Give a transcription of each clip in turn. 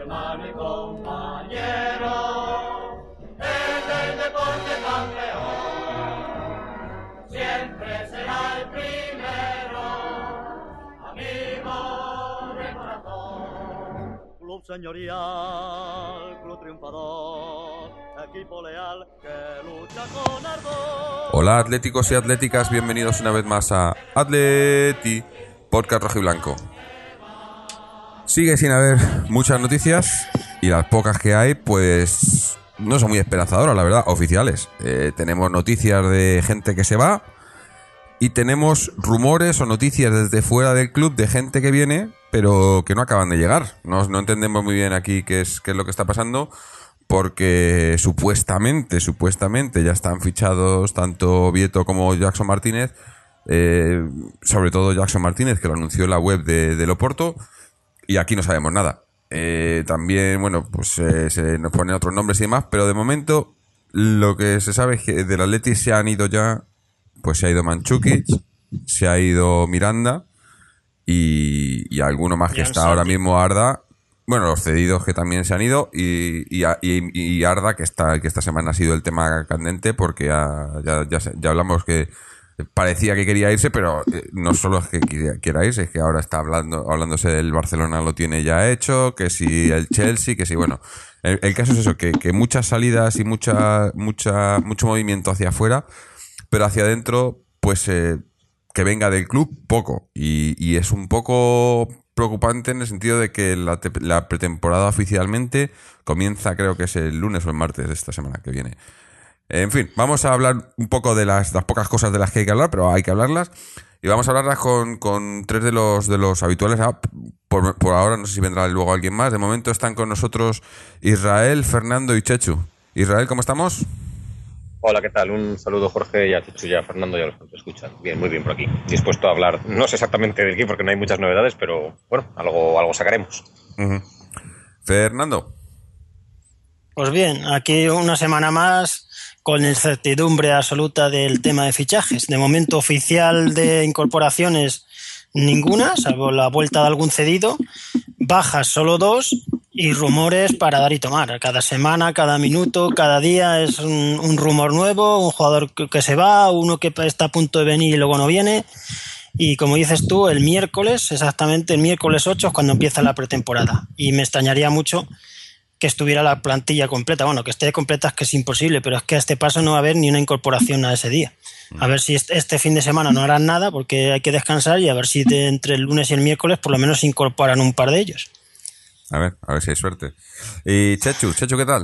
hermano y compañero, es el deporte campeón, siempre será el primero, amigo de corazón. Club señorial, club triunfador, equipo leal que lucha con ardor. Hola atléticos y atléticas, bienvenidos una vez más a Atleti, podcast rojiblanco. Sigue sin haber muchas noticias y las pocas que hay pues no son muy esperanzadoras, la verdad, oficiales. Tenemos noticias de gente que se va y tenemos rumores o noticias desde fuera del club de gente que viene pero que no acaban de llegar. No entendemos muy bien aquí qué es lo que está pasando, porque supuestamente ya están fichados tanto Vieto como Jackson Martínez, sobre todo Jackson Martínez, que lo anunció en la web de Oporto, y aquí no sabemos nada. También, bueno, pues se nos ponen otros nombres y demás, pero de momento lo que se sabe es que del Atleti se han ido ya, pues se ha ido Mandžukić, se ha ido Miranda y alguno más que está ahora mismo, Arda. Bueno, los cedidos que también se han ido y Arda, que esta semana ha sido el tema candente, porque ya hablamos que parecía que quería irse, pero no solo es que quiera irse, es que ahora está hablándose del Barcelona, lo tiene ya hecho, que si el Chelsea, que si, bueno, el caso es eso, que muchas salidas y mucho movimiento hacia afuera, pero hacia adentro, pues que venga del club, poco, y es un poco preocupante en el sentido de que la pretemporada oficialmente comienza, creo que es el lunes o el martes de esta semana que viene. En fin, vamos a hablar un poco de las pocas cosas de las que hay que hablar, pero hay que hablarlas. Y vamos a hablarlas con tres de los habituales. Por ahora, no sé si vendrá luego alguien más. De momento están con nosotros Israel, Fernando y Chechu. Israel, ¿cómo estamos? Hola, ¿qué tal? Un saludo, Jorge, y a Chechu y a Fernando y a los que nos escuchan. Bien, muy bien por aquí. Dispuesto a hablar, no sé exactamente del equipo porque no hay muchas novedades, pero bueno, algo sacaremos. Uh-huh. Fernando. Pues bien, aquí una semana más con incertidumbre absoluta del tema de fichajes. De momento oficial de incorporaciones ninguna, salvo la vuelta de algún cedido. Bajas solo 2 y rumores para dar y tomar. Cada semana, cada minuto, cada día es un rumor nuevo, un jugador que se va, uno que está a punto de venir y luego no viene. Y como dices tú, el miércoles 8 es cuando empieza la pretemporada. Y me extrañaría mucho que estuviera la plantilla completa. Bueno, que esté completa es que es imposible, pero es que a este paso no va a haber ni una incorporación a ese día. A ver si este fin de semana no harán nada porque hay que descansar, y a ver si entre el lunes y el miércoles por lo menos se incorporan un par de ellos. A ver si hay suerte. Y Chechu, ¿qué tal?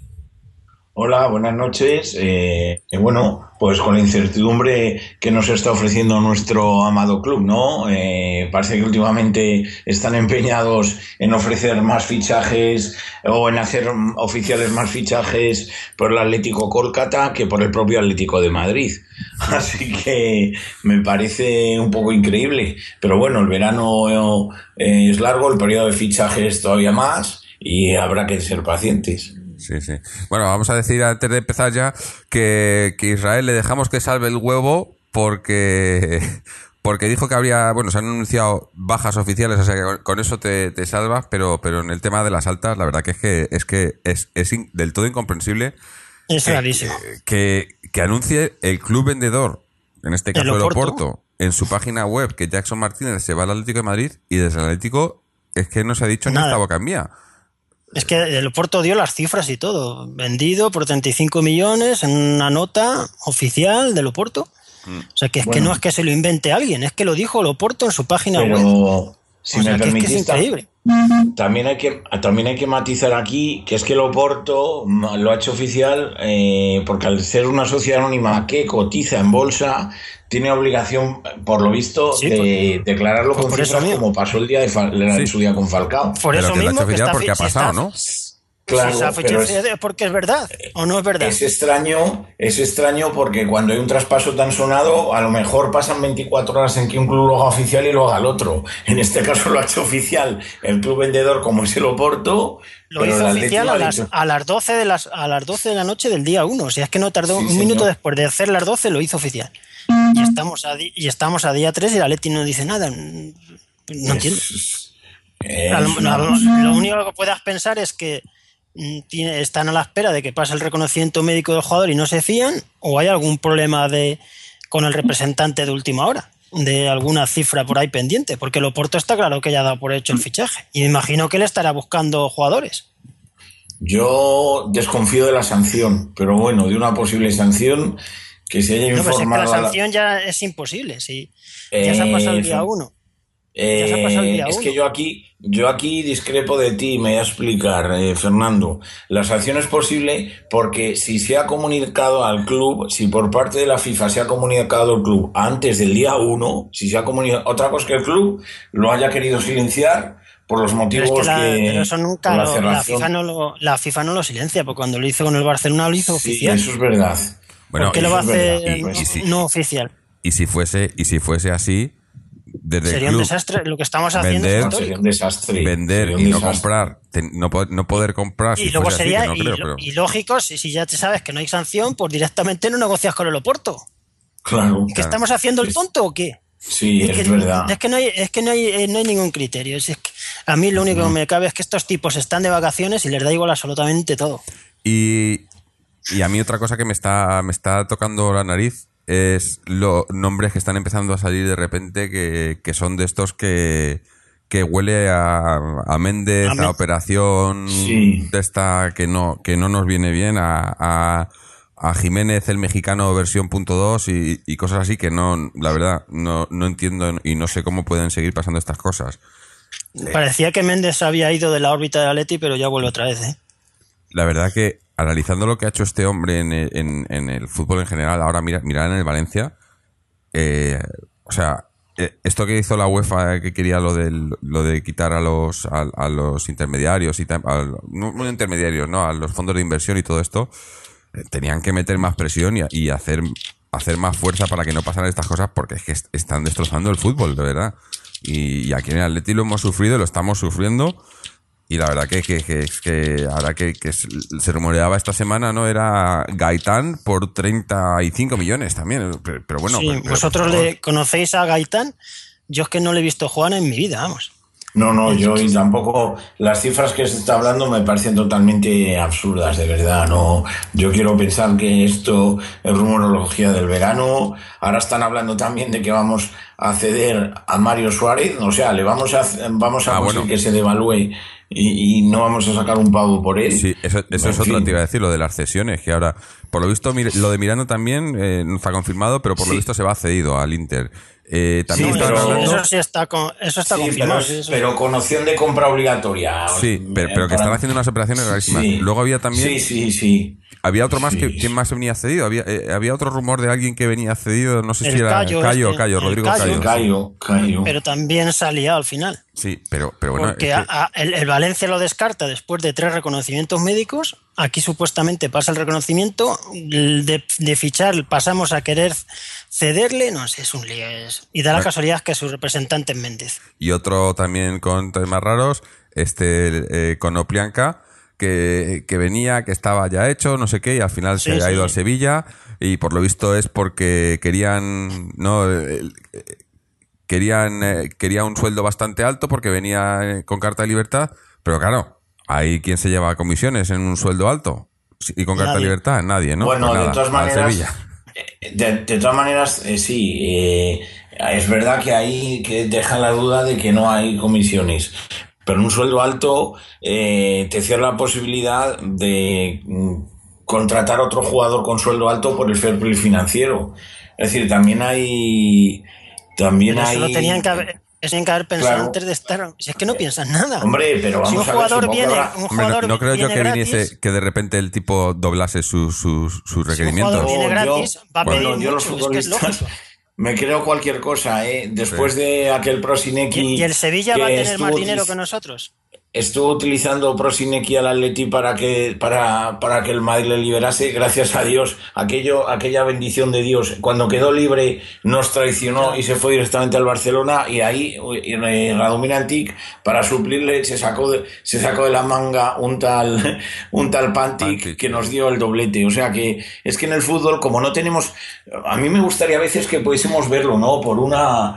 Hola, buenas noches. Bueno, pues con la incertidumbre que nos está ofreciendo nuestro amado club, ¿no? Parece que últimamente están empeñados en ofrecer más fichajes o en hacer oficiales más fichajes por el Atlético Kolkata que por el propio Atlético de Madrid. Así que me parece un poco increíble. Pero bueno, el verano es largo, el periodo de fichajes todavía más, y habrá que ser pacientes. Sí. Bueno, vamos a decir antes de empezar ya que Israel le dejamos que salve el huevo porque dijo que habría, bueno, se han anunciado bajas oficiales, o sea que con eso te salvas, pero en el tema de las altas, la verdad que es del todo incomprensible. Es rarísimo. Que anuncie el club vendedor, en este caso el Oporto, en su página web, que Jackson Martínez se va al Atlético de Madrid, y desde el Atlético es que no se ha dicho nada. Ni esta boca en mía. Es que el Oporto dio las cifras y todo. Vendido por 35 millones en una nota oficial del Oporto. O sea, que es que no es que se lo invente alguien, es que lo dijo el Oporto en su página web. Pero si me permitís, es increíble. También hay que matizar aquí que es que el Oporto lo ha hecho oficial porque al ser una sociedad anónima que cotiza en bolsa, tiene obligación, por lo visto, de declararlo con cifras, como pasó el día en su día con Falcao. Por eso pero mismo que está porque ha pasado, ¿no? Claro, pero es porque es verdad o no es verdad. Es extraño porque cuando hay un traspaso tan sonado, a lo mejor pasan 24 horas en que un club lo haga oficial y lo haga el otro. En este caso lo ha hecho oficial el club vendedor, como es el Oporto. Lo hizo oficial a las 12 de la noche del día 1. O sea, es que no tardó un minuto después de hacer las 12, lo hizo oficial. Y estamos a día 3 y la Atleti no dice nada. No entiendo. Lo único que puedas pensar es que están a la espera de que pase el reconocimiento médico del jugador y no se fían, o hay algún problema con el representante de última hora, de alguna cifra por ahí pendiente, porque el Oporto está claro que ya ha dado por hecho el fichaje y me imagino que él estará buscando jugadores. Yo desconfío de la sanción, pero bueno, de una posible sanción que se haya informado. Pues es que la sanción ya es imposible, sí. Ya se ha pasado el día 1. Es que yo aquí discrepo de ti, me voy a explicar, Fernando. La sanción es posible porque si se ha comunicado al club, si por parte de la FIFA se ha comunicado al club antes del día 1, si se ha comunicado, otra cosa que el club lo haya querido silenciar por los motivos pero eso nunca la FIFA no lo silencia, porque cuando lo hizo con el Barcelona lo hizo oficial. Eso es verdad. Bueno, ¿por qué lo va a hacer no oficial? Y si fuese así, desde sería el club, un desastre. Lo que estamos haciendo sería un desastre. Vender y no comprar, no poder comprar. Y luego sería ilógico, si ya te sabes que no hay sanción, pues directamente no negocias con el Oporto. Claro. ¿Que estamos haciendo el tonto o qué? Sí, es verdad. Es que no hay ningún criterio. Es que a mí lo único que me cabe es que estos tipos están de vacaciones y les da igual absolutamente todo. Y a mí otra cosa que me está tocando la nariz es los nombres que están empezando a salir de repente que son de estos que huele a Méndez, a operación de esta que no nos viene bien, a Jiménez el mexicano versión .2 y cosas así que no, la verdad, no entiendo y no sé cómo pueden seguir pasando estas cosas. Parecía que Méndez había ido de la órbita de Atleti, pero ya vuelve otra vez, ¿eh? La verdad que analizando lo que ha hecho este hombre en el fútbol en general, ahora mirar en el Valencia, o sea, esto que hizo la UEFA, que quería lo de quitar a los intermediarios y no intermediarios, no, a los fondos de inversión y todo esto, tenían que meter más presión y hacer más fuerza para que no pasaran estas cosas, porque es que están destrozando el fútbol, de verdad. Y aquí en el Atleti lo hemos sufrido, lo estamos sufriendo. Y la verdad que ahora que se rumoreaba esta semana, ¿no? Era Gaitán por 35 millones también. Pero bueno. Sí, ¿vosotros le conocéis a Gaitán? Yo es que no le he visto jugar en mi vida, vamos. No, yo y tampoco. Las cifras que se está hablando me parecen totalmente absurdas, de verdad. No, yo quiero pensar que esto es rumorología del verano. Ahora están hablando también de que vamos a ceder a Mario Suárez, o sea, le vamos a conseguir que se devalúe y no vamos a sacar un pavo por él. Sí, eso es otra, te iba a decir, lo de las cesiones, que ahora, por lo visto, lo de Miranda también no está confirmado, pero por lo visto se va cedido al Inter. También está confirmado. Pero con opción de compra obligatoria. Sí, pero que están haciendo unas operaciones rarísimas. Sí. Luego había también... Sí. Había otro más, ¿quién más venía cedido? Había otro rumor de alguien que venía cedido, no sé si era Rodrigo Cayo. Pero también salía al final. Sí, pero bueno... Porque el Valencia lo descarta después de 3 reconocimientos médicos. Aquí supuestamente pasa el reconocimiento. De fichar pasamos a querer cederle. No sé, es un lío. Y da la casualidad que su representante es Méndez. Y otro también con temas raros, con Oplianca, que venía, que estaba ya hecho, no sé qué, y al final se ha ido al Sevilla, y por lo visto es porque querían un sueldo bastante alto porque venía con carta de libertad, pero claro, ¿hay quien se lleva comisiones en un sueldo alto? Y con carta de libertad, nadie, ¿no? Bueno, pues de todas maneras, de todas maneras, sí, es verdad que ahí que dejan la duda de que no hay comisiones. Pero un sueldo alto te cierra la posibilidad de contratar a otro jugador con sueldo alto por el fair play financiero. Es decir, también hay... Eso lo tenían que haber pensado antes de estar... Si es que no piensan nada. Hombre, pero vamos a ver... No creo yo que viniese, que de repente el tipo doblase sus requerimientos. Si un jugador viene gratis, va a pedir mucho, es que es lógico. Me creo cualquier cosa, después de aquel Prosinecki... ¿Y el Sevilla va a tener más dinero que nosotros? Estuvo utilizando Prosinecki al Atleti para que el Madrid le liberase, gracias a Dios, aquella bendición de Dios. Cuando quedó libre nos traicionó y se fue directamente al Barcelona, y ahí Radomir Antic, para suplirle, se sacó de la manga un tal Pantic que nos dio el doblete. O sea que es que en el fútbol, como no tenemos... A mí me gustaría a veces que pudiésemos verlo, ¿no? Por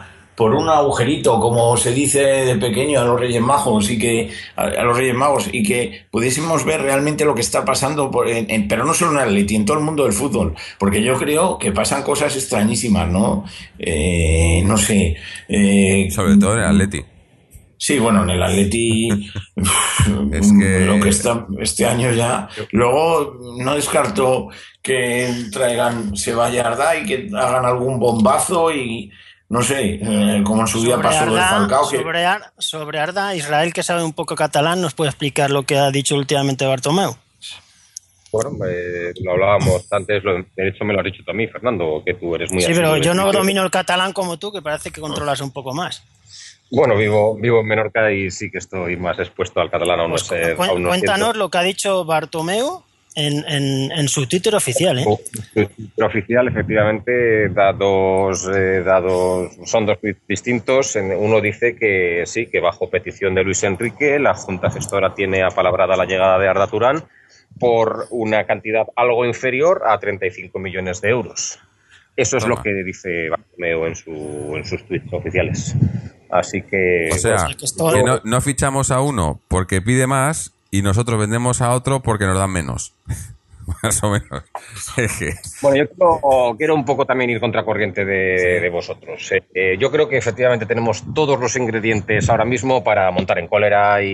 por un agujerito, como se dice de pequeño a los Reyes Magos a los Reyes Magos, y que pudiésemos ver realmente lo que está pasando, pero no solo en el Atleti, en todo el mundo del fútbol, porque yo creo que pasan cosas extrañísimas, ¿no? No sé. Sobre todo en el Atleti. Sí, bueno, en el Atleti Es que... lo que está este año ya. Luego no descarto que se vaya Arda y que hagan algún bombazo y no sé, como en su día pasó lo de Falcao. Sobre Arda, Israel, que sabe un poco catalán, nos puede explicar lo que ha dicho últimamente Bartomeu. Bueno, lo hablábamos antes, de hecho me lo has dicho tú a mí, Fernando, que tú eres muy... Sí, pero yo no domino el catalán como tú, que parece que controlas un poco más. Bueno, vivo en Menorca y sí que estoy más expuesto al catalán. Aún Pues cuéntanos lo que ha dicho Bartomeu en su Twitter oficial, ¿eh? Su Twitter oficial, efectivamente, son dos tweets distintos. Uno dice que sí, que bajo petición de Luis Enrique, la Junta Gestora tiene apalabrada la llegada de Arda Turán por una cantidad algo inferior a 35 millones de euros. Eso es lo que dice Bartomeu en sus tweets oficiales. Así que... O sea, que no fichamos a uno porque pide más y nosotros vendemos a otro porque nos dan menos. Más o menos. Bueno, yo quiero un poco también ir contracorriente de vosotros. Yo creo que efectivamente tenemos todos los ingredientes ahora mismo para montar en cólera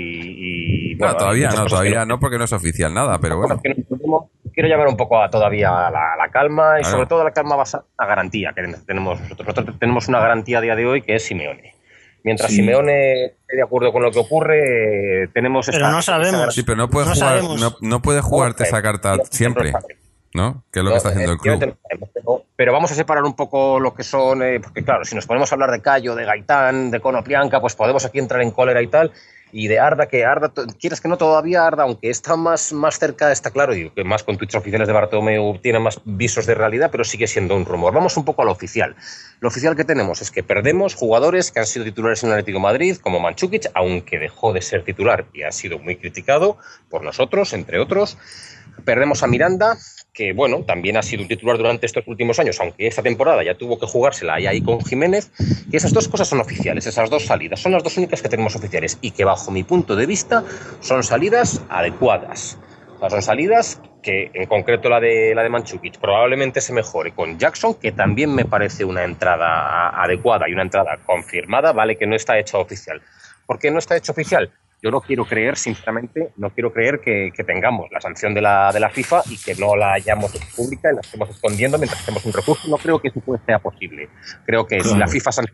y bueno, todavía no, porque no es oficial nada, pero bueno. Quiero llamar un poco todavía a la calma y sobre todo a la calma basada en la garantía que tenemos nosotros. Nosotros tenemos una garantía a día de hoy que es Simeone. Mientras Simeone esté de acuerdo con lo que ocurre, tenemos esta... Pero no sabemos. Sí, pero no puede jugarte esa carta siempre, ¿no? Que es lo que está haciendo el club. Pero vamos a separar un poco lo que son... porque claro, si nos ponemos a hablar de Cayo, de Gaitán, de Konoplyanka, pues podemos aquí entrar en cólera y tal... Y de Arda, quieres que no, todavía Arda, aunque está más cerca, está claro, y que más con tweets oficiales de Bartomeu tiene más visos de realidad, pero sigue siendo un rumor. Vamos un poco a lo oficial. Lo oficial que tenemos es que perdemos jugadores que han sido titulares en el Atlético de Madrid, como Mandžukić, aunque dejó de ser titular y ha sido muy criticado por nosotros, entre otros. Perdemos a Miranda, que bueno, también ha sido un titular durante estos últimos años, aunque esta temporada ya tuvo que jugársela ahí con Jiménez, y esas dos cosas son oficiales, esas dos salidas, son las dos únicas que tenemos oficiales y que bajo mi punto de vista son salidas adecuadas. O sea, son salidas que, en concreto la de Mandžukić, probablemente se mejore con Jackson, que también me parece una entrada adecuada y una entrada confirmada, vale que no está hecha oficial. ¿Por qué no está hecha oficial? Yo no quiero creer, sinceramente, que tengamos la sanción de la FIFA y que no la hayamos hecho pública y la estemos escondiendo mientras hacemos un recurso. No creo que eso sea posible. Creo que si la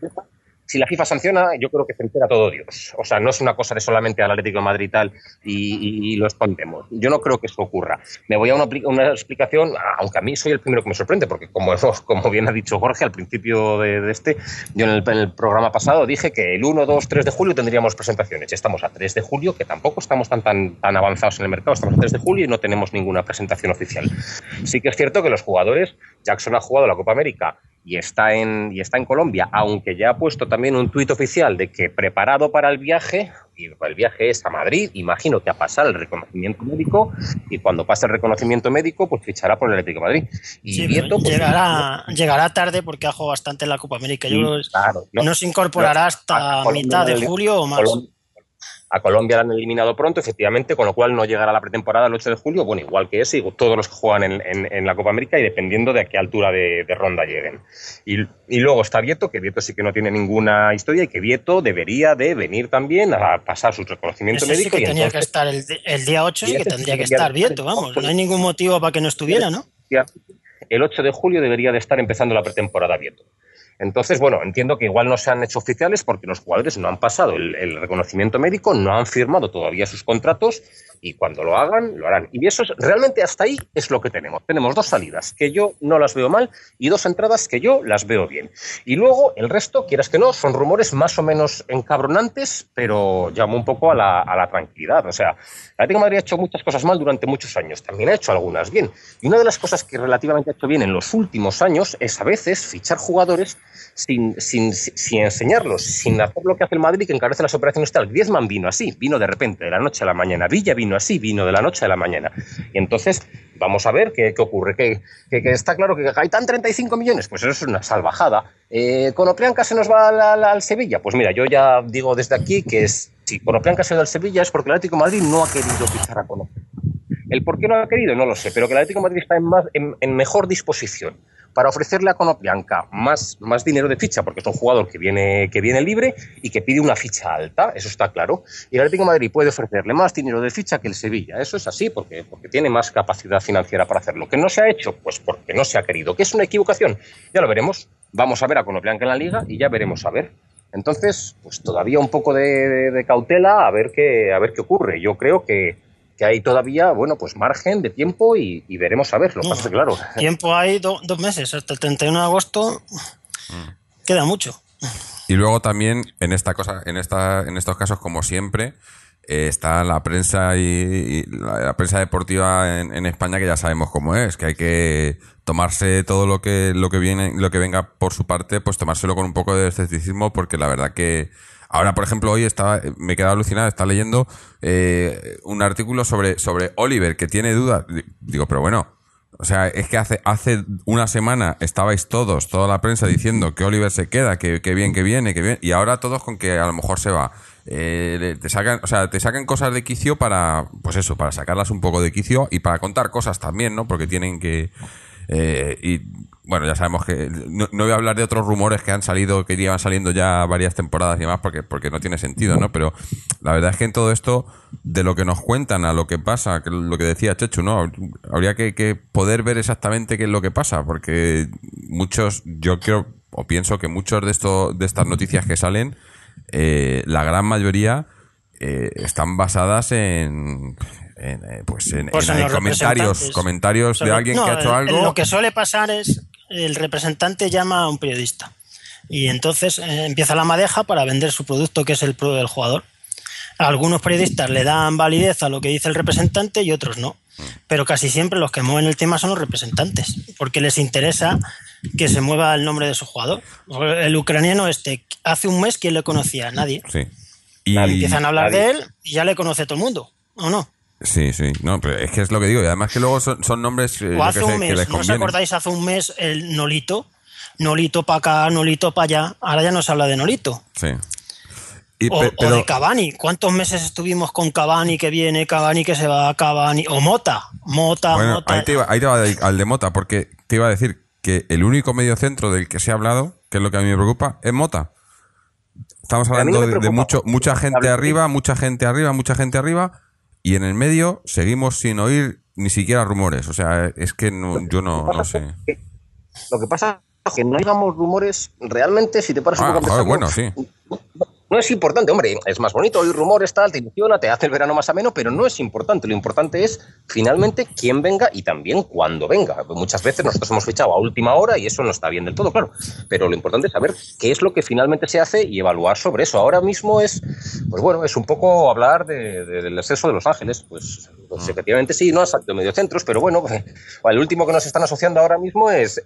FIFA sanciona, yo creo que se entera todo Dios. O sea, no es una cosa de solamente al Atlético de Madrid y tal y lo escondemos. Yo no creo que eso ocurra. Me voy a una explicación, aunque a mí soy el primero que me sorprende, porque como bien ha dicho Jorge al principio yo en el programa pasado dije que el 1, 2, 3 de julio tendríamos presentaciones. Estamos a 3 de julio, que tampoco estamos tan avanzados en el mercado. Estamos a 3 de julio y no tenemos ninguna presentación oficial. Sí que es cierto que los jugadores, Jackson ha jugado la Copa América y está en Colombia, aunque ya ha puesto también un tuit oficial de que preparado para el viaje, y el viaje es a Madrid, imagino que a pasar el reconocimiento médico, y cuando pase el reconocimiento médico, pues fichará por el Atlético de Madrid. Y sí, Vieto, pues, llegará tarde porque ha jugado bastante en la Copa América. No se incorporará hasta mitad de julio o más. A Colombia la han eliminado pronto, efectivamente, con lo cual no llegará a la pretemporada el 8 de julio, bueno, igual que ese, y todos los que juegan en la Copa América y dependiendo de a qué altura de ronda lleguen. Y luego está Vieto, que Vieto sí que no tiene ninguna historia y que Vieto debería de venir también a pasar su reconocimiento médico. Sí que tenía que estar el día 8, sí que tendría que estar Vieto, vamos, no hay ningún motivo para que no estuviera, ¿no? El 8 de julio debería de estar empezando la pretemporada Vieto. Entonces, bueno, entiendo que igual no se han hecho oficiales porque los jugadores no han pasado el reconocimiento médico, no han firmado todavía sus contratos y cuando lo hagan, lo harán. Y eso realmente hasta ahí es lo que tenemos. Tenemos 2 salidas que yo no las veo mal y 2 entradas que yo las veo bien. Y luego el resto, quieras que no, son rumores más o menos encabronantes, pero llamo un poco a la tranquilidad. O sea, el Atlético de Madrid ha hecho muchas cosas mal durante muchos años, también ha hecho algunas bien. Y una de las cosas que relativamente ha hecho bien en los últimos años es a veces fichar jugadores sin enseñarlos, sin hacer lo que hace el Madrid, que encarece las operaciones tal. Griezmann vino así, vino de repente, de la noche a la mañana. Villa vino vino así, vino de la noche a la mañana. Y entonces vamos a ver qué ocurre. Que está claro que Gaitán 35 millones, pues eso es una salvajada. ¿Konoplyanka se nos va al Sevilla? Pues mira, yo ya digo desde aquí que si Konoplyanka se va al Sevilla es porque el Atlético de Madrid no ha querido fichar a Konoplyanka. El por qué no ha querido no lo sé, pero que el Atlético de Madrid está en mejor disposición para ofrecerle a Konoplyanka más dinero de ficha, porque es un jugador que viene libre y que pide una ficha alta, eso está claro. Y el Atlético de Madrid puede ofrecerle más dinero de ficha que el Sevilla. Eso es así, porque tiene más capacidad financiera para hacerlo. ¿Que no se ha hecho? Pues porque no se ha querido. ¿Que es una equivocación? Ya lo veremos. Vamos a ver a Konoplyanka en la Liga y ya veremos a ver. Entonces, pues todavía un poco de cautela a ver qué ocurre. Yo creo que hay todavía, bueno, pues margen de tiempo y veremos a ver. Lo que pasa es que, claro. Tiempo hay 2 meses, hasta el 31 de agosto queda mucho. Y luego también en estos casos, como siempre, está la prensa y la prensa deportiva en España, que ya sabemos cómo es, que hay que tomarse todo lo que venga por su parte, pues tomárselo con un poco de escepticismo, porque la verdad que ahora, por ejemplo, hoy me he quedado alucinado, estaba leyendo un artículo sobre Oliver, que tiene dudas. Digo, pero bueno, o sea, es que hace una semana estabais toda la prensa diciendo que Oliver se queda, que bien que viene, y ahora todos con que a lo mejor se va. Te sacan cosas de quicio para, pues eso, para sacarlas un poco de quicio y para contar cosas también, ¿no? Porque tienen que... y bueno, ya sabemos que no voy a hablar de otros rumores que han salido, que llevan saliendo ya varias temporadas y demás, porque no tiene sentido, ¿no? Pero la verdad es que en todo esto, de lo que nos cuentan a lo que pasa, que lo que decía Chechu, ¿no? Habría que poder ver exactamente qué es lo que pasa, porque yo creo o pienso que muchos de estas noticias que salen, la gran mayoría están basadas en comentarios de alguien que ha hecho algo. Lo que suele pasar es el representante llama a un periodista y entonces empieza la madeja para vender su producto, que es el del jugador. Algunos periodistas le dan validez a lo que dice el representante y otros no, pero casi siempre los que mueven el tema son los representantes, porque les interesa que se mueva el nombre de su jugador. El ucraniano hace un mes, ¿quién le conocía? Nadie. Sí. Y empiezan a hablar de él y ya le conoce todo el mundo, ¿o no? Sí, no, pero es que es lo que digo, y además que luego son nombres o hace un mes, que les ¿no os convienen. acordáis hace un mes el Nolito para acá, Nolito para allá? Ahora ya no se habla de Nolito. Sí. O de Cavani. ¿Cuántos meses estuvimos con Cavani que viene, Cavani que se va, Cavani? O Mota. Bueno, ahí te iba al de Mota, porque te iba a decir que el único mediocentro del que se ha hablado, que es lo que a mí me preocupa, es Mota. Estamos hablando de mucha gente arriba, y en el medio seguimos sin oír ni siquiera rumores. O sea, es que yo no sé. Lo que pasa es que no digamos rumores realmente, si te paras un poco a bueno, sí. No es importante, hombre, es más bonito oír rumores, tal, te ilusiona, te hace el verano más ameno, pero no es importante. Lo importante es, finalmente, quién venga y también cuándo venga. Muchas veces nosotros hemos fichado a última hora y eso no está bien del todo, claro. Pero lo importante es saber qué es lo que finalmente se hace y evaluar sobre eso. Ahora mismo es un poco hablar del exceso de Los Ángeles. Pues efectivamente sí, no han salido mediocentros, pero bueno, el último que nos están asociando ahora mismo es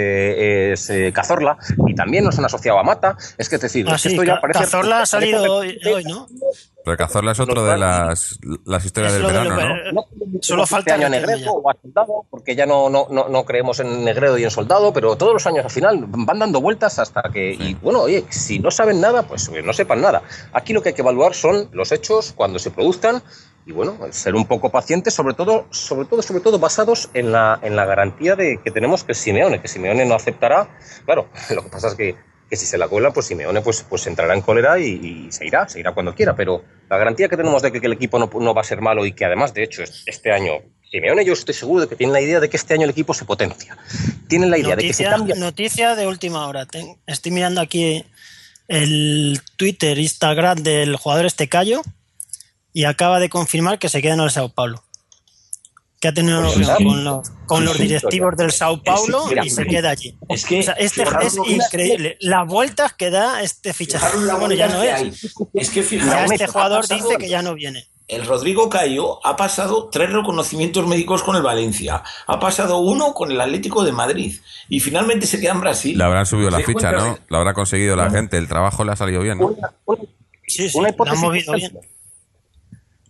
Cazorla, y también nos han asociado a Mata. Es que, es decir, esto ya parece... Cazorla ha salido hoy, ¿no? Pero Cazorla es otro de las historias del verano, ¿no? Solo falta año Negredo o a Soldado, porque ya no creemos en Negredo y en Soldado, pero todos los años al final van dando vueltas hasta que... Sí. Y bueno, oye, si no saben nada, pues no sepan nada. Aquí lo que hay que evaluar son los hechos cuando se produzcan y bueno, ser un poco pacientes, sobre todo basados en la garantía de que tenemos que Simeone no aceptará. Claro, lo que pasa es que si se la cuela, pues Simeone pues entrará en cólera y se irá cuando quiera, pero la garantía que tenemos de que el equipo no va a ser malo y que además, de hecho, este año Simeone, yo estoy seguro de que tiene la idea de que este año el equipo se potencia. Tienen la idea de que se cambia. Noticia de última hora. Estoy mirando aquí el Twitter, Instagram del jugador Cayo y acaba de confirmar que se queda en el Sao Paulo. Que ha tenido una reunión con los directivos del Sao Paulo y se queda allí. Es que es increíble. Las vueltas que da este fichaje. Bueno, ya no es. Es que ya este jugador dice que ya no viene. El Rodrigo Cayo ha pasado 3 reconocimientos médicos con el Valencia. Ha pasado 1 con el Atlético de Madrid. Y finalmente se queda en Brasil. Le habrán subido la ficha, ¿no? Lo habrá conseguido la gente. El trabajo le ha salido bien, ¿no? Sí, lo han movido bien.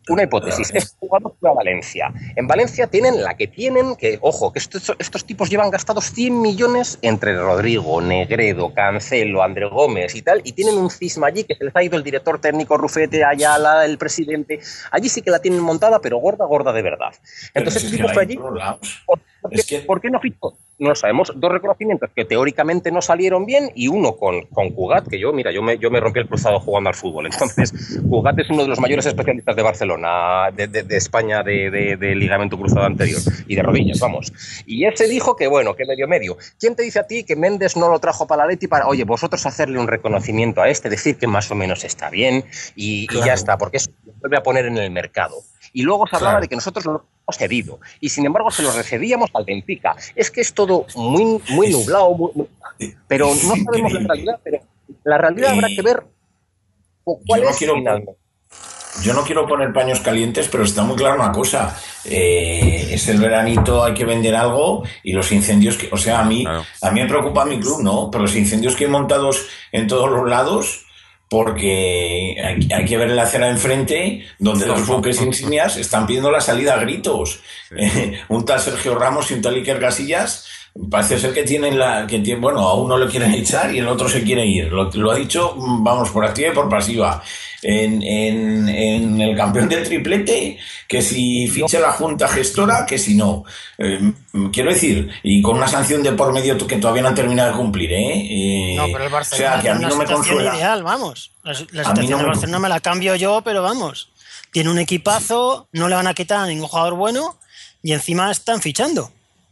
Una hipótesis. Claro. Este jugador fue a Valencia. En Valencia tienen la que tienen, que, ojo, que estos tipos llevan gastados 100 millones entre Rodrigo, Negredo, Cancelo, André Gómez y tal, y tienen un cisma allí que se les ha ido el director técnico Rufete, Ayala, el presidente. Allí sí que la tienen montada, pero gorda, gorda de verdad. Entonces, este tipo fue allí. ¿Por qué no fichó? No lo sabemos. Dos reconocimientos que teóricamente no salieron bien y uno con Cugat, que yo me rompí el cruzado jugando al fútbol. Entonces, Cugat es uno de los mayores especialistas de Barcelona, de España, de ligamento cruzado anterior y de rodillas, vamos. Y ese dijo que, bueno, que medio. ¿Quién te dice a ti que Méndez no lo trajo para la Leti para, oye, vosotros hacerle un reconocimiento a este, decir que más o menos está bien y ya está, porque eso lo vuelve a poner en el mercado? Y luego se hablaba de que nosotros lo hemos cedido y sin embargo se lo recedíamos al Benfica. Es que es todo muy nublado, pero no sabemos la realidad, pero la realidad habrá que ver cuál es finalmente. Yo no quiero poner paños calientes, pero está muy clara una cosa. Es el veranito, hay que vender algo y los incendios que... O sea, a mí me preocupa mi club, ¿no? Pero los incendios que hay montados en todos los lados... Porque hay que ver en la acera de enfrente donde los buques insignias están pidiendo la salida a gritos. Un tal Sergio Ramos y un tal Iker Casillas parece ser que tienen bueno, a uno le quieren echar y el otro se quiere ir. Lo ha dicho, vamos, por activa y por pasiva. En el campeón del triplete, que si ficha la junta gestora, que si no. Quiero decir, y con una sanción de por medio que todavía no han terminado de cumplir, no, pero el Barcelona, o sea, que a mí no me consuela. Ideal, vamos. La situación del Barcelona me la cambio yo, pero vamos. Tiene un equipazo, no le van a quitar a ningún jugador bueno y encima están fichando.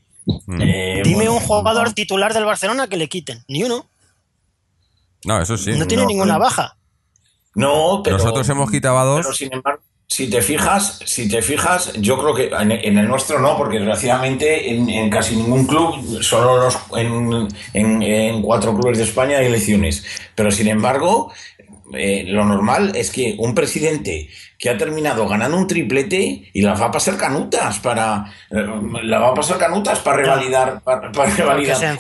Dime un jugador titular del Barcelona que le quiten. Ni uno. No, eso sí. No tiene ninguna baja. No, pero nosotros hemos quitado a dos. Pero sin embargo, si te fijas, yo creo que en el nuestro no, porque desgraciadamente en casi ningún club, solo en 4 clubes de España hay elecciones. Pero sin embargo, lo normal es que un presidente que ha terminado ganando un triplete y las va a pasar canutas para revalidar, para revalidar.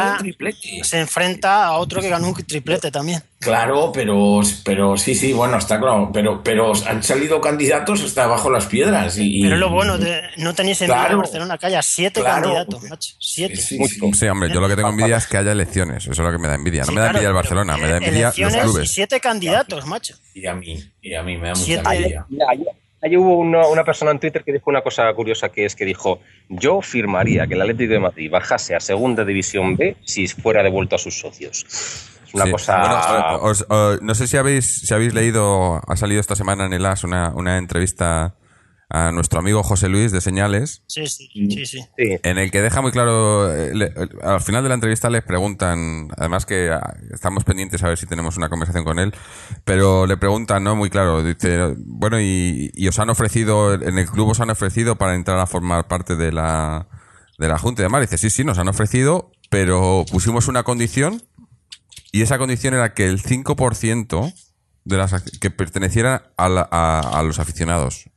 Se enfrenta a otro que ganó un triplete también. Claro, pero sí, bueno, está claro, pero han salido candidatos hasta bajo las piedras pero lo bueno, no tenéis envidia en Barcelona que haya 7 candidatos, macho, 7. Sí, hombre, yo lo que tengo envidia es que haya elecciones, eso es lo que me da envidia. No me da envidia el Barcelona, me da envidia los clubes. 7 candidatos, macho. Y a mí me da mucha envidia. Ahí hubo una persona en Twitter que dijo una cosa curiosa, que es que dijo: yo firmaría que el Atlético de Madrid bajase a Segunda División B si fuera devuelto a sus socios. Es una cosa... Bueno, no sé si habéis leído, ha salido esta semana en el AS una entrevista a nuestro amigo José Luis de Señales. Sí. En el que deja muy claro, al final de la entrevista les preguntan, además que estamos pendientes a ver si tenemos una conversación con él, pero le preguntan, ¿no? Muy claro, dice, bueno, y os han ofrecido, en el club os han ofrecido para entrar a formar parte de la Junta y demás. Dice, sí, nos han ofrecido, pero pusimos una condición, y esa condición era que el 5% de las que pertenecieran a los aficionados.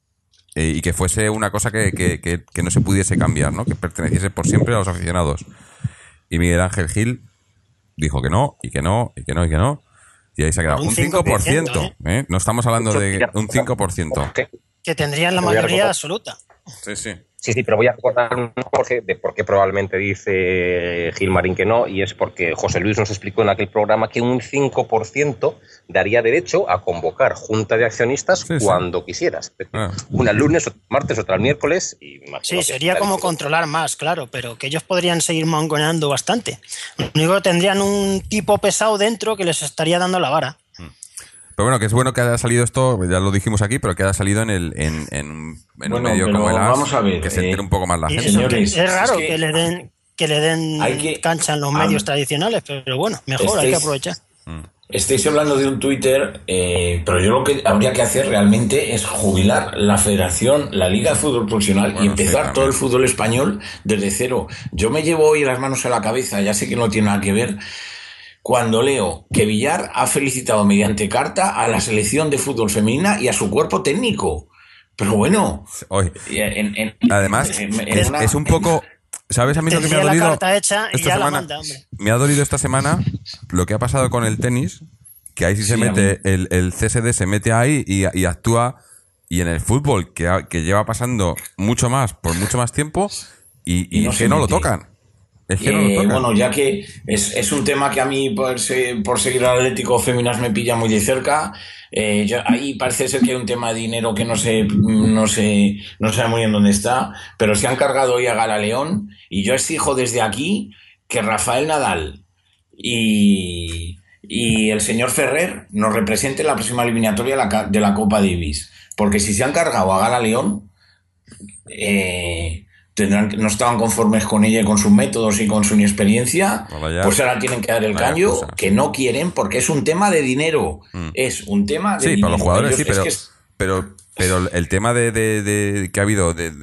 Y que fuese una cosa que no se pudiese cambiar, ¿no? Que perteneciese por siempre a los aficionados. Y Miguel Ángel Gil dijo que no, y que no, y que no, y que no. Y ahí se ha quedado. Un 5%, ¿eh? No estamos hablando de un 5%. Que tendrían la mayoría absoluta. Sí. Sí, pero voy a recordar de por qué probablemente dice Gilmarín que no, y es porque José Luis nos explicó en aquel programa que un 5% daría derecho a convocar junta de accionistas cuando quisieras. Una el lunes, otra el martes, otra el miércoles. Sí, sería como controlar más, claro, pero que ellos podrían seguir mangoneando bastante. Lo único que tendrían un tipo pesado dentro que les estaría dando la vara. Pero bueno, que es bueno que haya salido esto, ya lo dijimos aquí, pero que haya salido en un medio como el AS, vamos a ver, que se entere un poco más la gente. Señores, es raro que le den cancha en los medios tradicionales, pero bueno, mejor, hay que aprovechar. Estáis hablando de un Twitter, pero yo lo que habría que hacer realmente es jubilar la federación, la Liga de Fútbol Profesional, y empezar todo el fútbol español desde cero. Yo me llevo hoy las manos a la cabeza, ya sé que no tiene nada que ver, cuando leo que Villar ha felicitado mediante carta a la selección de fútbol femenina y a su cuerpo técnico. Pero bueno, además es un poco, ¿sabes a mí lo que me ha dolido esta semana? Me ha dolido esta semana lo que ha pasado con el tenis, que ahí sí se mete, el CSD se mete ahí y actúa y en el fútbol, que lleva pasando mucho más, por mucho más tiempo, y no es se que no lo mete. tocan. Es que no lo tocan. Bueno, ya que es un tema que a mí por seguir al Atlético Féminas me pilla muy de cerca, ahí parece ser que hay un tema de dinero que no sé muy bien dónde está, pero se han cargado hoy a Gala León y yo exijo desde aquí que Rafael Nadal y el señor Ferrer nos representen la próxima eliminatoria de la Copa Davis, porque si se han cargado a Gala León, no estaban conformes con ella y con sus métodos y con su inexperiencia, pues ahora tienen que dar el caño, que no quieren, porque es un tema de dinero. Es un tema de dinero. Sí, para los jugadores sí, pero pero el tema de que ha habido de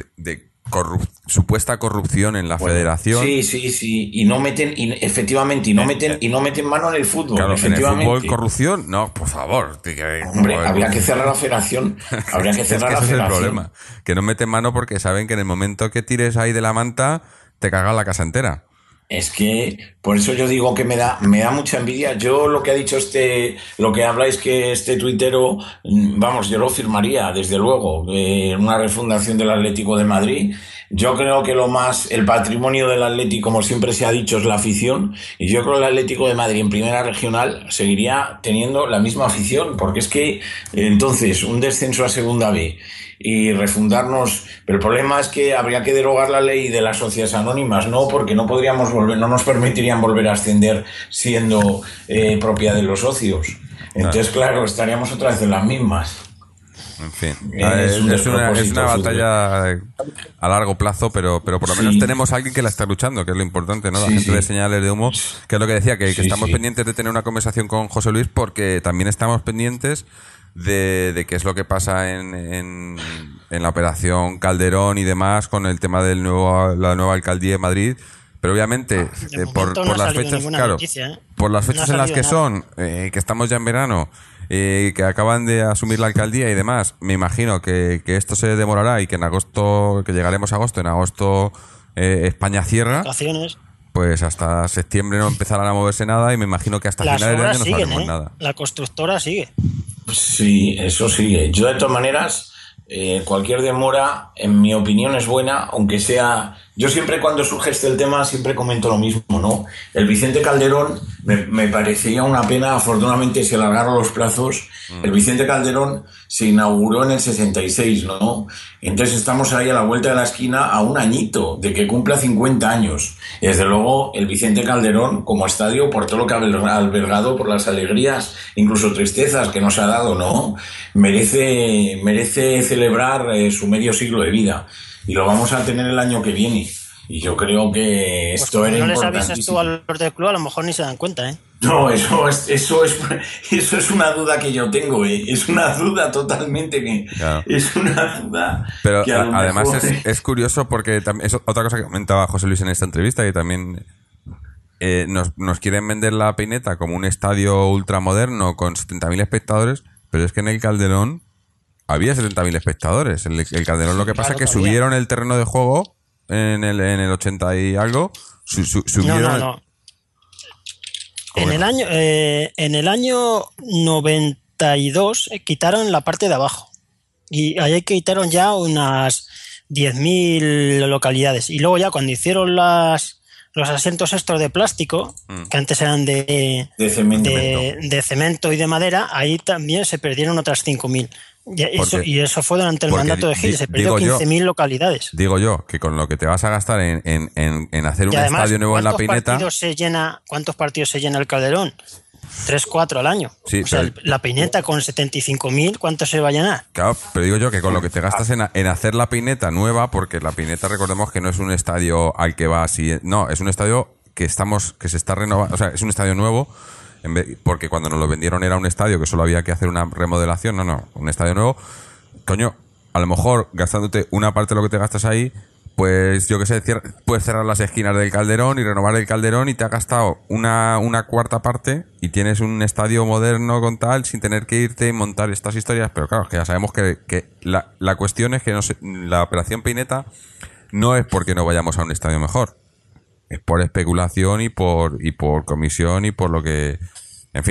supuesta corrupción en la federación. Sí, y no meten, efectivamente, no meten mano en el fútbol. Claro, efectivamente. en el fútbol corrupción, no, por favor. Hombre, habría que cerrar la federación. Habría que cerrar la ese federación. Es el problema, que no meten mano porque saben que en el momento que tires ahí de la manta te cagas la casa entera. Es que por eso yo digo que me da mucha envidia. Yo lo que ha dicho lo que habláis que este tuitero, vamos, yo lo firmaría, desde luego, una refundación del Atlético de Madrid. Yo creo que el patrimonio del Atlético, como siempre se ha dicho, es la afición, y yo creo que el Atlético de Madrid en primera regional seguiría teniendo la misma afición, porque es que entonces un descenso a segunda B y refundarnos, pero el problema es que habría que derogar la ley de las sociedades anónimas, ¿no? Porque no nos permitirían volver a ascender siendo propiedad de los socios. Entonces, claro, estaríamos otra vez en las mismas. En fin, es una batalla a largo plazo, pero por lo menos tenemos a alguien que la está luchando, que es lo importante, ¿no? La gente de Señales de Humo, que es lo que decía, que estamos pendientes de tener una conversación con José Luis, porque también estamos pendientes de qué es lo que pasa en la operación Calderón y demás con el tema de la nueva alcaldía de Madrid. Pero obviamente, por las fechas, claro, noticia, por las fechas en las que son, que estamos ya en verano, que acaban de asumir la alcaldía y demás, me imagino que esto se demorará y que en agosto, que llegaremos a agosto, en agosto España cierra. Vacaciones. pues hasta septiembre no empezarán a moverse nada y me imagino que hasta finales de año no sabremos nada. La constructora sigue. Sí, eso sigue. Yo de todas maneras, cualquier demora, en mi opinión, es buena, aunque sea... Yo siempre cuando surge el tema siempre comento lo mismo, ¿no? El Vicente Calderón me parecía una pena, afortunadamente se alargaron los plazos. El Vicente Calderón se inauguró en el 66, ¿no? Entonces estamos ahí a la vuelta de la esquina a un añito de que cumpla 50 años. Y desde luego el Vicente Calderón como estadio, por todo lo que ha albergado, por las alegrías, incluso tristezas que nos ha dado, ¿no? Merece celebrar su medio siglo de vida. Y lo vamos a tener el año que viene. Y yo creo que esto era importantísimo. No les avisas tú a los del club, a lo mejor ni se dan cuenta, ¿eh? No, eso es una duda que yo tengo, ¿eh? Es una duda totalmente que... Claro. Es una duda... Pero que además es curioso porque es otra cosa que comentaba José Luis en esta entrevista, que también nos quieren vender la Peineta como un estadio ultramoderno con 70.000 espectadores, pero es que en el Calderón había 70.000 espectadores. El Calderón lo que pasa es que subieron el terreno de juego en el 80 y algo. Subieron no. En el año 92 quitaron la parte de abajo. Y ahí quitaron ya unas 10.000 localidades. Y luego ya cuando hicieron los asientos estos de plástico, que antes eran de cemento y de madera, ahí también se perdieron otras 5.000. Y eso fue durante el mandato de Gil, se perdió 15.000 localidades. Digo yo, que con lo que te vas a gastar en hacer un además, estadio nuevo en la Peineta... ¿Cuántos partidos se llena el Calderón? 3, 4 al año. Sí, o sea, la Peineta con 75.000, ¿cuánto se va a llenar? Claro, pero digo yo que con lo que te gastas en hacer la Peineta nueva, porque la Peineta, recordemos que no es un estadio al que va así... No, es un estadio que se está renovando, o sea, es un estadio nuevo... Porque cuando nos lo vendieron era un estadio que solo había que hacer una remodelación. No, un estadio nuevo. Coño, a lo mejor gastándote una parte de lo que te gastas ahí, pues yo qué sé, puedes cerrar las esquinas del Calderón y renovar el Calderón y te has gastado una cuarta parte y tienes un estadio moderno con tal, sin tener que irte y montar estas historias. Pero claro, que ya sabemos que la cuestión es que la operación Peineta no es porque no vayamos a un estadio mejor. Es por especulación y por comisión y por lo que... En fin.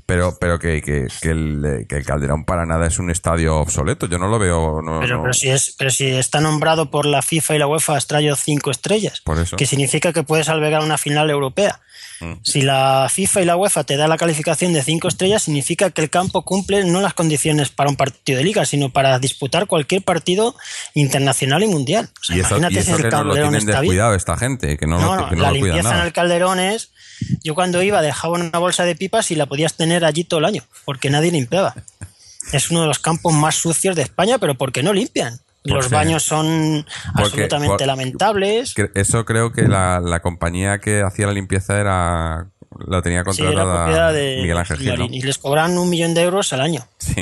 que el Calderón para nada es un estadio obsoleto. Yo no lo veo. Pero si está nombrado por la FIFA y la UEFA Estadio 5 estrellas, Por eso. que significa que puedes albergar una final europea. Si la FIFA y la UEFA te da la calificación de 5 estrellas, significa que el campo cumple no las condiciones para un partido de liga, sino para disputar cualquier partido internacional y mundial. O sea, Y eso imagínate si el que no lo Calderón tienen está bien. descuidado esta gente, que no No, lo la cuidan limpieza en nada. el Calderón es... Yo cuando iba dejaba una bolsa de pipas y la podías tener allí todo el año, porque nadie limpiaba. Es uno de los campos más sucios de España, pero porque no limpian. Los Porque- baños son absolutamente lamentables. Eso creo que la compañía que hacía la limpieza la tenía Sí, era contratada propiedad de Miguel Ángel Gil, ¿no? Marín, y les cobran 1 millón de euros al año. Sí.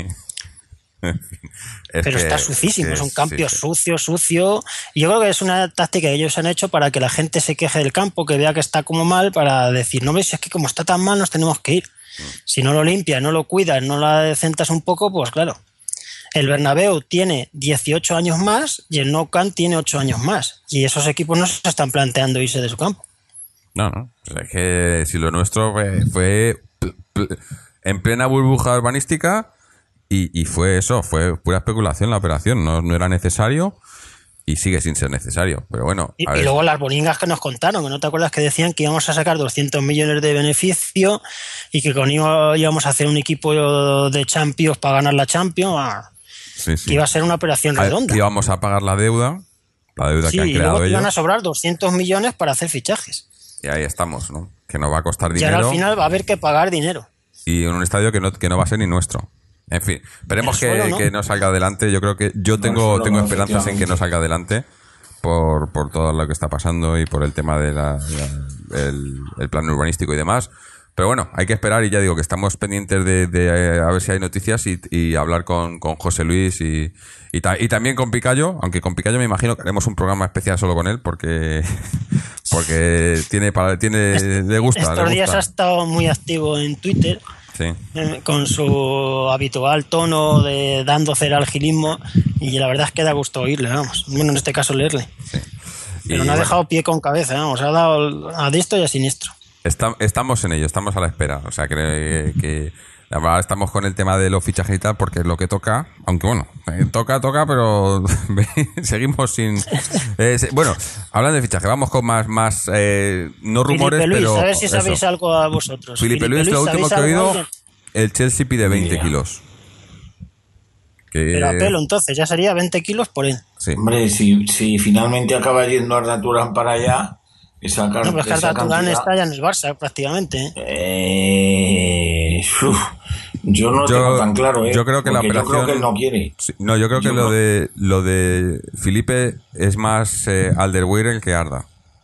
Pero está sucísimo, es un campo sí, sí. sucio. Y yo creo que es una táctica que ellos han hecho para que la gente se queje del campo, que vea que está como mal, para decir, no ves, es que como está tan mal nos tenemos que ir. Si no lo limpias, no lo cuidas, no la decentas un poco, pues claro. El Bernabéu tiene 18 años más y el Nou Camp tiene 8 años más. Y esos equipos no se están planteando irse de su campo. No. O sea, es que si lo nuestro fue en plena burbuja urbanística y fue eso, fue pura especulación la operación. No era necesario y sigue sin ser necesario. Pero bueno, Y, a ver. y luego las bolingas que nos contaron, que no te acuerdas que decían que íbamos a sacar 200 millones de beneficio y que con ello íbamos a hacer un equipo de Champions para ganar la Champions. Sí, sí. Que iba a ser una operación redonda. Íbamos a pagar la deuda Sí, que han y creado luego te iban a ellos. sobrar 200 millones para hacer fichajes. Y ahí estamos, ¿no? Que nos va a costar Y ahora dinero al final va a haber que pagar dinero. y en un estadio que no va a ser ni nuestro. En fin, esperemos El suelo, ¿no? que no salga adelante. Yo creo que yo tengo suelo no, esperanzas en que no salga adelante por todo lo que está pasando y por el tema de el plan urbanístico y demás. Pero bueno, hay que esperar y ya digo que estamos pendientes de a ver si hay noticias y hablar con José Luis y también con Picayo, aunque con Picayo me imagino que haremos un programa especial solo con él porque le gusta. Estos le días gusta. ha estado muy activo en Twitter Sí. con su habitual tono de dando cera al gilismo y la verdad es que da gusto oírle, vamos. Bueno, en este caso leerle. Pero no ha dejado pie con cabeza, vamos. Ha dado a diestro y a siniestro. Estamos en ello, estamos a la espera. O sea, que ahora estamos con el tema de los fichajes y tal, porque es lo que toca. Aunque bueno, toca, pero seguimos sin. Bueno, hablando de fichaje, vamos con más no rumores, Filipe Luis, pero. a ver si sabéis eso. algo a vosotros. Filipe Luis, lo último ¿sabéis que he algo oído, alguien? el Chelsea pide 20 kilos. Pero a pelo, entonces, ya sería 20 kilos por él. Sí. Hombre, si finalmente acaba yendo Arda Turán para allá, esa No, pero es que esa Arda Turán cantidad- está ya en el Barça, prácticamente. Yo no lo tengo tan claro, ¿eh? Yo creo que la Porque operación. yo creo que él no quiere. Sí, no, yo creo que Yo lo de Felipe es más Alderweireld que Arda.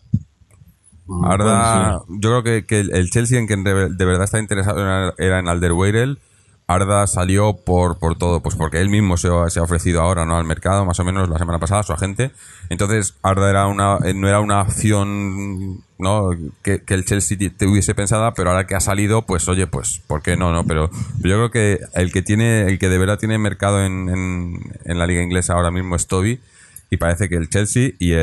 Arda, yo creo que el Chelsea en que de verdad está interesado era en Alderweireld. Arda salió por todo, pues porque él mismo se ha ofrecido ahora, ¿no? Al mercado, más o menos la semana pasada, su agente. Entonces, Arda no era una opción, ¿no? Que el Chelsea te hubiese pensado, pero ahora que ha salido, pues oye, pues, ¿por qué no, no? Pero yo creo que el que de verdad tiene mercado en la liga inglesa ahora mismo es Toby, y parece que el Chelsea y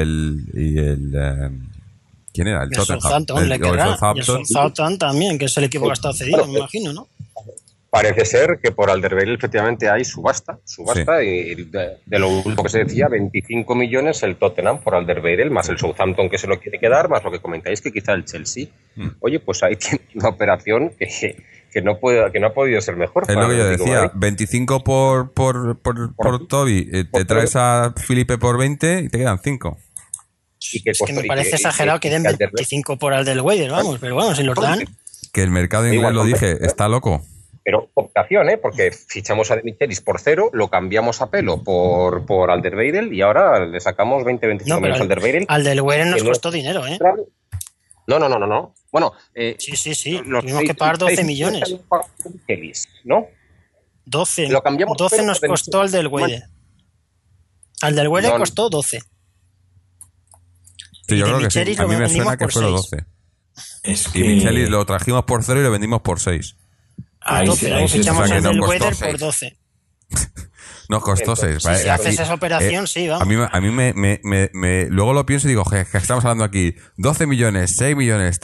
¿quién era? El El Tottenham. Southampton le El querrá. Y el Southampton. Southampton también, que es el equipo que ha estado cedido, me imagino, ¿no? Parece ser que por Alderweireld efectivamente hay subasta y de lo último que se decía, 25 millones el Tottenham por Alderweireld, más el Southampton que se lo quiere quedar, más lo que comentáis que quizá el Chelsea. Oye, pues ahí tiene una operación que no ha podido ser mejor. Es para lo que yo el Atlético de decía, Madrid. 25 por Toby, te traes a Felipe por 20 y te quedan 5. Y que Es que me parece exagerado que den 25 por Alderweireld, vamos, pero bueno, si los dan... Que el mercado inglés, Igual, lo dije, está loco. Pero optación, porque fichamos a De Michelis por 0, lo cambiamos a pelo por Alderweireld y ahora le sacamos 20-25 No, pero millones a Alderweireld. Alderweireld nos que no- costó dinero, ¿eh? No. Bueno, Sí. los Tuvimos que pagar 12 seis millones. habían pagado De Michelis, ¿no? 12. Lo cambiamos 12 por nos De costó Michelis. Alderweireld. Alderweireld No. costó 12. Sí, yo Y creo De que sí. Michelis A lo mí me vendimos suena que por fueron 6. 12. Es Y que Michelis lo trajimos por 0 y lo vendimos por 6. ahí 12, se- luego ahí se- fichamos o sea, a que nos Alderweireld costó por 6. 12. Nos costó Entonces, 6. si haces esa operación, sí, vamos. A mí luego lo pienso y digo, que estamos hablando aquí, 12 millones, 6 millones, tal.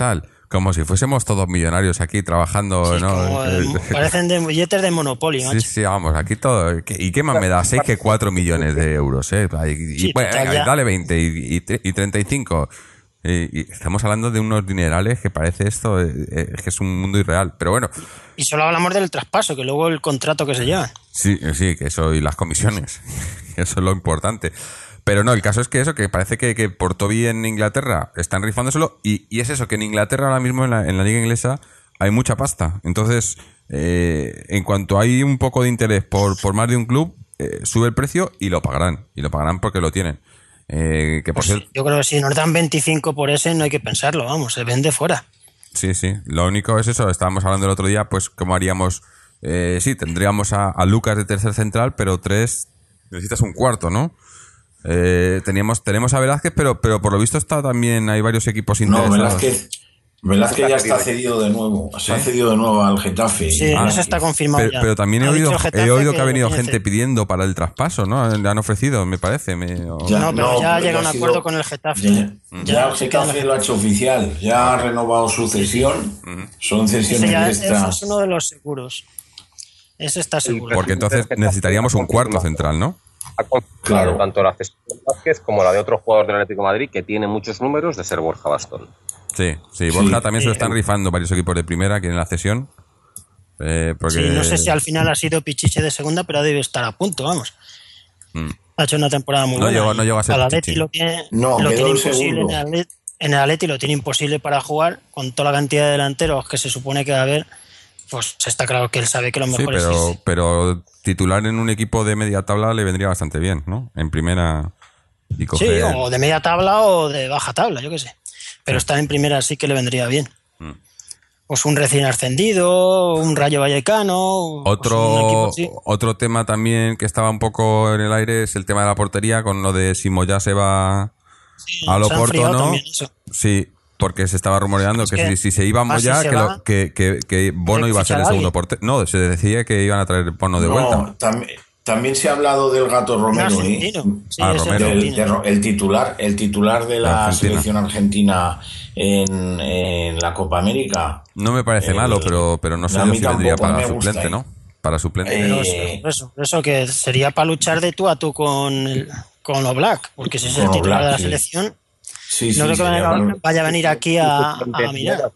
Como si fuésemos todos millonarios aquí trabajando, Sí, ¿no? parecen de billetes de Monopoly, Sí, macho. sí, vamos, aquí todo. ¿Y qué más me da? 6 que 4 millones de euros, ¿eh? Y, Sí, bueno, total, venga, ya. dale 20 y 35. Y estamos hablando de unos dinerales que parece esto, que es un mundo irreal. Pero bueno, Y solo hablamos del traspaso, que luego el contrato que se lleva. sí, que eso y las comisiones. Eso es lo importante. Pero no, el caso es que eso, que parece que por Toby en Inglaterra están rifándoselo. Y es eso, que en Inglaterra ahora mismo, en la liga inglesa, hay mucha pasta. Entonces, en cuanto hay un poco de interés por más de un club, sube el precio y lo pagarán. Y lo pagarán porque lo tienen. Que por Pues cierto, yo creo que si nos dan 25 por ese, no hay que pensarlo, vamos, se vende fuera. sí. Lo único es eso, estábamos hablando el otro día, pues cómo haríamos. Sí, tendríamos a Lucas de tercer central, pero 3 necesitas un cuarto, ¿no? Tenemos a Velázquez, pero por lo visto está también, hay varios equipos No, interesados. Velázquez ya está cedido de nuevo. Se ha cedido de nuevo al Getafe. Sí, eso está confirmado Pero, ya. pero también he Ha dicho oído, el Getafe he oído que ha lo venido tiene gente pidiendo para el traspaso, ¿no? Le han ofrecido, me parece. Ya, No, pero ya pero llega a un ha sido- acuerdo con el Getafe. Ya el se queda en Getafe lo ha hecho oficial. Ya ha renovado su cesión. Son cesiones de Ese estas. es uno de los seguros. Ese está seguro. Porque entonces necesitaríamos un cuarto central, ¿no? Ha confirmado Claro. tanto la cesión de Vázquez como la de otro jugador del Atlético de Madrid que tiene muchos números de ser Borja Bastón. Sí, Borja también se lo Sí. están rifando varios equipos de primera, quieren la cesión. Porque... Sí, no sé si al final ha sido Pichiche de segunda, pero debe estar a punto, vamos. Ha hecho una temporada muy No buena. llegó a ser Al Atleti Pichichi. lo tiene, No, lo quedó tiene el imposible. segundo. En el Atleti lo tiene imposible para jugar, con toda la cantidad de delanteros que se supone que va a haber. Pues está claro que él sabe que lo Sí, mejor es irse. pero titular en un equipo de media tabla le vendría bastante bien, ¿no? En primera y Sí, coger... o de media tabla o de baja tabla, yo qué sé. Pero estar en primera sí que le vendría bien. Pues un recién ascendido, un Rayo Vallecano. pues un equipo así. Otro tema también que estaba un poco en el aire es el tema de la portería, con lo de si Moyá se va Sí, a se ha Loporto, enfriado ¿no? también eso. Sí, porque se estaba rumoreando Es que que si se iba Moyá, se que, va, que Bono iba a ser el fichar a segundo alguien. portero. No, se decía que iban a traer Bono de vuelta. No, también se ha hablado del Gato Un Romero, argentino. Sí, Ah, es Romero. argentino. El titular de la Argentina. selección argentina en la Copa América. No me parece malo, pero no sé a yo mí si vendría tampoco, para no me gusta, suplente, ¿no? Para suplente. Pero Eh, eso que sería para luchar de tú a tú con Oblak, porque si es el Con titular Oblak, de la sí. selección, sí, no creo que sería vaya a venir aquí a mirar.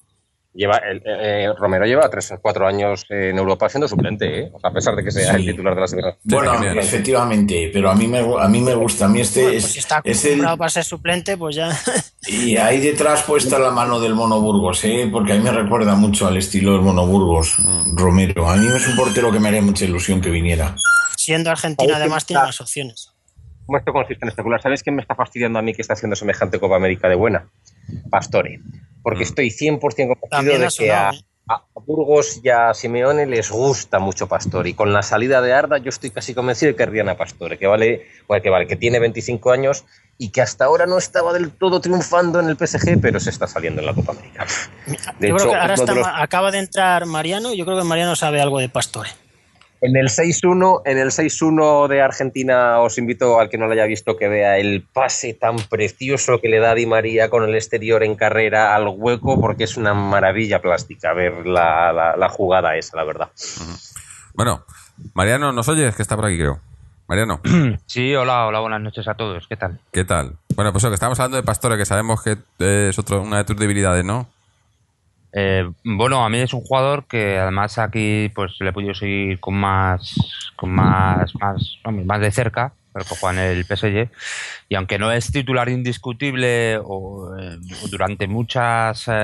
Romero lleva 3 o 4 años en Europa siendo suplente, ¿eh? O sea, a pesar de que sea Sí. el titular de la selección. Bueno, genial. efectivamente, pero a mí me gusta. A mí Pues si está es el, acostumbrado para ser suplente, pues ya. y ahí detrás puesta la mano del Mono Burgos, porque a mí me recuerda mucho al estilo del Mono Burgos, Romero. A mí es un portero que me haría mucha ilusión que viniera. Siendo Argentina, además, tiene más opciones. ¿Cómo esto consiste en especular? ¿Sabéis quién me está fastidiando a mí que está haciendo semejante Copa América de buena? Pastore. Porque estoy 100% convencido También de ha que sonado, ¿eh? a Burgos y a Simeone les gusta mucho Pastore. Y con la salida de Arda yo estoy casi convencido de que querrían a Pastore, que tiene 25 años y que hasta ahora no estaba del todo triunfando en el PSG, pero se está saliendo en la Copa América. De Yo hecho, creo que ahora uno de los- acaba de entrar Mariano, yo creo que Mariano sabe algo de Pastore. En el 6-1 de Argentina os invito al que no lo haya visto que vea el pase tan precioso que le da Di María con el exterior en carrera al hueco, porque es una maravilla plástica ver la jugada esa, la verdad. Bueno, Mariano, ¿nos oyes? Que está por aquí, creo. Mariano, Sí, hola, buenas noches a todos. ¿Qué tal? ¿qué tal? Bueno, pues eso, que estamos hablando de Pastore, que sabemos que es una de tus debilidades, ¿no? Bueno, a mí es un jugador que además aquí pues le he podido seguir con más de cerca, pero que juega en el PSG, y aunque no es titular indiscutible durante muchas o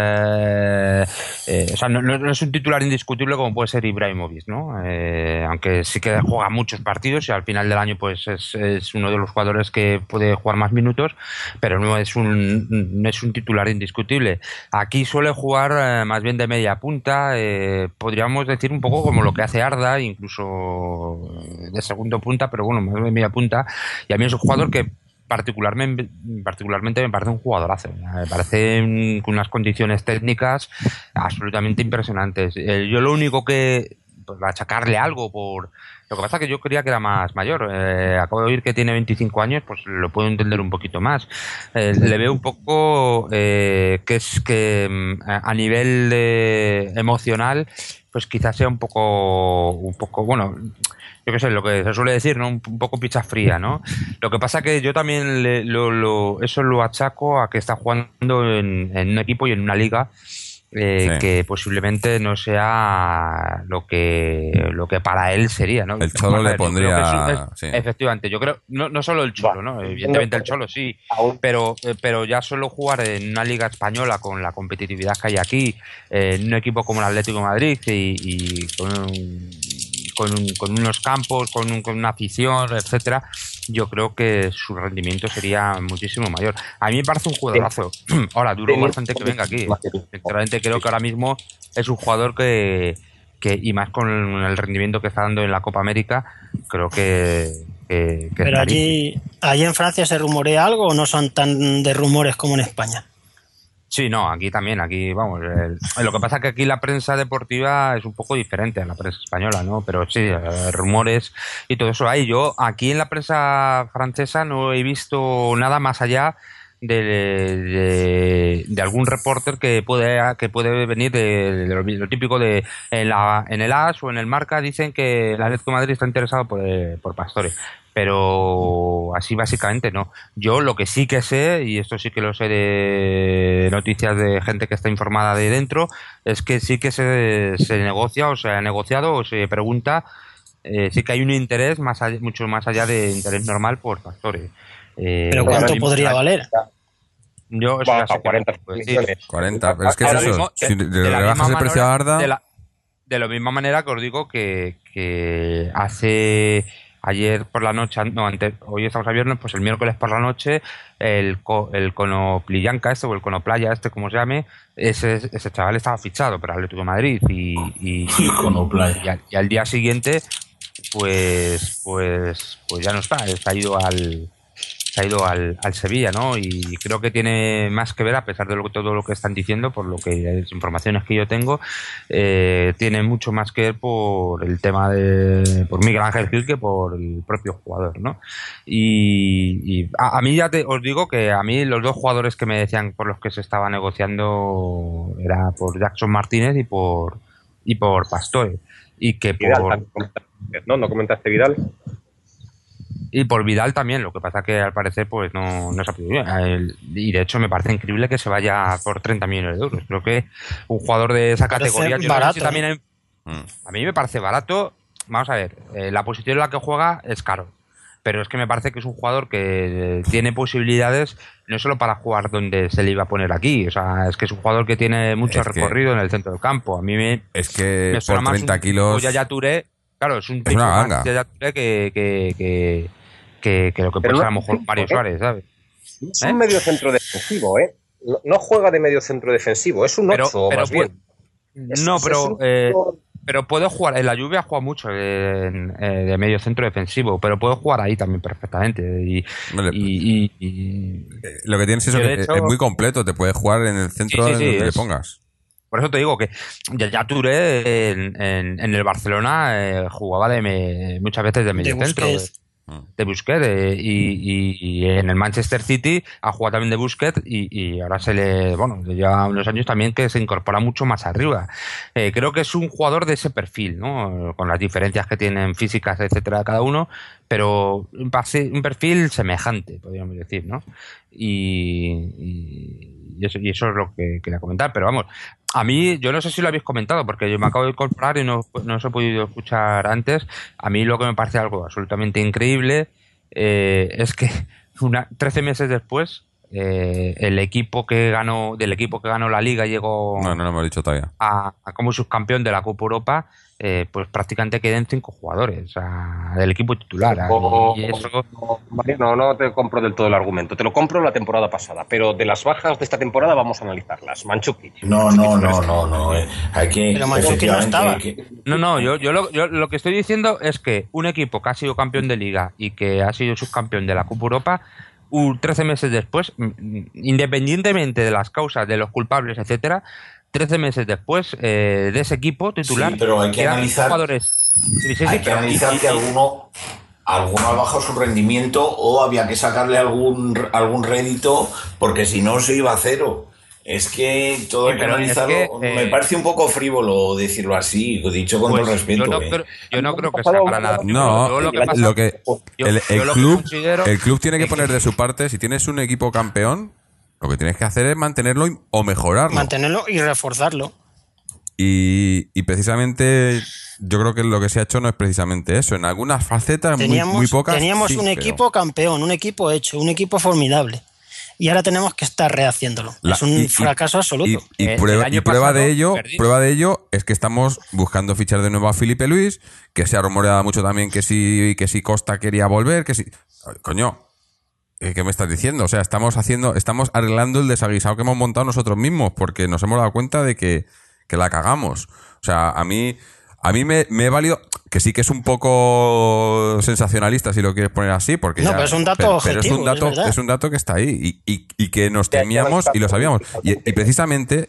sea, no es un titular indiscutible como puede ser Ibrahimovic, ¿no? Aunque sí que juega muchos partidos y al final del año pues es uno de los jugadores que puede jugar más minutos, pero no es un titular indiscutible. Aquí suele jugar más bien de media punta, podríamos decir un poco como lo que hace Arda, incluso de segundo punta, pero bueno, más de media punta. Y a mí es un jugador que particularmente me parece un jugadorazo. Me parece con unas condiciones técnicas absolutamente impresionantes. Yo lo único que, pues, achacarle algo por Lo que pasa es que yo creía que era más mayor. Acabo de oír que tiene 25 años, pues lo puedo entender un poquito más. Le veo un poco que es que a nivel emocional, pues quizás sea un poco, bueno, yo qué sé, lo que se suele decir, ¿no? Un poco picha fría, ¿no? Lo que pasa que yo también eso lo achaco a que está jugando en un equipo y en una liga que posiblemente no sea lo que para él sería, ¿no? El Cholo le pondría... sí. Efectivamente, yo creo, no solo el Cholo, ¿no? Evidentemente el Cholo sí, pero ya solo jugar en una liga española con la competitividad que hay aquí, en un equipo como el Atlético de Madrid y con unos campos, con una afición, etcétera, yo creo que su rendimiento sería muchísimo mayor. A mí me parece un jugadorazo. Ahora, duro bastante que venga aquí. Sinceramente creo que ahora mismo es un jugador que y más con el rendimiento que está dando en la Copa América, creo que pero allí en Francia se rumorea algo o no son tan de rumores como en España. Sí, no, aquí también, vamos, lo que pasa es que aquí la prensa deportiva es un poco diferente a la prensa española, ¿no? Pero sí, rumores y todo eso hay. Yo aquí en la prensa francesa no he visto nada más allá de algún reporter que puede venir de lo típico de en el AS o en el Marca dicen que el Atlético de Madrid está interesado por Pastore, pero así básicamente no. Yo lo que sí que sé, y esto sí que lo sé de noticias de gente que está informada de dentro, es que sí que se negocia o se ha negociado o se pregunta, sí que hay un interés mucho más allá de interés normal por Pastore. ¿Pero cuánto podría valer? Yo eso ya sé 40 millones. 40, pero es que es eso. Mismo, si le rebajas el precio a Arda... De la misma manera que os digo que hace... Ayer por la noche, hoy estamos a viernes, pues el miércoles por la noche el Konoplyanka o el Konoplaya como se llame, ese chaval estaba fichado para el Atlético de Madrid y al día siguiente pues ya no está, se ha ido al Sevilla, ¿no? Y creo que tiene más que ver, a pesar de todo lo que están diciendo, por lo que las informaciones que yo tengo, tiene mucho más que ver por el tema por Miguel Ángel Gil que por el propio jugador, ¿no? Y a mí os digo que a mí los dos jugadores que me decían por los que se estaba negociando era por Jackson Martínez y por Pastore. Y que Vidal, ¿no comentaste Vidal? Y por Vidal también, lo que pasa que al parecer pues no se ha podido. Y de hecho me parece increíble que se vaya por 30 millones de euros. Creo que un jugador de esa categoría... barato, no sé si también a mí me parece barato. Vamos a ver, la posición en la que juega es caro. Pero es que me parece que es un jugador que tiene posibilidades no solo para jugar donde se le iba a poner aquí. O sea, es que es un jugador que tiene mucho recorrido en el centro del campo. A mí me por 30 kilos... Yaya Touré, claro, es un tipo más Yaya Touré que lo que puede ser a lo mejor Mario Suárez, ¿sabes? Es un medio centro defensivo, ¿eh? No juega de medio centro defensivo, es un 8 más bien. Pero puede jugar, en la Juve ha jugado mucho de medio centro defensivo, pero puede jugar ahí también perfectamente. Lo que tienes es que hecho, es muy completo, te puede jugar en el centro donde le pongas. Por eso te digo que ya Touré en el Barcelona jugaba muchas veces de medio centro. De Busquets y en el Manchester City ha jugado también de Busquets y ahora lleva unos años también que se incorpora mucho más arriba. Creo que es un jugador de ese perfil, ¿no? Con las diferencias que tienen físicas, etcétera, cada uno, pero un perfil semejante, podríamos decir, ¿no? Y eso es lo que quería comentar, pero vamos, a mí, yo no sé si lo habéis comentado, porque yo me acabo de incorporar y no os he podido escuchar antes. A mí lo que me parece algo absolutamente increíble es que 13 meses después del equipo que ganó la Liga llegó no lo hemos dicho todavía a como subcampeón de la Copa Europa, pues prácticamente queden 5 jugadores del equipo titular. Y eso... No te compro del todo el argumento. Te lo compro la temporada pasada, pero de las bajas de esta temporada vamos a analizarlas. Mandžukić. No. Hay que... Pero Mandžukić no estaba. Yo lo que estoy diciendo es que un equipo que ha sido campeón de Liga y que ha sido subcampeón de la Copa Europa, 13 meses después, independientemente de las causas, de los culpables, etcétera, 13 meses después de ese equipo titular. Sí, pero hay que eran analizar. Jugadores. Hay que analizar que alguno ha bajado su rendimiento o había que sacarle algún rédito, porque si no se iba a cero. Es que todo hay que analizarlo. Me parece un poco frívolo decirlo así, dicho con todo respeto. Yo no creo que sea para nada. No, el club tiene que es poner de su parte. Si tienes un equipo campeón, lo que tienes que hacer es mantenerlo o mejorarlo. Mantenerlo y reforzarlo. Y precisamente yo creo que lo que se ha hecho no es precisamente eso. En algunas facetas, muy pocas. Teníamos un equipo campeón, un equipo hecho, un equipo formidable. Y ahora tenemos que estar rehaciéndolo. Es un fracaso absoluto. Y prueba de ello es que estamos buscando fichar de nuevo a Filipe Luis, que se ha rumoreado mucho también que si Costa quería volver, que si... Coño, ¿qué me estás diciendo? O sea, estamos arreglando el desaguisado que hemos montado nosotros mismos, porque nos hemos dado cuenta de que la cagamos. O sea, a mí me he valido, que sí que es un poco sensacionalista si lo quieres poner así, porque no, pero es un dato objetivo, pero es un dato que está ahí y que nos temíamos y lo sabíamos. Y precisamente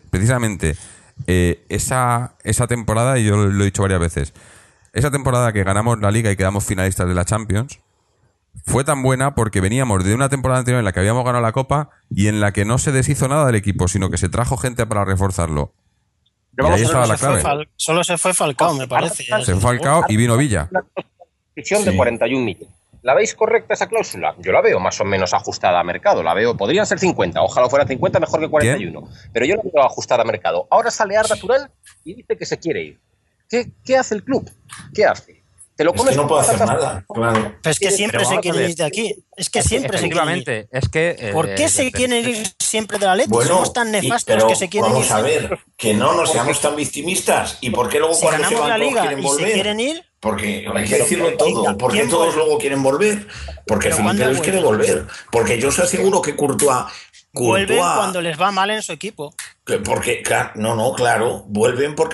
esa temporada, y yo lo he dicho varias veces, esa temporada que ganamos la Liga y quedamos finalistas de la Champions fue tan buena porque veníamos de una temporada anterior en la que habíamos ganado la Copa y en la que no se deshizo nada del equipo, sino que se trajo gente para reforzarlo. Y ahí estaba la clave. Solo se fue Falcao, me parece. Se fue Falcao y vino Villa. Una decisión de 41 millones. ¿La veis correcta esa cláusula? Yo la veo más o menos ajustada a mercado. Podrían ser 50. Ojalá fueran 50, mejor que 41. ¿Quién? Pero yo la veo ajustada a mercado. Ahora sale Arda Turán y dice que se quiere ir. ¿Qué hace el club? ¿Qué hace? ¿Te lo comes? Es que no puede hacer nada. Claro. Pero es que siempre se quieren ir de aquí. Es que siempre se quieren ir. Es que, ¿por qué se quieren ir siempre de la Leti? Bueno, somos tan nefastos que se quieren ir. Vamos a ver, que no nos seamos tan victimistas. ¿Y por qué luego si cuando se van la Liga quieren volver? Se quieren ir, porque hay que decirlo todo. ¿Por qué todos luego quieren volver? Porque Filipe Luis quiere volver. Porque yo os aseguro que Courtois vuelven cuando les va mal en su equipo. Porque, claro, vuelven porque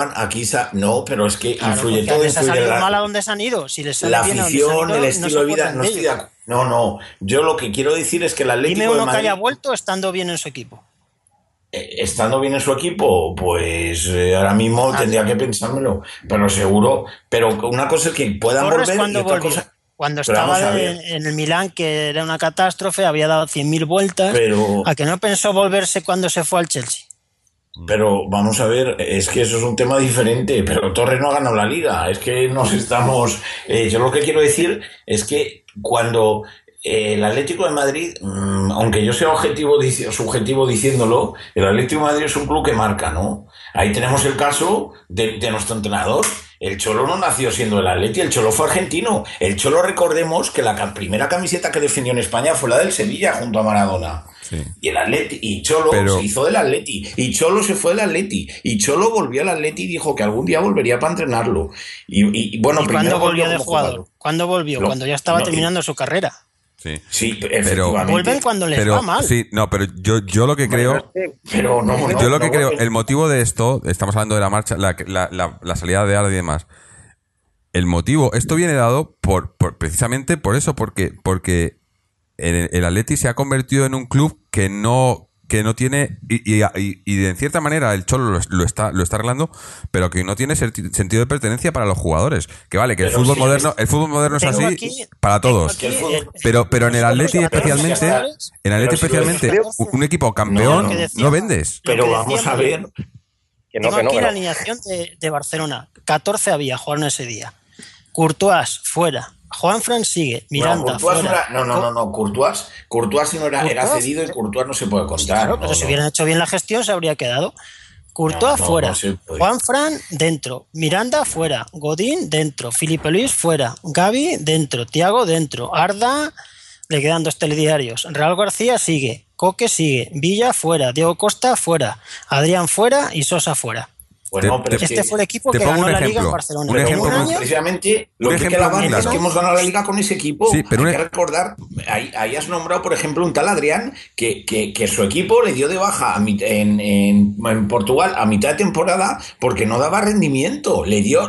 no, pero es que claro, influye todo. ¿Les ha salido mal a dónde se han ido? Si les la afición, el estilo de vida, no estoy de acuerdo. No, yo lo que quiero decir es que el Atlético de Madrid... Dime uno que haya vuelto estando bien en su equipo. Estando bien en su equipo, pues ahora mismo tendría que pensármelo, pero seguro. Pero una cosa es que puedan volver y otra cosa... Cuando estaba en el Milán, que era una catástrofe, había dado 100.000 vueltas, a que no pensó volverse cuando se fue al Chelsea. Pero vamos a ver, es que eso es un tema diferente, pero Torres no ha ganado la Liga, es que nos estamos... yo lo que quiero decir es que cuando el Atlético de Madrid, aunque yo sea subjetivo diciéndolo, el Atlético de Madrid es un club que marca, ¿no? Ahí tenemos el caso de nuestro entrenador. El Cholo no nació siendo el Atleti, el Cholo fue argentino. El Cholo, recordemos que la primera camiseta que defendió en España fue la del Sevilla junto a Maradona. Sí. Y el Atleti, y Cholo se hizo del Atleti, y Cholo se fue del Atleti, y Cholo volvió al Atleti y dijo que algún día volvería para entrenarlo. ¿Y cuándo volvió de jugador? ¿Cuándo volvió? Cuando ya estaba terminando su carrera. Sí, efectivamente. Vuelven cuando les va mal. Sí, no, pero yo lo que creo... el motivo de esto, estamos hablando de la marcha, la salida de Arda y demás. El motivo, esto viene dado precisamente por eso, porque el Atleti se ha convertido en un club que no tiene, y en cierta manera el Cholo lo está arreglando, pero que no tiene sentido de pertenencia para los jugadores. Que vale, que el fútbol moderno es así para todos. Pero en el Atleti especialmente, un equipo campeón no vendes. Pero vamos a ver. Tengo aquí la alineación de Barcelona. 14 había, jugaron ese día. Courtois, fuera. Juanfran sigue, Miranda fuera. No, Courtois si no era cedido, y Courtois no se puede contar. Claro, pero si hubieran hecho bien la gestión se habría quedado. Courtois fuera, Juanfran dentro, Miranda fuera, Godín dentro, Filipe Luis fuera, Gavi dentro, Thiago dentro, Arda, le quedan 2 telediarios, Raúl García sigue, Coque sigue, Villa fuera, Diego Costa fuera, Adrián fuera y Sosa fuera. Bueno, pero fue el equipo que ganó la Liga en Barcelona. Un ejemplo, precisamente lo que queda mal es que hemos ganado la Liga con ese equipo. Sí, pero hay que recordar, ahí has nombrado, por ejemplo, un tal Adrián que su equipo le dio de baja en Portugal a mitad de temporada porque no daba rendimiento.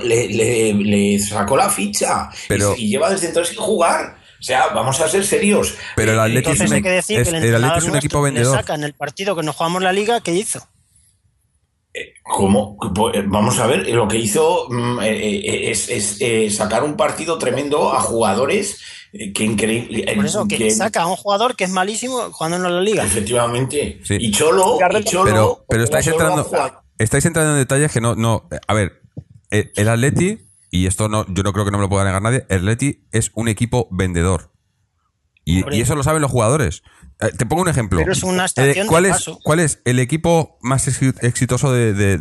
Le sacó la ficha y lleva desde entonces sin jugar. O sea, vamos a ser serios. Pero el Atleti es un equipo vendedor. Le saca en el partido que nos jugamos la Liga, ¿qué hizo? ¿Cómo? Pues, vamos a ver, lo que hizo es sacar un partido tremendo a jugadores que increíble. Por eso, que saca a un jugador que es malísimo jugando en la liga. Efectivamente. Sí. Y Cholo. Pero estáis entrando en detalles que no. A ver, el Atleti, y esto yo no creo que no me lo pueda negar nadie, el Atleti es un equipo vendedor. Y eso lo saben los jugadores. Te pongo un ejemplo. Pero es una estación ¿cuál de es, paso. ¿Cuál es el equipo más exitoso de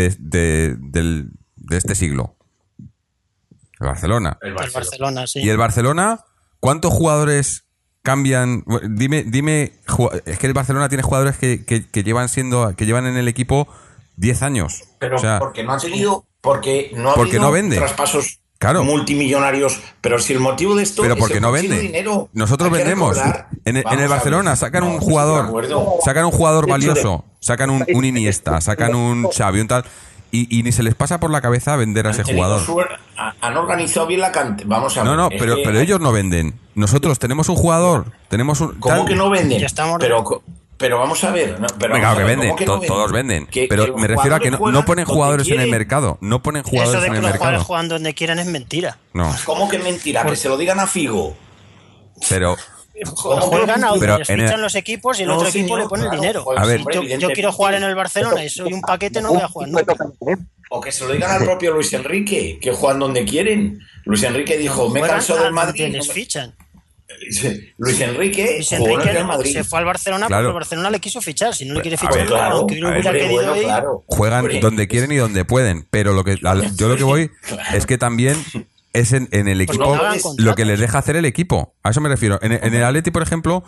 este siglo? El Barcelona. El Barcelona, sí. Y el Barcelona, ¿cuántos jugadores cambian? Dime, es que el Barcelona tiene jugadores que llevan en el equipo 10 años. Pero o sea, porque no ha tenido, porque no ha habido vende. traspasos Claro. multimillonarios. Pero si el motivo de esto pero es porque el no coche de vende. dinero, Nosotros hay que vendemos. recordar. En el Vamos a Barcelona ver. sacan un No, jugador, estoy de acuerdo. sacan un jugador valioso, sacan un Iniesta, sacan un Xavi, un tal, y ni se les pasa por la cabeza vender a ese jugador. Han organizado bien la cantidad. Vamos a ver. No, pero ellos no venden. Nosotros tenemos un jugador, tenemos un ¿Cómo tal, que no venden? Ya estamos- Pero vamos a ver. Venga, que venden, todos venden. Pero me refiero a que no ponen jugadores en el mercado. No ponen Eso jugadores de en que el los jugadores mercado. juegan donde quieran es mentira. No, ¿Cómo que mentira? Que se lo digan a Figo. pero Juegan a donde Pero les en el- fichan los equipos y el No, otro equipo señor, le pone el claro, dinero. pues, A ver. hombre, Yo evidentemente. quiero jugar en el Barcelona y soy un paquete, no voy a jugar nunca. O que se lo digan al propio Luis Enrique, que juegan donde quieren. Luis Enrique dijo, me he Juegan cansado a del donde Madrid. les fichan. Luis Enrique Luis jugó en el Enrique Real Madrid. se fue al Barcelona Claro. porque el Barcelona le quiso fichar. Si no le quiere A fichar, ver, Claro, aunque yo a ver, hubiera querido bueno, ir, claro. juegan Hombre, donde quieren y donde pueden. Pero yo lo que voy Claro. es que también es en el Pues equipo no hagan lo contratos. que les deja hacer el equipo. A eso me refiero. En el Atleti, por ejemplo,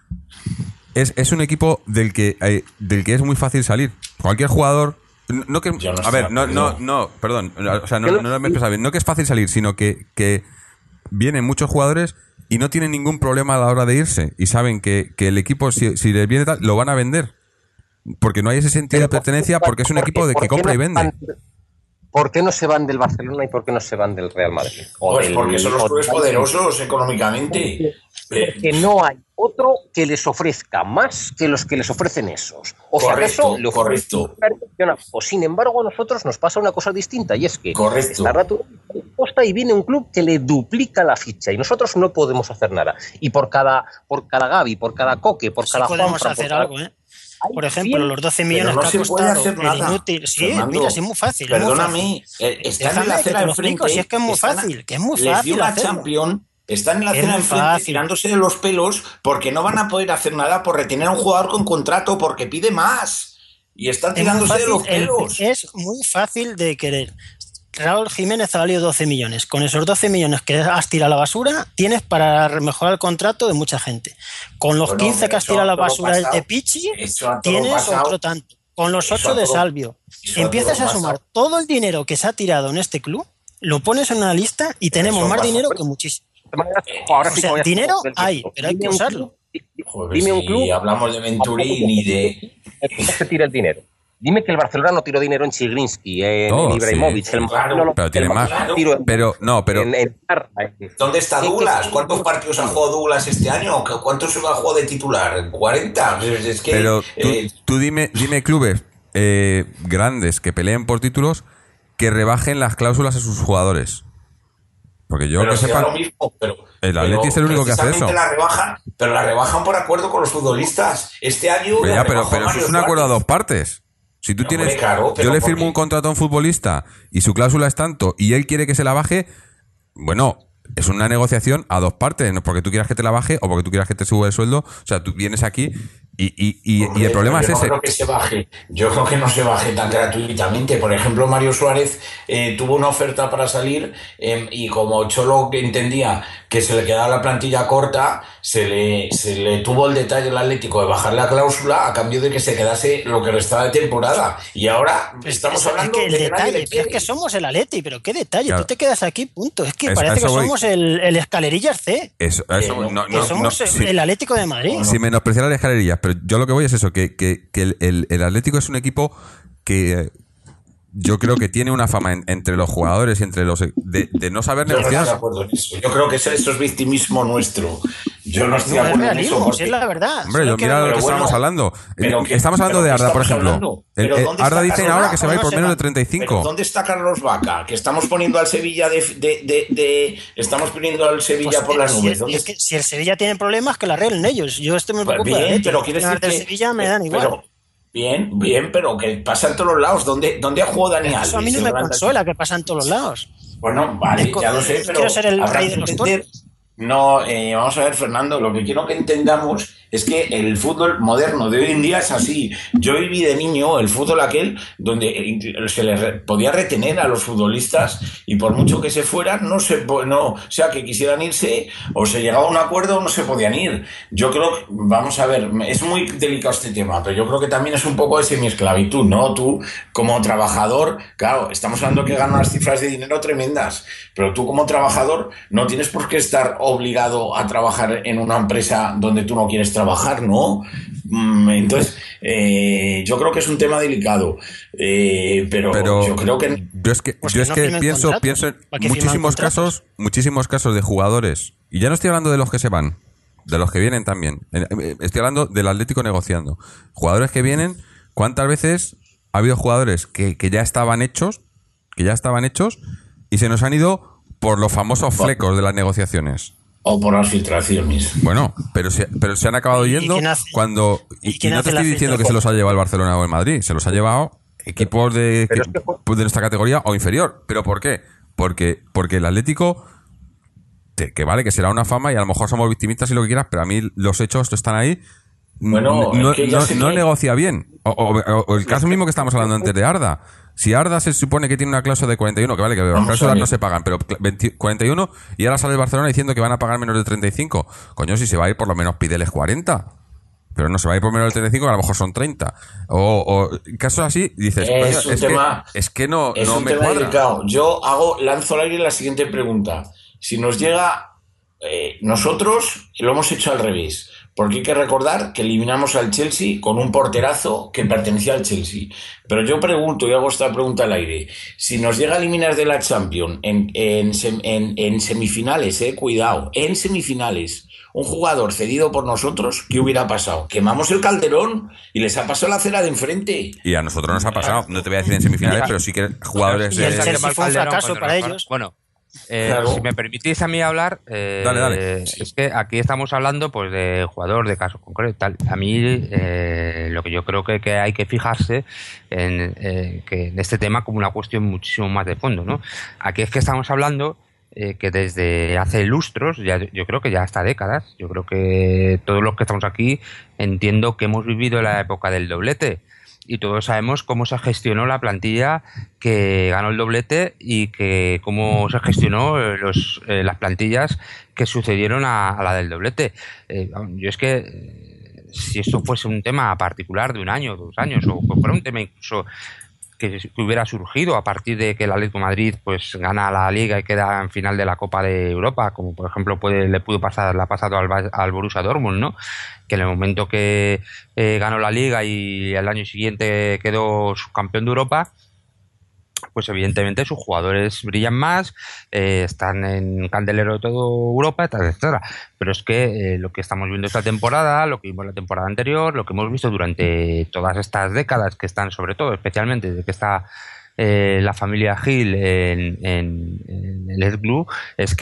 es un equipo del que es muy fácil salir. Cualquier jugador. No que, Yo no a ver, estoy de acuerdo. perdón. O sea, no me he expresado bien. No que es fácil salir, sino que vienen muchos jugadores y no tienen ningún problema a la hora de irse. Y saben que el equipo, si les viene tal, lo van a vender. Porque no hay ese sentido de pertenencia, porque es un equipo de que compra y vende. ¿Por qué no se van del Barcelona y por qué no se van del Real Madrid? Pues porque son los clubes poderosos económicamente. Porque no hay otro que les ofrezca más que los que les ofrecen esos. O sea, Correcto, eso le ofrece o sin embargo, a nosotros nos pasa una cosa distinta y es que Correcto. está rato costa y viene un club que le duplica la ficha y nosotros no podemos hacer nada. Y por cada Gavi, por cada Coque, por sí cada podemos Juanfran, hacer por cada- algo, ¿eh? Por ejemplo, los 12 millones no que ha se puede costado hacer el nada, inútil. Sí, Fernando. mira, sí, es muy fácil. es muy Perdóname, fácil. están en Déjame la que acera te lo enfrente. explico, si es que es muy fácil, que es muy Les dio fácil una hacerlo. Champions, están en la Es acera muy enfrente fácil. tirándose de los pelos porque no van a poder hacer nada por retener a un jugador con contrato porque pide más. Y están Es muy tirándose de los fácil, pelos. es muy fácil de querer. Raúl Jiménez ha valido 12 millones. Con esos 12 millones que has tirado a la basura, tienes para mejorar el contrato de mucha gente. Con los Bueno, 15 que has eso tirado a la ha todo basura pasado. de Pichi, Eso ha todo tienes pasado. otro tanto. Con los Eso 8 ha de todo- Salvio. eso ha Empiezas todo a sumar pasado. todo el dinero que se ha tirado en este club, lo pones en una lista y tenemos Eso más pasa. dinero que muchísimo. Ahora O sí sea, que voy a- dinero hay, pero hay que Dime un usarlo. club- Joder, Dime un si club hablamos de Venturi ni de... ¿cómo se tira el dinero? Dime que el Barcelona no tiró dinero en Chigrinsky, en Todo, Ibrahimovic, sí. el Claro, Madrid no pero tiene el más. Madrid tiró en- Pero, no, pero en Parra. ¿Dónde está Douglas? ¿Cuántos partidos ha jugado Douglas este año? ¿Cuántos ha jugado de titular? ¿40? Es que, Pero tú dime clubes grandes que peleen por títulos que rebajen las cláusulas a sus jugadores. Porque yo pero que si sepa, es lo mismo, el Atleti es el único que hace precisamente eso. La rebajan, pero la rebajan por acuerdo con los futbolistas. Este año... Ya, la pero rebajó eso Mario es un acuerdo a Suárez. dos partes. Si tú Hombre, tienes, claro, pero yo le ¿por firmo qué? un contrato a un futbolista y su cláusula es tanto y él quiere que se la baje, bueno, es una negociación a dos partes, no porque tú quieras que te la baje o porque tú quieras que te suba el sueldo. O sea, tú vienes aquí y Hombre, el problema es yo no ese. creo que se baje. Yo creo que no se baje tan gratuitamente. Por ejemplo, Mario Suárez tuvo una oferta para salir y como Cholo entendía que se le quedaba la plantilla corta, se le tuvo el detalle al Atlético de bajar la cláusula a cambio de que se quedase lo que restaba de temporada. Y ahora estamos hablando es que el de que nadie detalle, le pero es quiere. que somos el Atleti, pero qué detalle, Claro. tú te quedas aquí, punto. Es que A parece que eso voy. somos el Escalerillas C, Eso, no, que somos sí. el Atlético de Madrid. Sin menospreciar las escalerillas, pero yo lo que voy es eso, que el Atlético es un equipo que yo creo que tiene una fama entre los jugadores y entre los de no saber Yo no estoy negociar. de acuerdo en eso. Yo creo que eso es victimismo nuestro. Yo no estoy de No, es acuerdo en eso. realismo, Porque... si es la verdad. Hombre, Solo yo mira lo que pero bueno, estábamos hablando. pero que- Estamos hablando pero de ¿qué Arda, por estamos ejemplo. hablando? ¿Pero dónde Arda está dicen Carlos ahora que se va a ir Vaca? por No menos de se Pero 35. ¿dónde está Carlos Vaca? Que estamos poniendo al Sevilla estamos poniendo al Sevilla Pues, por las si, nubes. es, ¿Dónde es que si el Sevilla tiene problemas, que lo arreglen ellos. Yo estoy muy Pues preocupado. bien, pero quiere decir del que... Sevilla me dan igual. Pero, bien, pero que pasa en todos los lados. ¿Dónde ha jugado Dani Alves? Eso a mí no El me gran- consuela, que pasa en todos los lados. Bueno, vale, ya lo sé, Yo pero... quiero ser el habrá rey que de los entender- toros. No, vamos a ver, Fernando, lo que quiero que entendamos es que el fútbol moderno de hoy en día es así. Yo viví de niño el fútbol aquel donde se les podía retener a los futbolistas y por mucho que se fueran, o sea, que quisieran irse o se llegaba a un acuerdo o no se podían ir. Yo creo que, vamos a ver, es muy delicado este tema, pero yo creo que también es un poco de semiesclavitud, ¿no? Tú, como trabajador, claro, estamos hablando que ganas unas cifras de dinero tremendas, pero tú como trabajador no tienes por qué estar obligado a trabajar en una empresa donde tú no quieres trabajar, ¿no? Entonces, yo creo que es un tema delicado, pero yo creo que... Pues Yo que es no que firmen pienso contratos. en ¿Para qué firman contratos? muchísimos casos de jugadores, y ya no estoy hablando de los que se van, de los que vienen también. Estoy hablando del Atlético negociando. Jugadores que vienen, ¿cuántas veces ha habido jugadores que ya estaban hechos, y se nos han ido por los famosos flecos de las negociaciones? O por las filtraciones. Bueno, pero se han acabado ¿Y yendo quién hace- cuando... y Y quién no hace te la estoy diciendo que filtración? se los ha llevado el Barcelona o el Madrid, se los ha llevado equipos de nuestra categoría o inferior. ¿Pero por qué? Porque el Atlético, que vale, que será una fama y a lo mejor somos victimistas y lo que quieras, pero a mí los hechos están ahí. Bueno, no, es que ya sé no que- negocia bien. O el caso mismo que estamos hablando antes de Arda. Si Arda se supone que tiene una cláusula de 41, que vale, que las Vamos a cláusulas ver. no se pagan, pero 41, y ahora sale el Barcelona diciendo que van a pagar menos de 35. Coño, si se va a ir, por lo menos pídeles 40. Pero no se va a ir por menos de 35, que a lo mejor son 30. O casos así, dices, Es coño, un tema- es que no, Es no un me tema cuadra. delicado. Yo lanzo al aire la siguiente pregunta. Si nos llega, nosotros lo hemos hecho al revés, porque hay que recordar que eliminamos al Chelsea con un porterazo que pertenecía al Chelsea. Pero yo pregunto, y hago esta pregunta al aire, si nos llega a eliminar de la Champions en semifinales, cuidado, en semifinales, un jugador cedido por nosotros, ¿qué hubiera pasado? Quemamos el Calderón y les ha pasado la acera de enfrente. Y a nosotros nos ha pasado, no te voy a decir en semifinales, pero sí que jugadores Y el de... Chelsea fue un fracaso para ellos. Bueno, Claro. si me permitís a mí hablar, Dale. es que aquí estamos hablando pues de jugador, de caso concreto. Tal. A mí lo que yo creo que hay que fijarse que en este tema como una cuestión muchísimo más de fondo, ¿no? Aquí es que estamos hablando que desde hace lustros, yo creo que ya hasta décadas, yo creo que todos los que estamos aquí entiendo que hemos vivido la época del doblete. Y todos sabemos cómo se gestionó la plantilla que ganó el doblete y que cómo se gestionó las plantillas que sucedieron a la del doblete. Yo es que si esto fuese un tema particular de un año, 2 años, o fuera un tema incluso que hubiera surgido a partir de que el Atlético de Madrid pues gana la Liga y queda en final de la Copa de Europa, como por ejemplo le ha pasado al Borussia Dortmund, ¿no? Que en el momento que ganó la Liga y el año siguiente quedó subcampeón de Europa, pues evidentemente sus jugadores brillan más, están en candelero de toda Europa, etcétera. Pero es que lo que estamos viendo esta temporada, lo que vimos la temporada anterior, lo que hemos visto durante todas estas décadas que están, sobre todo, especialmente desde que está la familia Gil en el club, es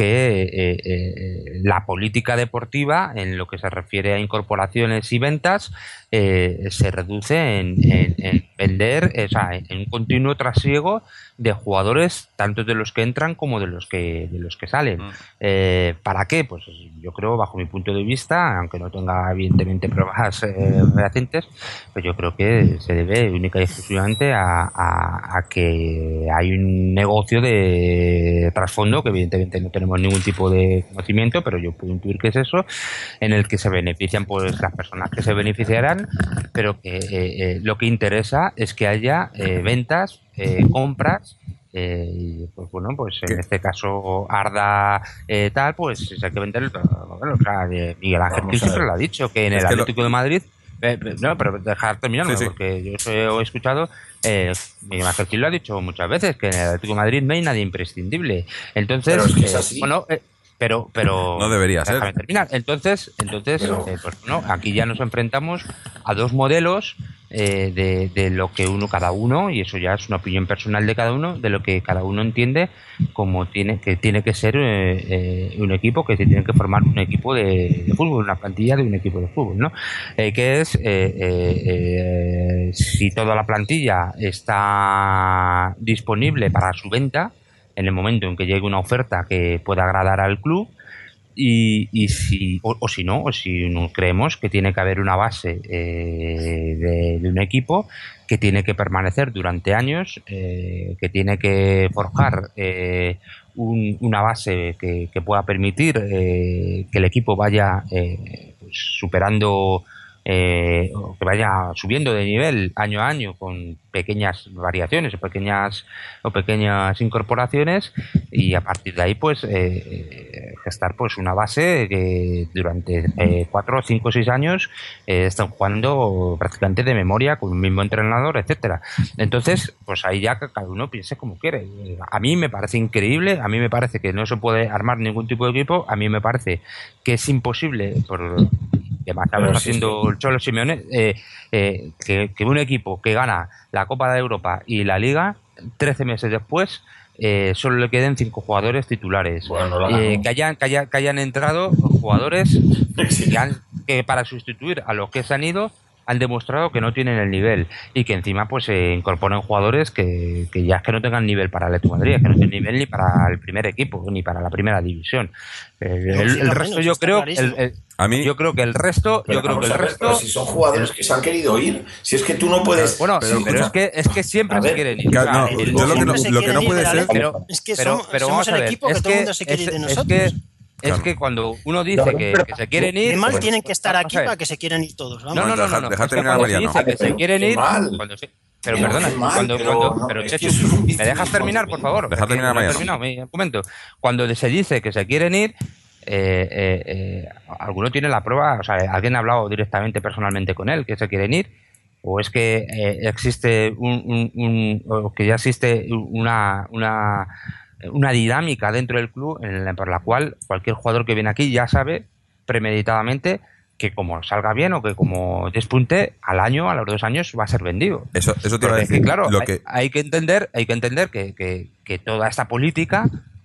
que la política deportiva, en lo que se refiere a incorporaciones y ventas, se reduce en vender, o sea, en un continuo trasiego de jugadores, tanto de los que entran como de los que salen. ¿Para qué? Pues yo creo, bajo mi punto de vista, aunque no tenga evidentemente pruebas recientes, pues yo creo que se debe única y exclusivamente a que hay un negocio de trasfondo que evidentemente no tenemos ningún tipo de conocimiento, pero yo puedo intuir que es eso, en el que se benefician pues las personas que se beneficiarán, pero que lo que interesa es que haya ventas, compras, y pues bueno, pues en este caso Arda tal, pues hay que vender bueno, o sea, Miguel Ángel Vamos Gil a ver. siempre lo ha dicho, que en Es el que Atlético de Madrid no, pero dejar terminarlo, Sí. porque yo eso he escuchado. Miguel Ángel Gil lo ha dicho muchas veces, que en el Atlético de Madrid no hay nadie imprescindible. Entonces, Pero es que es así. bueno, pero No debería ser. déjame terminar. Entonces, pues no, aquí ya nos enfrentamos a dos modelos de lo que cada uno, y eso ya es una opinión personal de cada uno, de lo que cada uno entiende como tiene que ser un equipo, que se tiene que formar un equipo de fútbol, una plantilla de un equipo de fútbol, ¿no? Que es si toda la plantilla está disponible para su venta en el momento en que llegue una oferta que pueda agradar al club, y si no creemos que tiene que haber una base de un equipo que tiene que permanecer durante años, que tiene que forjar una base que pueda permitir que el equipo vaya pues, superando o que vaya subiendo de nivel año a año con pequeñas variaciones o pequeñas incorporaciones, y a partir de ahí pues gestar pues una base que durante 4, 5, 6 años están jugando prácticamente de memoria con un mismo entrenador, etcétera. Entonces pues ahí ya cada uno piense como quiere. A mí me parece increíble, a mí me parece que no se puede armar ningún tipo de equipo, a mí me parece que es imposible que acaba haciendo el Cholo Simeone, que un equipo que gana la Copa de Europa y la Liga, 13 meses después solo le queden 5 jugadores titulares. Bueno, que hayan entrado jugadores que para sustituir a los que se han ido han demostrado que no tienen el nivel, y que encima pues se incorporan jugadores que ya es que no tengan nivel para el Atlético de Madrid, que no tienen nivel ni para el primer equipo ni para la primera división. El resto yo creo yo creo que el resto pero si son jugadores que se han querido ir, si es que tú no puedes. Bueno, pero es que siempre se quieren ir. Claro, no, yo lo que no puede ser, es que somos el equipo que todo el mundo se quiere ir de nosotros. Es que cuando uno dice que se quieren ir... Qué mal tienen que estar aquí para que se quieran ir todos. Vamos. No. Deja terminar a Mariano. Dice que se quieren ir... Pero perdona, pero Chechu, ¿me dejas terminar, por favor? Deja terminar a Mariano. No he terminado mi argumento. Cuando se dice que se quieren ir, alguno tiene la prueba, o sea, alguien ha hablado directamente, personalmente con él, que se quieren ir, o es que existe o que ya existe una dinámica dentro del club por la cual cualquier jugador que viene aquí ya sabe premeditadamente que como salga bien o que como despunte al año, a los 2 años va a ser vendido. Eso te iba a decir. Que, claro, hay que entender que toda esta política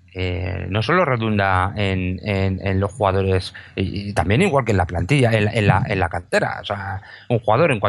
no solo redunda en los jugadores, y también igual que en la plantilla, en la cantera. O sea, un jugador en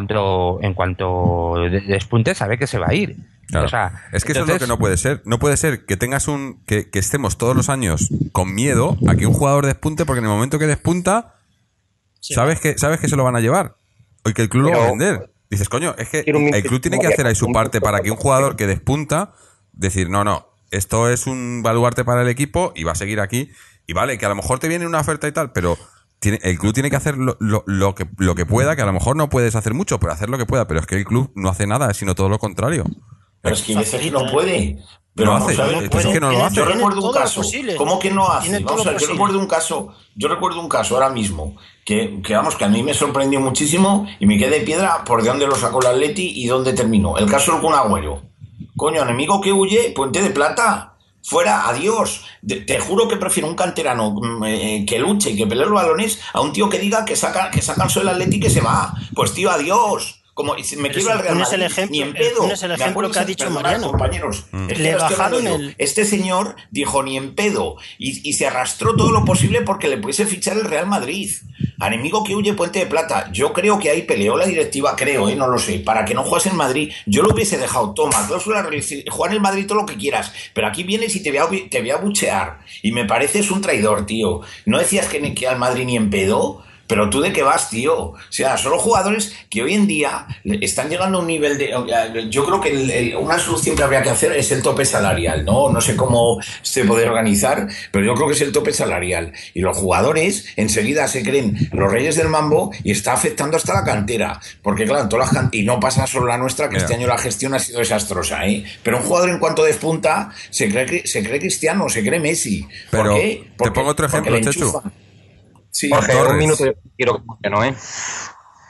cuanto despunte sabe que se va a ir. Claro. O sea, es que eso es lo que no puede ser. No puede ser que tengas que estemos todos los años con miedo a que un jugador despunte, porque en el momento que despunta sabes que se lo van a llevar o que el club lo va a vender. Dices, coño, es que el club tiene que hacer ahí su parte para que un jugador que despunta decir, no, esto es un baluarte para el equipo y va a seguir aquí. Y vale, que a lo mejor te viene una oferta y tal, pero el club tiene que hacer lo que pueda, que a lo mejor no puedes hacer mucho, pero hacer lo que pueda. Pero es que el club no hace nada, sino todo lo contrario. Pero es que hay veces que no puede. Pero no vamos hace, a ver, es que no lo hace. Yo recuerdo un caso. ¿Cómo que no hace? Tiene Vamos a ver, yo recuerdo un caso ahora mismo que a mí me sorprendió muchísimo y me quedé de piedra por de dónde lo sacó el Atleti y dónde terminó. El caso del Kun Agüero. Coño, enemigo que huye, Puente de Plata. Fuera, adiós. Te juro que prefiero un canterano que luche y que pelee los balones a un tío que diga que sacan solo el Atleti y que se va. Pues tío, adiós. Como me quiero al Real Madrid, ni en pedo. Es el ejemplo que ha dicho Mariano. Compañeros, le bajaron Este señor dijo ni en pedo y se arrastró todo lo posible porque le pudiese fichar el Real Madrid. Enemigo que huye, Puente de Plata. Yo creo que ahí peleó la directiva, no lo sé, para que no juegues en Madrid. Yo lo hubiese dejado, toma, cláusula, jugar en el Madrid todo lo que quieras, pero aquí vienes y te voy a buchear. Y me pareces un traidor, tío. ¿No decías que al Madrid ni en pedo? Pero tú de qué vas, tío. O sea, son los jugadores que hoy en día están llegando a un nivel de... Yo creo que una solución que habría que hacer es el tope salarial, ¿no? No sé cómo se puede organizar, pero yo creo que es el tope salarial. Y los jugadores enseguida se creen los reyes del mambo y está afectando hasta la cantera. Porque claro, y no pasa solo la nuestra, que este año la gestión ha sido desastrosa, ¿eh? Pero un jugador en cuanto despunta se cree Cristiano, se cree Messi. Pero ¿por qué? Te pongo otro ejemplo, Chechu. Sí, Jorge, un minuto quiero que no,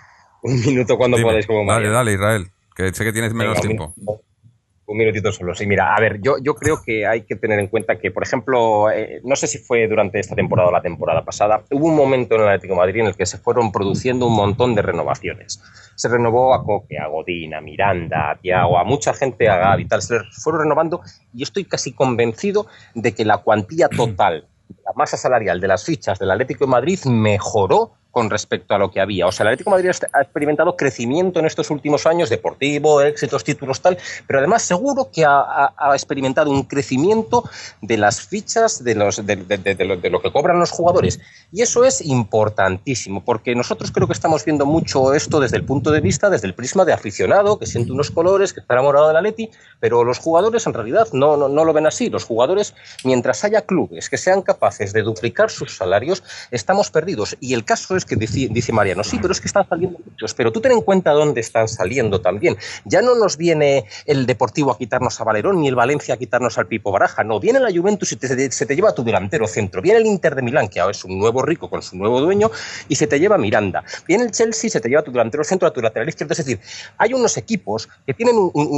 Un minuto cuando Dime. podáis, como María. Dale, Israel, que sé que tienes menos Venga, tiempo. Un minutito solo. Sí, mira, a ver, yo creo que hay que tener en cuenta que, por ejemplo, no sé si fue durante esta temporada o la temporada pasada, hubo un momento en el Atlético de Madrid en el que se fueron produciendo un montón de renovaciones. Se renovó a Coque, a Godín, a Miranda, a Thiago, a mucha gente, a Gavi, tal. Se fueron renovando y estoy casi convencido de que la cuantía total, la masa salarial de las fichas del Atlético de Madrid mejoró con respecto a lo que había. O sea, el Atlético de Madrid ha experimentado crecimiento en estos últimos años, deportivo, éxitos, títulos, tal, pero además seguro que ha experimentado un crecimiento de las fichas, de lo que cobran los jugadores. Y eso es importantísimo, porque nosotros creo que estamos viendo mucho esto desde el punto de vista, desde el prisma de aficionado, que siente unos colores, que está enamorado del Atleti, pero los jugadores en realidad no lo ven así. Los jugadores, mientras haya clubes que sean capaces de duplicar sus salarios, estamos perdidos. Y el caso es que dice Mariano, sí, pero es que están saliendo muchos, pero tú ten en cuenta dónde están saliendo también. Ya no nos viene el Deportivo a quitarnos a Valerón, ni el Valencia a quitarnos al Pipo Baraja, no, viene la Juventus y se te lleva a tu delantero centro, viene el Inter de Milán, que ahora es un nuevo rico con su nuevo dueño, y se te lleva a Miranda, viene el Chelsea, se te lleva a tu delantero centro, a tu lateral izquierdo. Es decir, hay unos equipos que tienen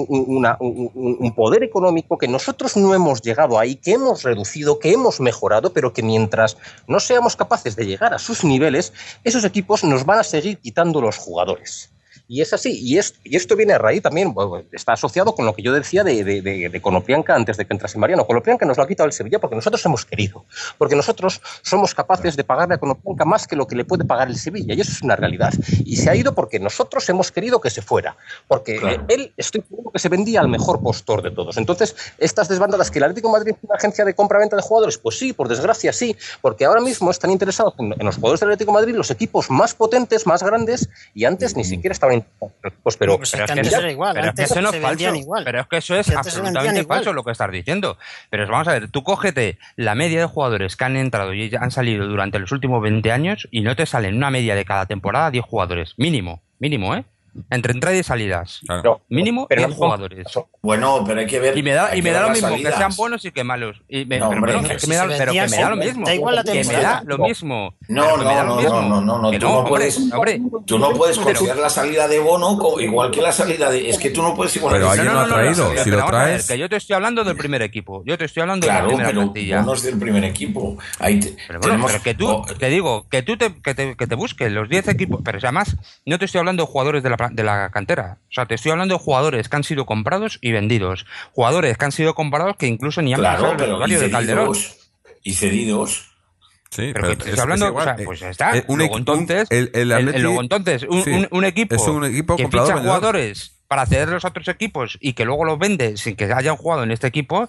un poder económico que nosotros no hemos llegado ahí, que hemos reducido, que hemos mejorado, pero que mientras no seamos capaces de llegar a sus niveles, esos equipos nos van a seguir quitando los jugadores. Y es así, y esto viene a raíz también, bueno, está asociado con lo que yo decía de Konoplyanka antes de que entrase Mariano. Konoplyanka nos lo ha quitado el Sevilla porque nosotros hemos querido, porque nosotros somos capaces de pagarle a Konoplyanka más que lo que le puede pagar el Sevilla, y eso es una realidad. Y se ha ido porque nosotros hemos querido que se fuera, porque él, estoy seguro que se vendía al mejor postor de todos. Entonces, estas desbandadas, que el Atlético de Madrid es una agencia de compra-venta de jugadores, pues sí, por desgracia sí, porque ahora mismo están interesados en los jugadores del Atlético de Madrid los equipos más potentes, más grandes, y antes ni siquiera estaban pues, pero es que antes era igual, pero antes es que eso no se es falso, vendían igual. pero es que eso es Que antes se absolutamente vendían falso igual. lo que estás diciendo. Pero vamos a ver, tú cógete la media de jugadores que han entrado y han salido durante los últimos 20 años y no te salen una media de cada temporada 10 jugadores, mínimo, ¿eh? Entre entradas y salidas. Claro. Mínimo pero 10 no- jugadores. Bueno, pero hay que ver. Y me da, hay y que me da ver lo las mismo salidas. que sean buenos y que malos. Y No, hombre, pero, que que si me da, se pero que vendían me da lo siempre, mismo. da igual la Que me temporada. da lo mismo. No, Pero que me da lo no, mismo. no, Que tú no puedes, hombre. tú no puedes Pero- considerar la salida de Bono igual que la salida de. Es que tú no puedes igualar. Pero alguien lo ha traído. Si lo vamos a ver, traes- que yo te estoy hablando del primer equipo. Yo te estoy hablando de la Claro, primera pero plantilla. Bono es del primer equipo. Ahí Pero bueno, tenemos. pero que tú, te digo, que tú que te busques los 10 equipos, pero además no te estoy hablando de jugadores de la cantera, o sea, te estoy hablando de jugadores que han sido comprados y vendidos, jugadores que han sido comprados que incluso ni han pasado Claro, el pero vestuario de Calderón. y cedidos. Sí, Pero que te estoy hablando, igual. o sea, pues ya está. Un Luego equi- entonces, el Atleti- luego entonces, sí, un equipo, es un equipo que comprador, ficha vendedor. jugadores para cederlos a otros equipos y que luego los vende sin que hayan jugado en este equipo,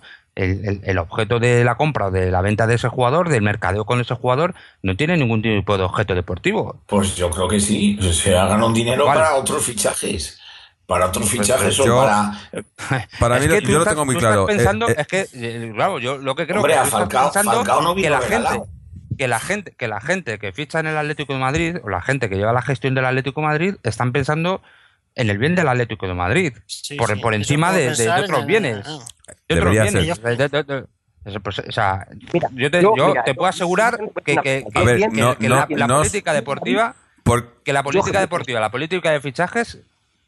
el objeto de la compra o de la venta de ese jugador, del mercadeo con ese jugador, no tiene ningún tipo de objeto deportivo. Pues yo creo que sí. Se hagan un dinero ¿Cuál? para otros fichajes. Para otros fichajes o yo- para. Para Es mí que yo lo tengo muy claro. Estás pensando, es que, claro, yo lo que creo Hombre, que a tú estás Falcao pensando no que vino la gente, regalado. que la gente que ficha en el Atlético de Madrid o la gente que lleva la gestión del Atlético de Madrid están pensando en el bien del Atlético de Madrid Sí, por sí, encima eso puedo de pensar otros en- bienes. ah. De otros Debería bienes. ser. Pues, o sea, Mira, yo mira, te puedo asegurar que A ver, la no- política deportiva, Por- que la política deportiva, la política de fichajes,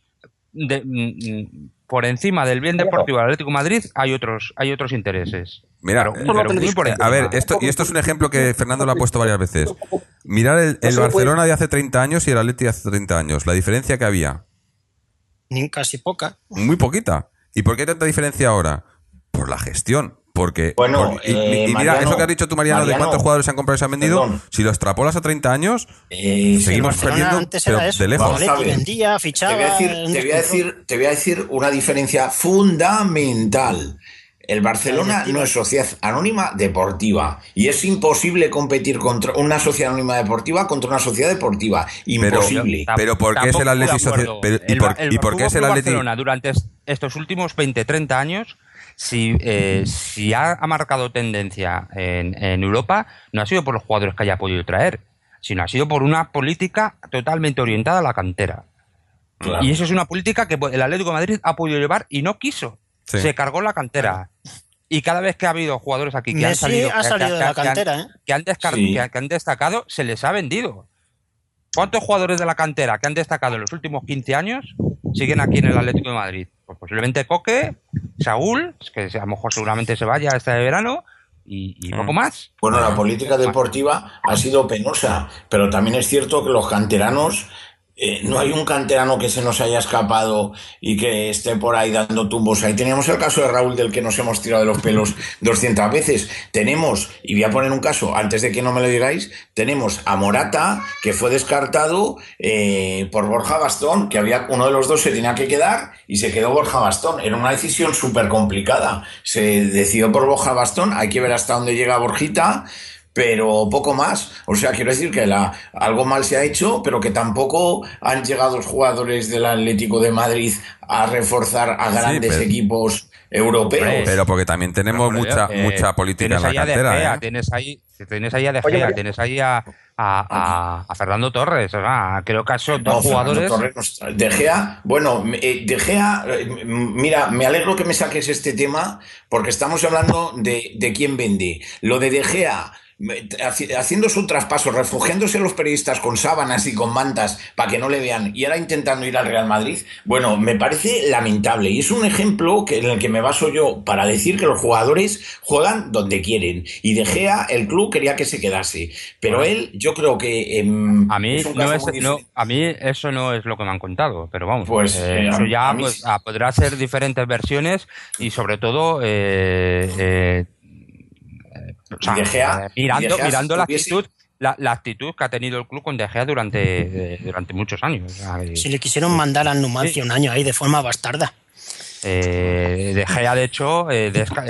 por encima del bien deportivo del Atlético de Madrid hay otros intereses. Mira, Pero muy por encima. a ver, esto es un ejemplo que Fernando lo ha puesto varias veces. Mirar el Barcelona de hace 30 años y el Atleti de hace 30 años. La diferencia que había. Ni casi poca. Muy poquita. ¿Y por qué tanta diferencia ahora? Por la gestión. Porque, Bueno, y mira, Mariano, eso que has dicho tú, Mariano, de cuántos jugadores se han comprado y se han vendido, Perdón. si lo extrapolas a 30 años, seguimos Barcelona perdiendo, antes pero era eso. de lejos. Vamos a Atleti ver. vendía, fichaba. Te voy a decir una diferencia fundamental. El Barcelona no es sociedad anónima deportiva y es imposible competir contra una sociedad anónima deportiva contra una sociedad deportiva. Imposible. Pero ¿por qué es el Atleti ¿y por qué es el Atleti? Barcelona durante estos últimos 20-30 años, si ha marcado tendencia en Europa, no ha sido por los jugadores que haya podido traer, sino ha sido por una política totalmente orientada a la cantera. Claro. Y eso es una política que el Atlético de Madrid ha podido llevar y no quiso. Sí. Se cargó la cantera. Y cada vez que ha habido jugadores aquí que Messi han salido, ha salido de la cantera, ¿eh? que han destacado, se les ha vendido. ¿Cuántos jugadores de la cantera que han destacado en los últimos 15 años siguen aquí en el Atlético de Madrid? Pues posiblemente Coque, Saúl, que a lo mejor seguramente se vaya este verano, y poco más. Bueno, la política deportiva ha sido penosa, pero también es cierto que los canteranos, no hay un canterano que se nos haya escapado y que esté por ahí dando tumbos. Ahí teníamos el caso de Raúl, del que nos hemos tirado de los pelos 200 veces. Tenemos, y voy a poner un caso, antes de que no me lo digáis, tenemos a Morata, que fue descartado por Borja Bastón, que había uno de los dos se tenía que quedar y se quedó Borja Bastón. Era una decisión súper complicada. Se decidió por Borja Bastón, hay que ver hasta dónde llega Borjita, pero poco más. O sea, quiero decir que algo mal se ha hecho, pero que tampoco han llegado los jugadores del Atlético de Madrid a reforzar a grandes equipos europeos. Pero porque también tenemos mucha política en la cantera. Tienes ahí a De Gea, tienes ahí a Fernando Torres. O sea, creo que son dos jugadores. De Gea, bueno, De Gea, mira, me alegro que me saques este tema, porque estamos hablando de quién vende. Lo de Gea, haciendo su traspaso, refugiándose los periodistas con sábanas y con mantas para que no le vean, y ahora intentando ir al Real Madrid, bueno, me parece lamentable, y es un ejemplo en el que me baso yo para decir que los jugadores juegan donde quieren, y De Gea, el club quería que se quedase, pero él, yo creo que a mí eso no es lo que me han contado, pero vamos, pues eso ya pues, podrá ser diferentes versiones, y sobre todo o sea, mirando la actitud que ha tenido el club con De Gea durante muchos años. O sea, si le quisieron mandar al Numancia un año ahí de forma bastarda. De Gea, de hecho, destaca.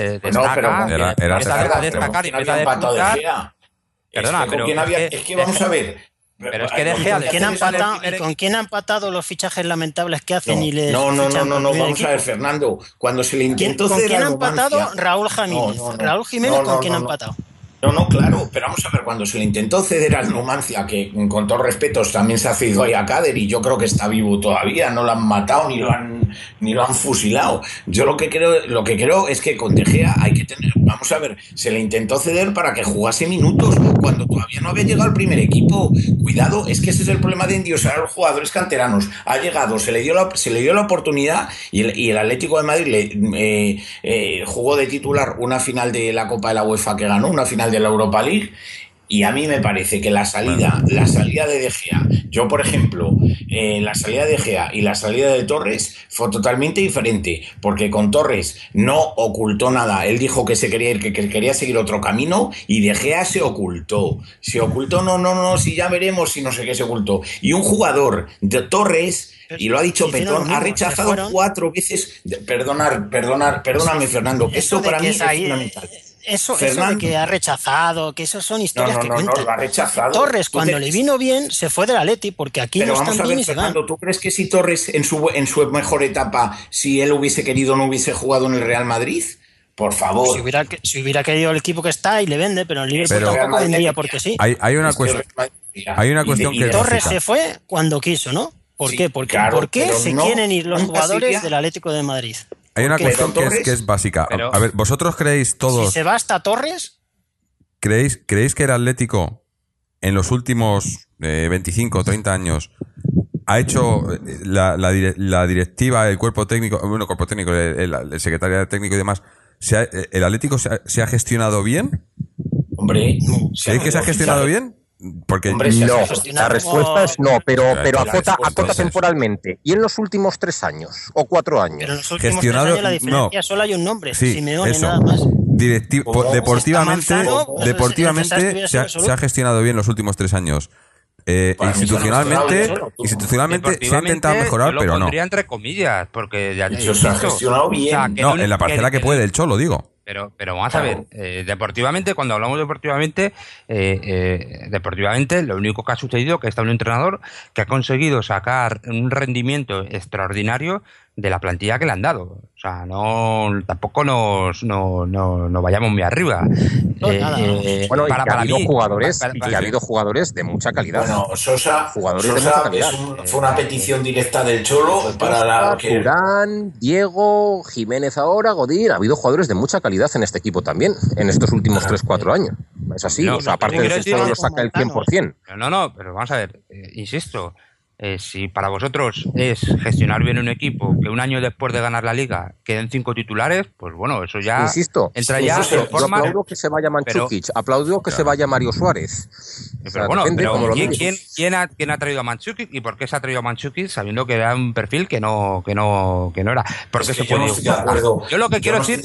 Era destacar y empieza a disputar. Perdona, pero es que vamos a ver. Pero es que De Gea, ¿con quién han empatado los fichajes lamentables que hacen? No, vamos a ver, Fernando. Cuando se le intentó ¿Con quién ha empatado? Raúl Jiménez. Raúl Jiménez, ¿con quién ha empatado? No, claro, pero vamos a ver, cuando se le intentó ceder al Numancia, que con todos respetos también se ha cedido a Kader, y yo creo que está vivo todavía, no lo han matado ni lo han fusilado. Yo lo que creo es que con De Gea hay que tener, vamos a ver, se le intentó ceder para que jugase minutos cuando todavía no había llegado al primer equipo. Cuidado, es que ese es el problema de endiosar a los jugadores canteranos. Ha llegado, se le dio la oportunidad, y el Atlético de Madrid jugó de titular una final de la Copa de la UEFA que ganó, una final de la Europa League, y a mí me parece que la salida de Gea, yo por ejemplo, la salida de Gea y la salida de Torres fue totalmente diferente, porque con Torres no ocultó nada, él dijo que se quería ir, que quería seguir otro camino, y De Gea se ocultó, si ya veremos, si no sé qué se ocultó, y un jugador de Torres, y lo ha dicho Petón, ha rechazado 4 veces, perdóname Fernando, eso para mí es fundamental. Eso de que ha rechazado, que eso son historias que cuentan. No, lo ha rechazado. Torres, cuando le vino bien, se fue del Atleti, porque aquí pero no están bien y se van. Fernando, ¿tú crees que si Torres en su mejor etapa, si él hubiese querido, no hubiese jugado en el Real Madrid? Por favor. Si hubiera querido el equipo que está y le vende, pero el Liverpool tampoco vendría porque sí. Hay una cuestión que Torres se fue cuando quiso, ¿no? ¿Por qué? ¿Por qué se quieren ir los jugadores del Atlético de Madrid? Hay una cuestión que es básica. A ver, ¿vosotros creéis todos... Si se va hasta Torres... ¿Creéis que el Atlético en los últimos 25 o 30 años ha hecho la directiva, el cuerpo técnico, el secretario técnico y demás, el Atlético se ha gestionado bien? Hombre, ¿creéis que se ha gestionado bien? Porque no, la respuesta es no, pero acota temporalmente. ¿Y en los últimos 3 años o 4 años? Pero en los últimos 3 años la diferencia solo hay un nombre, Simeone, nada más. Deportivamente se ha gestionado bien los últimos 3 años. Institucionalmente se ha intentado mejorar, pero no. Lo pondría entre comillas, porque ya se ha gestionado bien. O sea, en la parcela que puede el Cholo, digo. Pero vamos a ver, deportivamente, cuando hablamos deportivamente, lo único que ha sucedido es que está un entrenador que ha conseguido sacar un rendimiento extraordinario de la plantilla que le han dado. O sea, tampoco no vayamos muy arriba. Bueno, y que ha habido jugadores de mucha calidad. Bueno, Sosa de mucha calidad. Fue una petición directa del Cholo para la que... Turán, Diego, Jiménez ahora, Godín. Ha habido jugadores de mucha calidad en este equipo también, en estos últimos 3-4 años. Es así, aparte de que solo lo saca el 100%. No, pero vamos a ver, insisto. Si para vosotros es gestionar bien un equipo que un año después de ganar la Liga queden 5 titulares, pues bueno, eso ya entra ya en forma... Yo aplaudo que se vaya Mandžukić, aplaudo que se vaya Mario Suárez. Pero bueno, ¿quién ha traído a Mandžukić y por qué se ha traído a Mandžukić sabiendo que era un perfil que no era? Porque yo no estoy de acuerdo. Yo lo que quiero decir...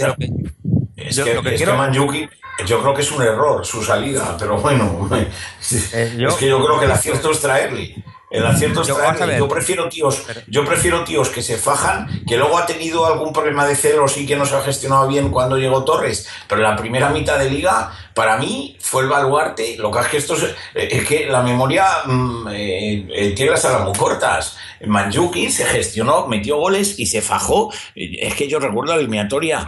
que Mandžukić, yo creo que es un error su salida, pero bueno, es que yo creo que el acierto es traerle. El acierto es traerle. Yo prefiero tíos que se fajan, que luego ha tenido algún problema de celos y que no se ha gestionado bien cuando llegó Torres, pero la primera mitad de Liga, para mí, fue el baluarte. Lo que es que es que la memoria tiene las alas muy cortas. Mandžukić se gestionó, metió goles y se fajó. Es que yo recuerdo la eliminatoria,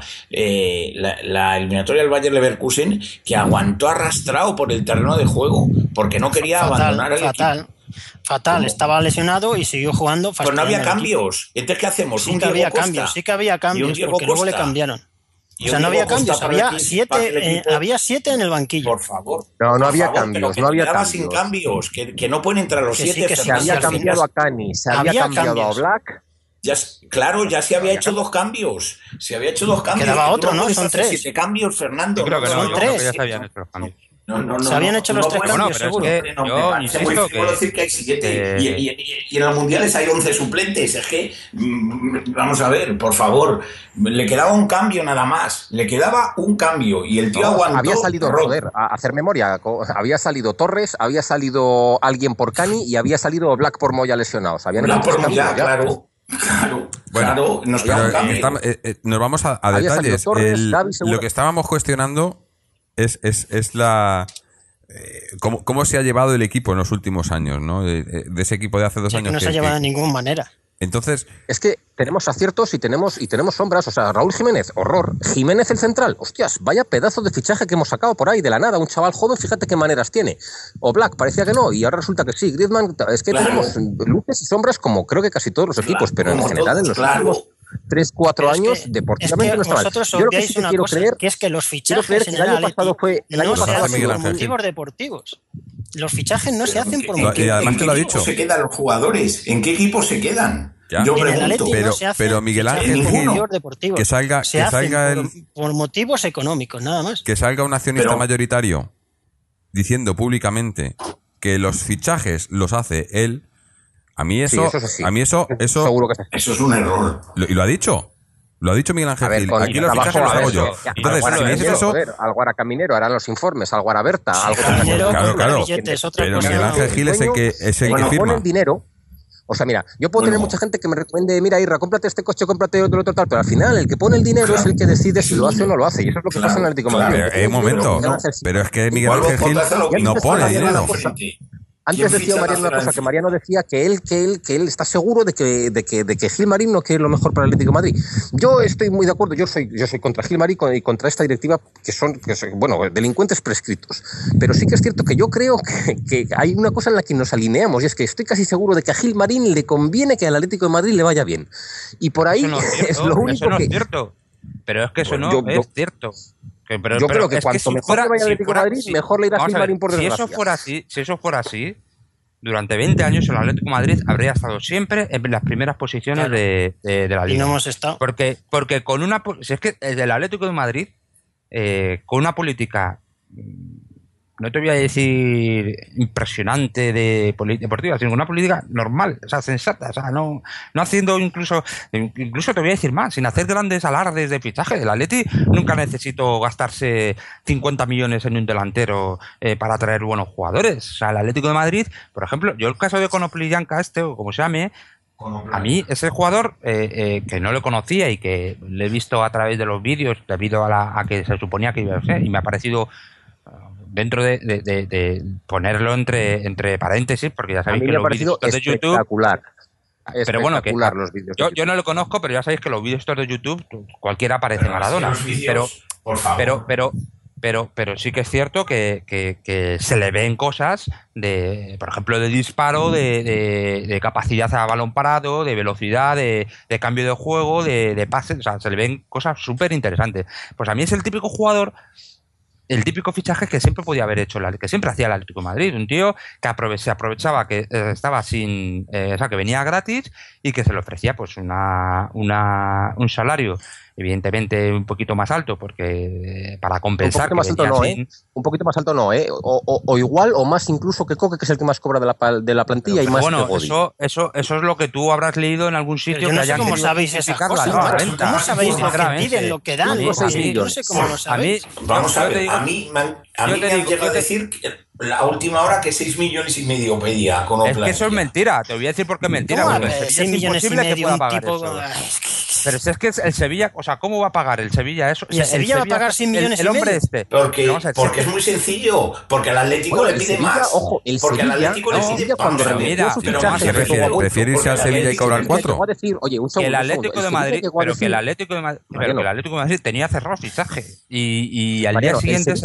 la eliminatoria del Bayer Leverkusen, que aguantó arrastrado por el terreno de juego, porque no quería abandonar el equipo. Fatal, estaba lesionado y siguió jugando. Pero no había cambios. Entonces, ¿qué hacemos? Sí que había cambios, porque luego le cambiaron. O sea, no había cambios, había 7 en el banquillo. Por favor. No había cambios, no había cambios. Sin cambios, que no pueden entrar los 7. Se había cambiado a Cani, se había cambiado a Oblak. Ya se había hecho 2 cambios. Quedaba otro, ¿no? Son 3. 7 cambios, Fernando. Yo creo que son 3. Ya se habían hecho los cambios. No, se habían hecho los 3 cambios, seguro. Yo insisto puedo decir que hay 7 y en los mundiales hay 11 suplentes. Es que, vamos a ver, por favor, le quedaba un cambio nada más. Le quedaba un cambio y el tío aguantó. Había salido, a hacer memoria, había salido Torres, había salido alguien por Cani y había salido Black por Moya lesionados. Black por Moya, claro. Claro, nos queda un cambio. Nos vamos a detalles. Torres, lo que estábamos cuestionando es la cómo se ha llevado el equipo en los últimos años, ¿no? De ese equipo de hace 2 años. Que no se ha llevado de ninguna manera. Entonces, es que tenemos aciertos y tenemos sombras. O sea, Raúl Jiménez, horror. Jiménez el central, hostias, vaya pedazo de fichaje que hemos sacado por ahí de la nada. Un chaval joven, fíjate qué maneras tiene. O Black, parecía que no, y ahora resulta que sí. Griezmann, es que tenemos luces y sombras como creo que casi todos los equipos, pero en general en los últimos 3-4 años deportivamente no está mal. Vosotros obviáis una cosa, que es que los fichajes en el año pasado no se hacen por motivos deportivos. Los fichajes no se hacen por motivos. Y además te lo ha dicho. ¿En qué equipo se quedan los jugadores? ¿En qué equipo se quedan? Ya. Yo pregunto. Pero Miguel Ángel Gil, que salga por motivos económicos, nada más. Que salga un accionista mayoritario diciendo públicamente que los fichajes los hace él. A mí eso seguro que eso es un error. Y lo ha dicho. Lo ha dicho Miguel Ángel Gil. Aquí los fichajes los hago yo. Entonces, si me dices eso... Al Guaracaminero harán los informes, al Guaraberta... Claro. Pero Miguel Ángel Gil es el que firma. Pone el dinero... O sea, mira, yo puedo tener mucha gente que me recomiende, mira, Irra, cómprate este coche, cómprate otro tal, pero al final el que pone el dinero es el que decide si lo hace o no lo hace. Y eso es lo que pasa en el Atlético de Madrid. Un momento, pero es que Miguel Ángel Gil no pone dinero. Antes decía Mariano una cosa, que Mariano decía que él está seguro de que Gilmarín no quiere lo mejor para el Atlético de Madrid. Yo estoy muy de acuerdo, yo soy contra Gilmarín y contra esta directiva que son delincuentes prescritos. Pero sí que es cierto que yo creo que hay una cosa en la que nos alineamos y es que estoy casi seguro de que a Gilmarín le conviene que al Atlético de Madrid le vaya bien. Y por ahí es lo único eso no es cierto. Pero es que eso no es cierto. Yo creo que cuanto mejor le vaya al Atlético de Madrid, mejor le irá a Gilmarín por desgracia. Si eso fuera así, durante 20 años el Atlético de Madrid habría estado siempre en las primeras posiciones de la Liga. Y no hemos estado. Porque con una... Si es que el Atlético de Madrid, con una política... No te voy a decir impresionante deportiva, sino una política normal, o sea, sensata, o sea, no haciendo incluso te voy a decir más, sin hacer grandes alardes de fichaje. El Atleti nunca necesitó gastarse 50 millones en un delantero para traer buenos jugadores. O sea, el Atlético de Madrid, por ejemplo, yo el caso de Konoplyanka o como se llame, a mí ese jugador que no lo conocía y que le he visto a través de los vídeos debido a que se suponía que iba a ser, y me ha parecido dentro de ponerlo entre paréntesis, porque ya sabéis que los vídeos de YouTube... pero bueno, que espectacular los vídeos. yo no lo conozco, pero ya sabéis que los vídeos estos de YouTube, cualquiera parece Pero Maradona. así los vídeos, por favor. Pero sí que es cierto que se le ven cosas de, por ejemplo, de disparo, de capacidad a balón parado, de velocidad, de cambio de juego, de pases, o sea, se le ven cosas súper interesantes. Pues a mí es el típico jugador, el típico fichaje que siempre podía haber hecho, que siempre hacía el Atlético de Madrid, un tío que se aprovechaba que estaba sin, o sea, que venía gratis y que se le ofrecía pues un salario evidentemente un poquito más alto porque para compensar un poquito más alto no, un poquito más alto no, o igual o más incluso que Coque, que es el que más cobra de la plantilla, y más bueno, que Godín. eso es lo que tú habrás leído en algún sitio. Yo no que sé cómo sabéis esas cosas, ¿cómo sabéis lo que piden, lo que dan? Yo no sé cómo lo sabéis. Vamos a ver, a mí me han llegado a decir que la última hora que 6,5 millones pedía con Es que eso es mentira, te voy a decir por qué es mentira. ¿Cómo? Porque 6 millones y medio, un tipo... Pero si es que el Sevilla, o sea, ¿cómo va a pagar el Sevilla eso? ¿Y el Sevilla va a pagar 6 millones el hombre y medio? Porque es muy sencillo, porque al Atlético le pide más. Ojo, el porque Sevilla, al Atlético le pide cuando mira, su pero fichaje, ¿prefiere irse al Sevilla y cobrar 4? El Atlético de Madrid, pero que el Atlético de Madrid tenía cerrado el fichaje y al día siguiente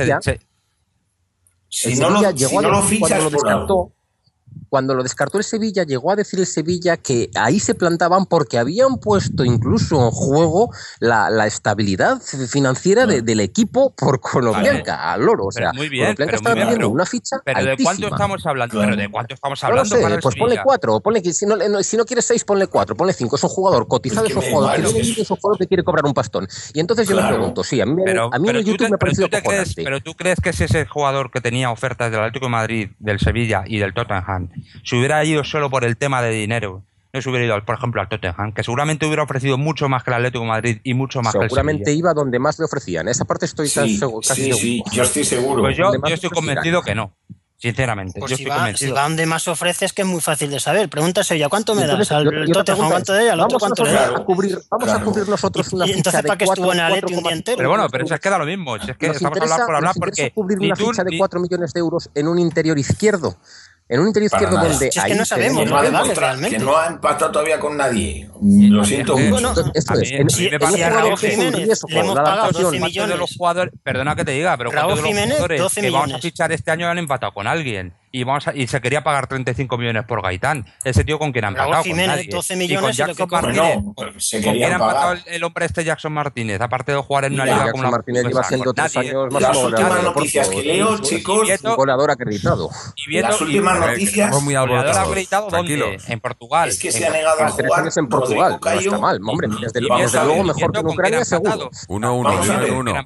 si no lo fichas por algo. Cuando lo descartó el Sevilla, llegó a decir el Sevilla que ahí se plantaban porque habían puesto incluso en juego la estabilidad financiera del equipo por Konoplyanka, al loro. O sea, muy bien, Konoplyanka estaba pidiendo una ficha pero altísima. ¿de cuánto estamos hablando? Claro. ¿Pero de cuánto estamos hablando? No lo sé, para el pues ponle Sevilla? 4, ponle que si no quieres 6, ponle 4, ponle 5. Es un jugador cotizado, es un jugador que viene y es un jugador que quiere cobrar un pastón. Y entonces yo me pregunto, sí, a mí en YouTube me ha parecido acojonante. Pero tú crees que si ese jugador que tenía ofertas del Atlético de Madrid, del Sevilla y del Tottenham, se hubiera ido solo por el tema de dinero, no se hubiera ido, por ejemplo, al Tottenham, que seguramente hubiera ofrecido mucho más que el Atlético de Madrid y mucho más que el Sevilla? Seguramente iba donde más le ofrecían. Esa parte estoy casi seguro. Sí, yo estoy seguro. Pues yo estoy convencido que no. Sinceramente, pues yo si estoy convencido. Si va donde más ofreces, que es muy fácil de saber. Pregúntase ya, ¿cuánto me das? Al Yo Tottenham, ¿cuánto de ella? Al otro, ¿cuánto le das? Vamos a cubrir nosotros una Y ficha entonces, de ¿para qué 4, estuvo en el Atleti un día entero? Pero bueno, pero eso es que da lo mismo. Si es que estamos hablando por hablar porque cubrir ni una tú ficha de 4 millones de euros en un interior izquierdo. En un interior izquierdo donde es que no sabemos que no ha empatado todavía con nadie. Lo siento mucho. Esto es. Si a Raúl Jiménez le hemos pagado 12 millones. De los jugadores, perdona que te diga, pero Raúl ¿cuántos de los Jiménez, jugadores 12 que vamos a millones. fichar este año han empatado con alguien? Y se quería pagar 35 millones por Gaitán. Ese tío con quien ha empatado. Raúl Jiménez, con nadie. 12 Y millones con es lo Jackson que cobra. Martínez. Bueno, se ¿Con quién querían ha empatado pagar. el hombre este Jackson Martínez? Aparte de jugar en una liga Jackson como la Martínez lleva siendo 3 años más Las últimas noticias que leo, chicos, un goleador acreditado. las últimas noticias, muy goleador alborotados. acreditado, Tranquilo. ¿dónde? En Portugal. es que se ha negado a 3 jugar años en Portugal. Rodrigo No está Cayo. mal. Hombre, desde Vamos a luego ver, mejor que en Ucrania, seguro. 1-1, Vamos a ver, 1-1.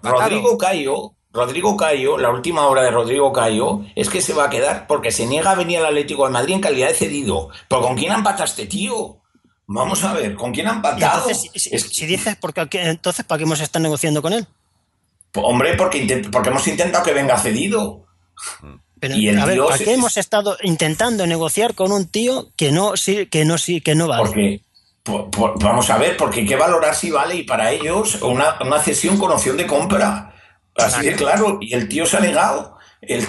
Rodrigo Cayo, la última hora de Rodrigo Cayo es que se va a quedar porque se niega a venir al Atlético de Madrid en calidad de cedido. ¿Pero con quién ha empatado este tío? Vamos a ver, ¿con quién ha empatado? Entonces, si dices, entonces, ¿para qué hemos estado negociando con él? Hombre, porque hemos intentado que venga cedido. Pero, Y el a ver, tío ¿para qué hemos estado intentando negociar con un tío que no vale? Porque, vamos a ver, porque hay que valorar si vale y para ellos una cesión con opción de compra. Así de claro, y el tío se ha negado.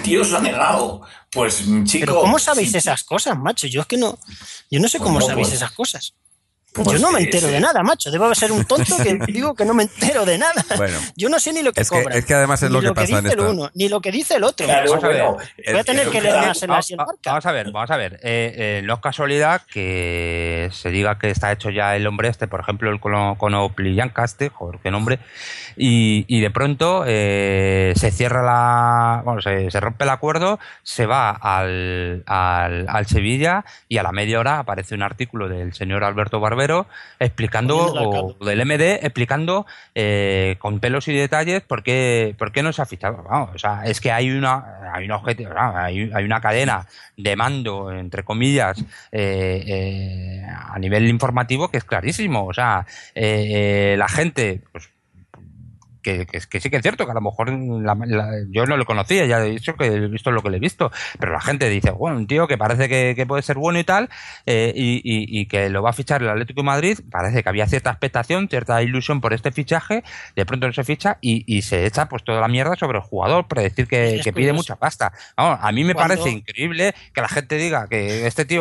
Pues, chico. Pero ¿cómo sabéis esas cosas, macho? Yo no sé cómo sabéis esas cosas. Yo no me entero de nada, macho. Debo ser un tonto que digo que no me entero de nada. Bueno, yo no sé ni lo que cobran. Es que además es lo que pasa en dice esto. el uno, ni lo que dice el otro. Claro, Vamos a ver. Voy a tener que leer más en la marca. Vamos a ver. No es casualidad que se diga que está hecho ya el hombre este, por ejemplo, el Konoplyanka este, joder, qué nombre, y de pronto se cierra se rompe el acuerdo, se va al Sevilla y a la media hora aparece un artículo del señor Alberto Barbero explicando, o del MD, explicando con pelos y detalles por qué no se ha fichado. Vamos, o sea, es que hay una cadena de mando, entre comillas, a nivel informativo que es clarísimo. O sea, la gente, pues, que sí que es cierto que a lo mejor yo no lo conocía, ya he dicho que he visto lo que le he visto, pero la gente dice, bueno, un tío que parece que puede ser bueno y tal, y que lo va a fichar el Atlético de Madrid, parece que había cierta expectación, cierta ilusión por este fichaje, de pronto no se ficha y se echa pues toda la mierda sobre el jugador, por decir que pide mucha pasta. Vamos, a mí me parece increíble que la gente diga que este tío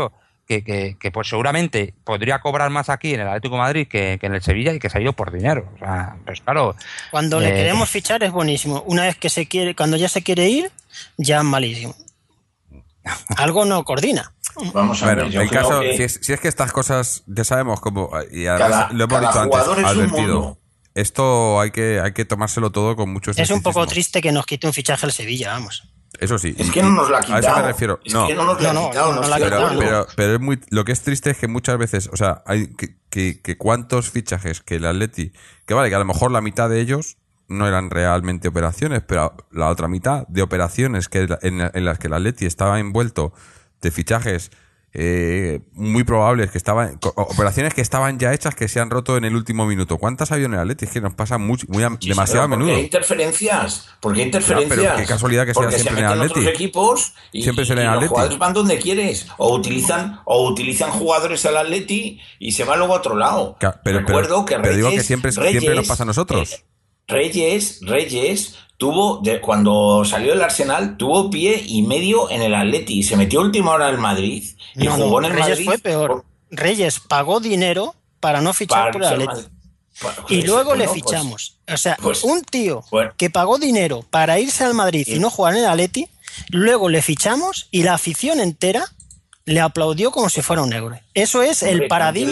que pues seguramente podría cobrar más aquí en el Atlético de Madrid que en el Sevilla y que se ha ido por dinero. O sea, pues claro. Cuando le queremos fichar es buenísimo. Una vez que se quiere, cuando ya se quiere ir, ya es malísimo. Algo no coordina. Vamos a ver, Bueno, yo en creo caso, que si es que estas cosas ya sabemos cómo, y además lo hemos dicho antes, jugador es un advertido. mundo. Esto hay que tomárselo todo con mucho Es un poco escepticismo. triste que nos quite un fichaje al Sevilla, vamos. Eso sí. Es que no nos la ha quitado. A eso me refiero. Es que no nos la ha No, quitado. no nos la ha queda quitado, algo. Pero es muy, lo que es triste es que muchas veces, o sea, hay que cuántos fichajes que el Atleti, que vale, que a lo mejor la mitad de ellos no eran realmente operaciones, pero la otra mitad de operaciones en las que el Atleti estaba envuelto de fichajes muy probables, que estaban operaciones que estaban ya hechas que se han roto en el último minuto. ¿Cuántas ha habido en el Atleti? Es que nos pasa demasiado a menudo. ¿Por qué interferencias? ¿Por qué interferencias? Ya, pero qué casualidad que sea porque siempre se en el meten Atleti. otros equipos y, Siempre se le y en los Atleti. jugadores van donde quieres. O utilizan jugadores al Atleti y se van luego a otro lado. Recuerdo que pero digo que Reyes, siempre nos pasa a nosotros. Reyes tuvo, cuando salió del Arsenal, tuvo pie y medio en el Atleti y se metió última hora al Madrid y jugó en el Reyes Madrid. fue peor. Reyes pagó dinero para no fichar por el Atleti. Y luego le fichamos. O sea, un tío que pagó dinero para irse al Madrid y no jugar en el Atleti, luego le fichamos y la afición entera le aplaudió como si fuera un héroe. Eso es el paradigma,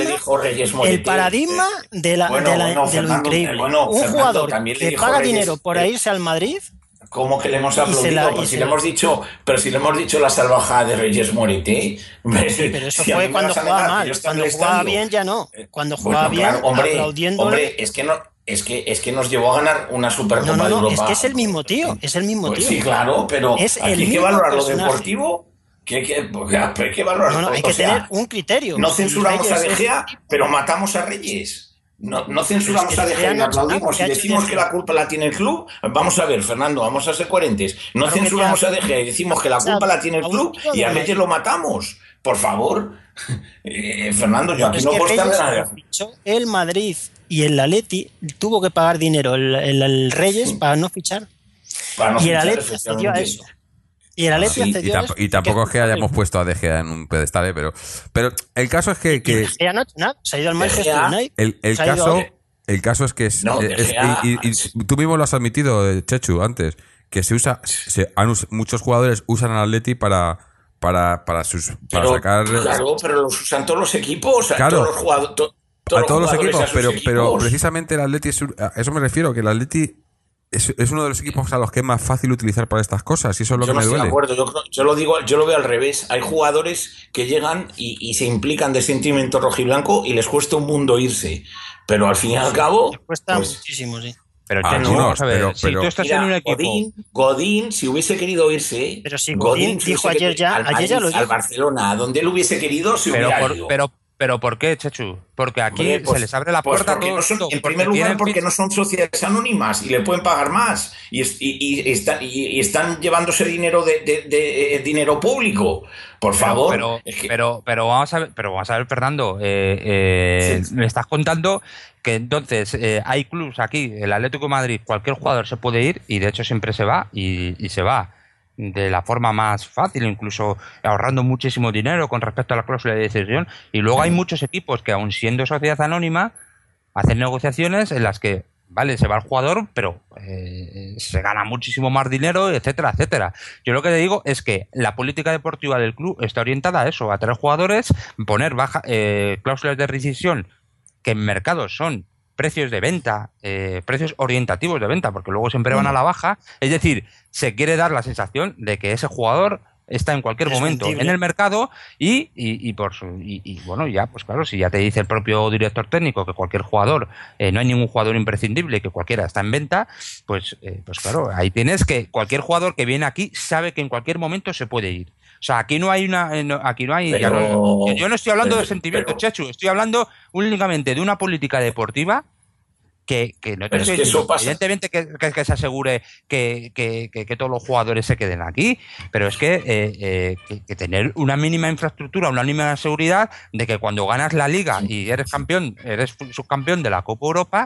de lo increíble. Un jugador que paga dinero por irse al Madrid. ¿Cómo que le hemos aplaudido? Pero si le hemos dicho la salvajada de Reyes Morete. Sí, pero eso fue cuando jugaba mal. Cuando jugaba bien ya no. Cuando jugaba bien, aplaudiéndole. Hombre, es que nos llevó a ganar una Supercopa de Europa. Es que es el mismo tío. Es el mismo tío. Sí, claro, pero es aquí hay que valorar lo deportivo. ¿Qué valorar? No, hay que tener un criterio. No censuramos a De Gea, pero matamos a Reyes. No censuramos a De Gea, aplaudimos y decimos que la culpa la tiene el club. Vamos a ver, Fernando, vamos a ser coherentes. No censuramos a De Gea y decimos que la culpa la tiene el club y a Reyes lo matamos. Por favor. Fernando, yo aquí no puedo estar de nada. El Madrid y el Atleti tuvo que pagar dinero el Reyes para no fichar. Y el Atleti accedió a eso. Y el Atleti accedió a eso. Y tampoco es que hayamos puesto a De Gea en un pedestal, pero el caso es que De Gea no ha hecho nada. Se ha ido al Manchester United. El caso es que y tú mismo lo has admitido, Chechu, antes, que muchos jugadores usan al Atleti para sacar. Claro, pero los usan todos los equipos, claro, todos los jugadores. A todos los equipos, pero precisamente el Atleti a eso me refiero, que el Atleti es uno de los equipos a los que es más fácil utilizar para estas cosas, y eso es lo que me duele. Estoy de acuerdo, yo lo veo al revés. Hay jugadores que llegan y se implican de sentimiento rojiblanco y les cuesta un mundo irse, pero al fin y al cabo les cuesta muchísimo, sí. Pero vamos a ver, si tú estás en un equipo... Godín, si hubiese querido irse... Pero si Godín dijo ayer ya lo dijo. Al Barcelona, a donde él hubiese querido, se hubiera ido. Pero ¿por qué, Chechu? Porque aquí se les abre la puerta a todo. En primer lugar, porque no son sociedades anónimas y le pueden pagar más. Y están llevándose dinero de dinero público. Por favor. Pero vamos a ver, Fernando. Me estás contando que entonces hay clubs aquí, el Atlético de Madrid, cualquier jugador se puede ir y de hecho siempre se va y se va de la forma más fácil, incluso ahorrando muchísimo dinero con respecto a la cláusula de decisión. Y luego hay muchos equipos que, aun siendo sociedad anónima, hacen negociaciones en las que, vale, se va el jugador, pero se gana muchísimo más dinero, etcétera, etcétera. Yo lo que te digo es que la política deportiva del club está orientada a eso, a traer jugadores, poner cláusulas de rescisión que en mercados son precios de venta, precios orientativos de venta, porque luego siempre van a la baja. Es decir, se quiere dar la sensación de que ese jugador está en cualquier momento en el mercado y bueno, ya, pues claro, si ya te dice el propio director técnico que cualquier jugador, no hay ningún jugador imprescindible, que cualquiera está en venta, pues claro, ahí tienes que cualquier jugador que viene aquí sabe que en cualquier momento se puede ir. O sea, aquí no hay yo no estoy hablando de sentimientos, Chechu, estoy hablando únicamente de una política deportiva que no te estoy diciendo, evidentemente que se asegure que todos los jugadores se queden aquí, pero es que tener una mínima infraestructura, una mínima seguridad de que cuando ganas la Liga y eres subcampeón de la Copa Europa,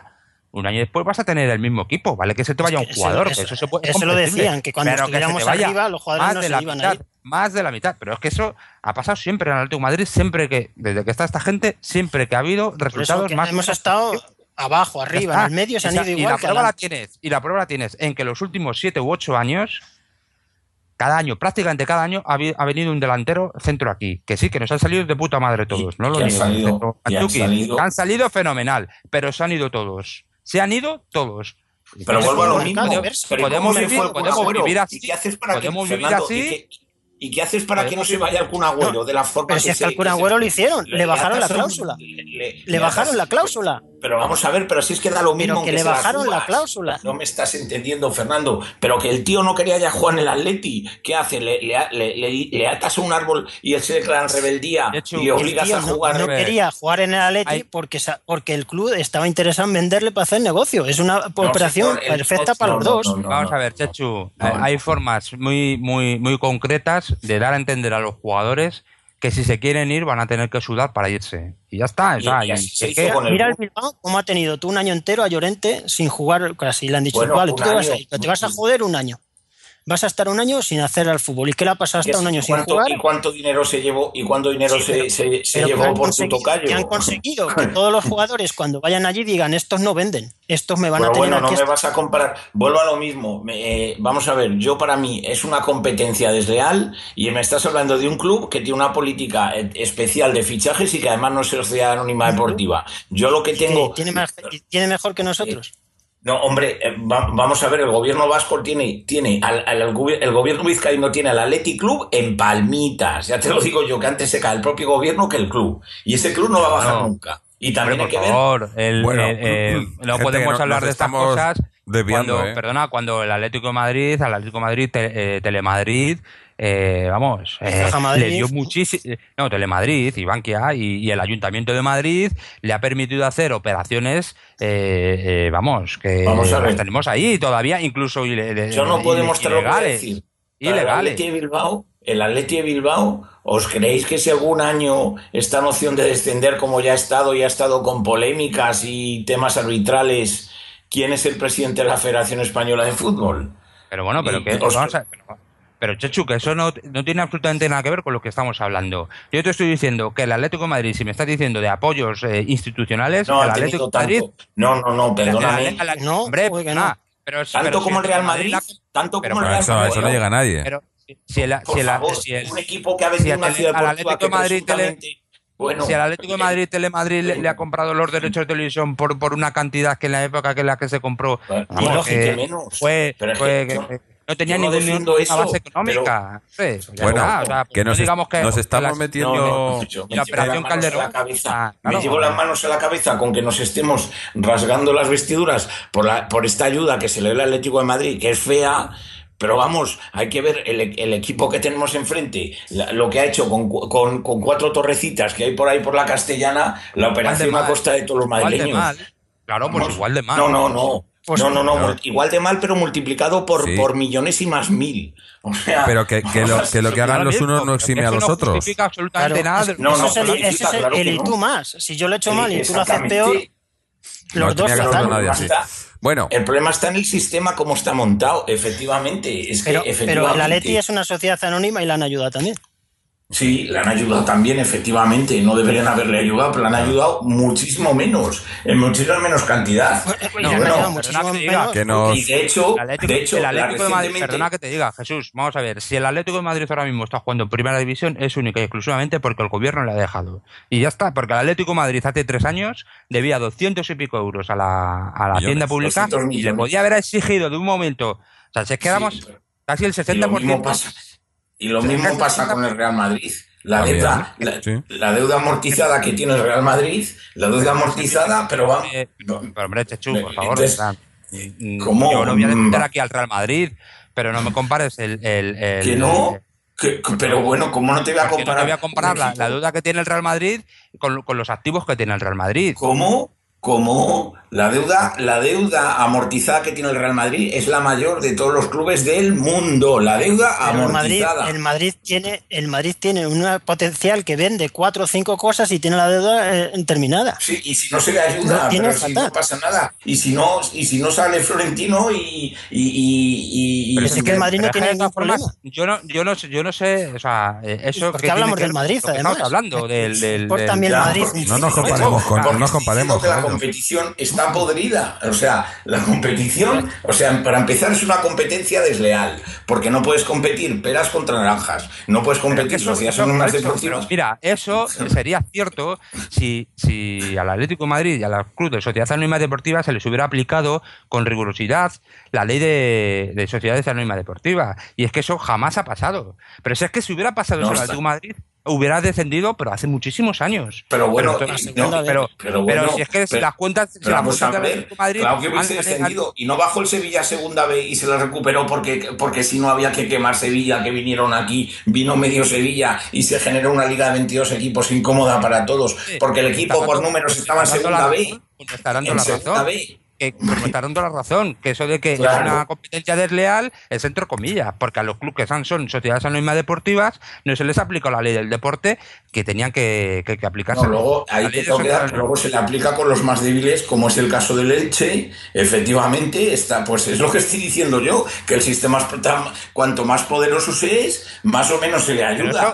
un año después vas a tener el mismo equipo, ¿vale? Que se te vaya un jugador, que eso se puede. Eso lo decían, que cuando pero estuviéramos arriba, los jugadores no se iban a ir. Más de la mitad, pero es que eso ha pasado siempre en el Atlético de Madrid, desde que está esta gente, siempre que ha habido resultados más. Hemos estado abajo, arriba, en el medio se han ido igual. Y la prueba la tienes en que los últimos 7 u 8 años, prácticamente cada año ha venido un delantero centro aquí, que sí, que nos han salido de puta madre todos, no lo digo. Han salido fenomenal, pero se han ido todos. Se han ido todos. Pero vuelvo a lo mismo. Podemos vivir así. ¿Y qué haces para que, Fernando, ¿y qué haces para que no se vaya el Kun Agüero de la forma pero si es que al Kun Agüero lo hicieron, le bajaron la cláusula. Le bajaron la cláusula. Pero vamos a ver, pero si es que da lo mismo. Pero que le bajaron la cláusula. No me estás entendiendo, Fernando. Pero que el tío no quería ya jugar en el Atleti. ¿Qué hace? Le atas a un árbol y él se declara en rebeldía y le obligas a jugar. No quería jugar en el Atleti porque el club estaba interesado en venderle para hacer negocio. Es una operación perfecta para los dos. Vamos a ver, Chechu. Hay formas muy concretas de dar a entender a los jugadores que si se quieren ir van a tener que sudar para irse. Y ya está. Mira el Bilbao, cómo ha tenido tú un año entero a Llorente sin jugar casi. Le han dicho, vale, tú te vas a ir, pero te vas a joder un año. Vas a estar un año sin hacer al fútbol. ¿Y qué le ha pasado hasta un año sin jugar? ¿Y cuánto dinero se llevó? ¿Y cuánto dinero se llevó por su tocayo? Que han conseguido que todos los jugadores cuando vayan allí digan, estos no venden, estos me van a tener aquí. No me vas a comparar. Vuelvo a lo mismo. Vamos a ver, yo para mí es una competencia desleal y me estás hablando de un club que tiene una política especial de fichajes y que además no es sociedad anónima deportiva. Yo lo que tengo... ¿Tiene mejor que nosotros? No, hombre, vamos a ver, el gobierno vasco tiene el gobierno vizcaíno tiene al Athletic Club en palmitas. Ya te lo digo yo, que antes se cae el propio gobierno que el club. Y ese club no va a bajar nunca. Y también hay que ver... no podemos hablar de estas cosas desviando, cuando el Atlético de Madrid, Telemadrid... le dio muchísimo. No, Telemadrid y Bankia y el Ayuntamiento de Madrid le ha permitido hacer operaciones, que las tenemos ahí todavía, incluso yo no puedo demostrar lo que voy a decir. Ilegales. El Atleti de Bilbao, ¿os creéis que si algún año esta noción de descender, como ya ha estado con polémicas y temas arbitrales, quién es el presidente de la Federación Española de Fútbol? Pero bueno, pero Chechu, que eso no tiene absolutamente nada que ver con lo que estamos hablando. Yo te estoy diciendo que el Atlético de Madrid, si me estás diciendo de apoyos institucionales, no, el Atlético de Madrid... No, perdóname. No, hombre, tanto como el Real Madrid, tanto como el Real Madrid. Eso no llega a nadie. Pero un equipo que ha vendido una ciudad deportiva que presuntamente... Bueno, si al Atlético de Madrid, Telemadrid le ha comprado los derechos de televisión por una cantidad que en la época que la que se compró... no tenía ninguna base económica. Nos estamos metiendo la operación Calderón. Me llevo las manos a la cabeza con que nos estemos rasgando las vestiduras por esta ayuda que se le da al Atlético de Madrid, que es fea. Pero vamos, hay que ver el equipo que tenemos enfrente, lo que ha hecho con 4 torrecitas que hay por ahí por la Castellana, la operación a costa de todos los madrileños. Claro, pues igual de mal. No. Igual de mal, pero multiplicado por millones y más mil. O sea, pero que lo que hagan los unos no exime a los otros. No significa absolutamente nada. Ese es el y tú más. Si yo lo he hecho mal y tú lo haces peor, los dos fatal. Bueno, el problema está en el sistema como está montado, efectivamente. Pero el Atleti es una sociedad anónima y la han ayudado también. Sí, le han ayudado también, efectivamente. No deberían haberle ayudado, pero le han ayudado muchísimo menos, en muchísima menos cantidad. Y de hecho, el Atlético de Madrid, perdona que te diga, Jesús, vamos a ver, si el Atlético de Madrid ahora mismo está jugando en Primera División es única y exclusivamente porque el gobierno le ha dejado. Y ya está, porque el Atlético de Madrid hace 3 años debía 200 y pico euros a la hacienda pública y le podía haber exigido de un momento, o sea, si es que éramos casi el 60%. Y lo mismo pasa con el Real Madrid. La deuda amortizada que tiene el Real Madrid, pero va... Pero hombre, Chechu, por favor. ¿Cómo? Yo no voy a defender aquí al Real Madrid, pero no me compares el ¿Que no? Pero bueno, ¿cómo no te voy a comparar? No te voy a comparar la deuda que tiene el Real Madrid con los activos que tiene el Real Madrid. ¿Cómo? La deuda amortizada que tiene el Real Madrid es la mayor de todos los clubes del mundo. La deuda Pero amortizada. el Madrid tiene un potencial que vende 4 o 5 cosas y tiene la deuda terminada. Sí, y si no se le ayuda, pero si no pasa nada. Y si no sale Florentino Pero es que el Madrid no tiene ningún problema. Yo no sé, o sea, eso ¿Por qué hablamos del Madrid, además? Estamos hablando del también el Madrid. No nos comparemos porque nos comparemos. la competición está podrida. O sea, la competición, para empezar es una competencia desleal, porque no puedes competir peras contra naranjas, no puedes competir sociedades anónimas deportivas. Mira, eso sería cierto si al Atlético de Madrid y a la Club de Sociedades Anónimas Deportivas se les hubiera aplicado con rigurosidad la ley de sociedades anónimas deportivas. Y es que eso jamás ha pasado. Pero si es que si hubiera pasado eso al Atlético de Madrid, hubiera descendido, pero hace muchísimos años. Pero bueno, pero si es que si las cuentas del Atlético de Madrid, claro que hubiese descendido, y no bajó el Sevilla a segunda B y se la recuperó porque si no había que quemar Sevilla, que vinieron aquí, vino medio Sevilla y se generó una liga de 22 equipos incómoda para todos, porque el equipo por números estaba en segunda B. En segunda B. Que me está dando la razón, que eso de que es una competencia desleal es entre comillas, porque a los clubes que son sociedades anónimas deportivas no se les aplica la ley del deporte que tenían que aplicarse. No, luego se le aplica con los más débiles, como es el caso del Elche. Efectivamente, pues es lo que estoy diciendo yo, que el sistema, cuanto más poderoso se es, más o menos se le ayuda.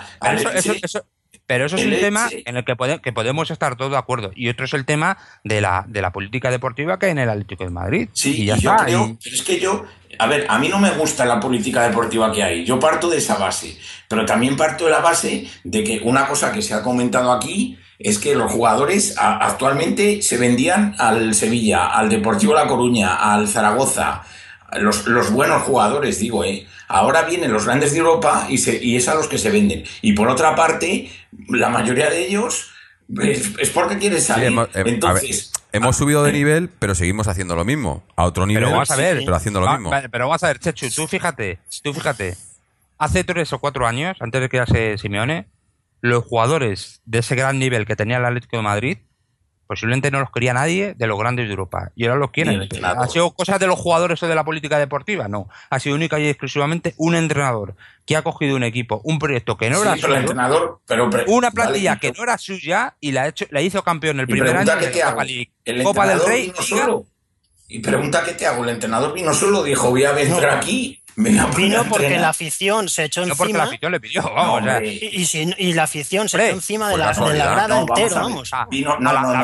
Pero eso es un tema en el que podemos estar todos de acuerdo. Y otro es el tema de la política deportiva que hay en el Atlético de Madrid. Sí, y yo creo, pero es que a mí no me gusta la política deportiva que hay. Yo parto de esa base. Pero también parto de la base de que una cosa que se ha comentado aquí es que los jugadores actualmente se vendían al Sevilla, al Deportivo La Coruña, al Zaragoza. Los buenos jugadores, digo, ahora vienen los grandes de Europa y es a los que se venden. Y por otra parte, la mayoría de ellos es porque quieren salir. Entonces, hemos subido de nivel, pero seguimos haciendo lo mismo. A otro nivel, pero vamos a ver, pero haciendo lo mismo. Pero vamos a ver, Chechu, tú fíjate. Hace 3 o 4 años, antes de que quedase Simeone, los jugadores de ese gran nivel que tenía el Atlético de Madrid posiblemente no los quería nadie de los grandes de Europa. Y ahora los quieren. ¿Ha sido cosa de los jugadores o de la política deportiva? No. Ha sido única y exclusivamente un entrenador que ha cogido un equipo, un proyecto que no era suyo, una plantilla que no era suya y la hizo campeón el primer año de la Copa League. Copa del Rey. Y pregunta qué te hago. El entrenador vino solo, dijo, voy a venir aquí. Vino porque la afición se echó encima. Porque la afición le pidió, vamos. Y la afición se echó encima de la grada entero, vamos. Vino,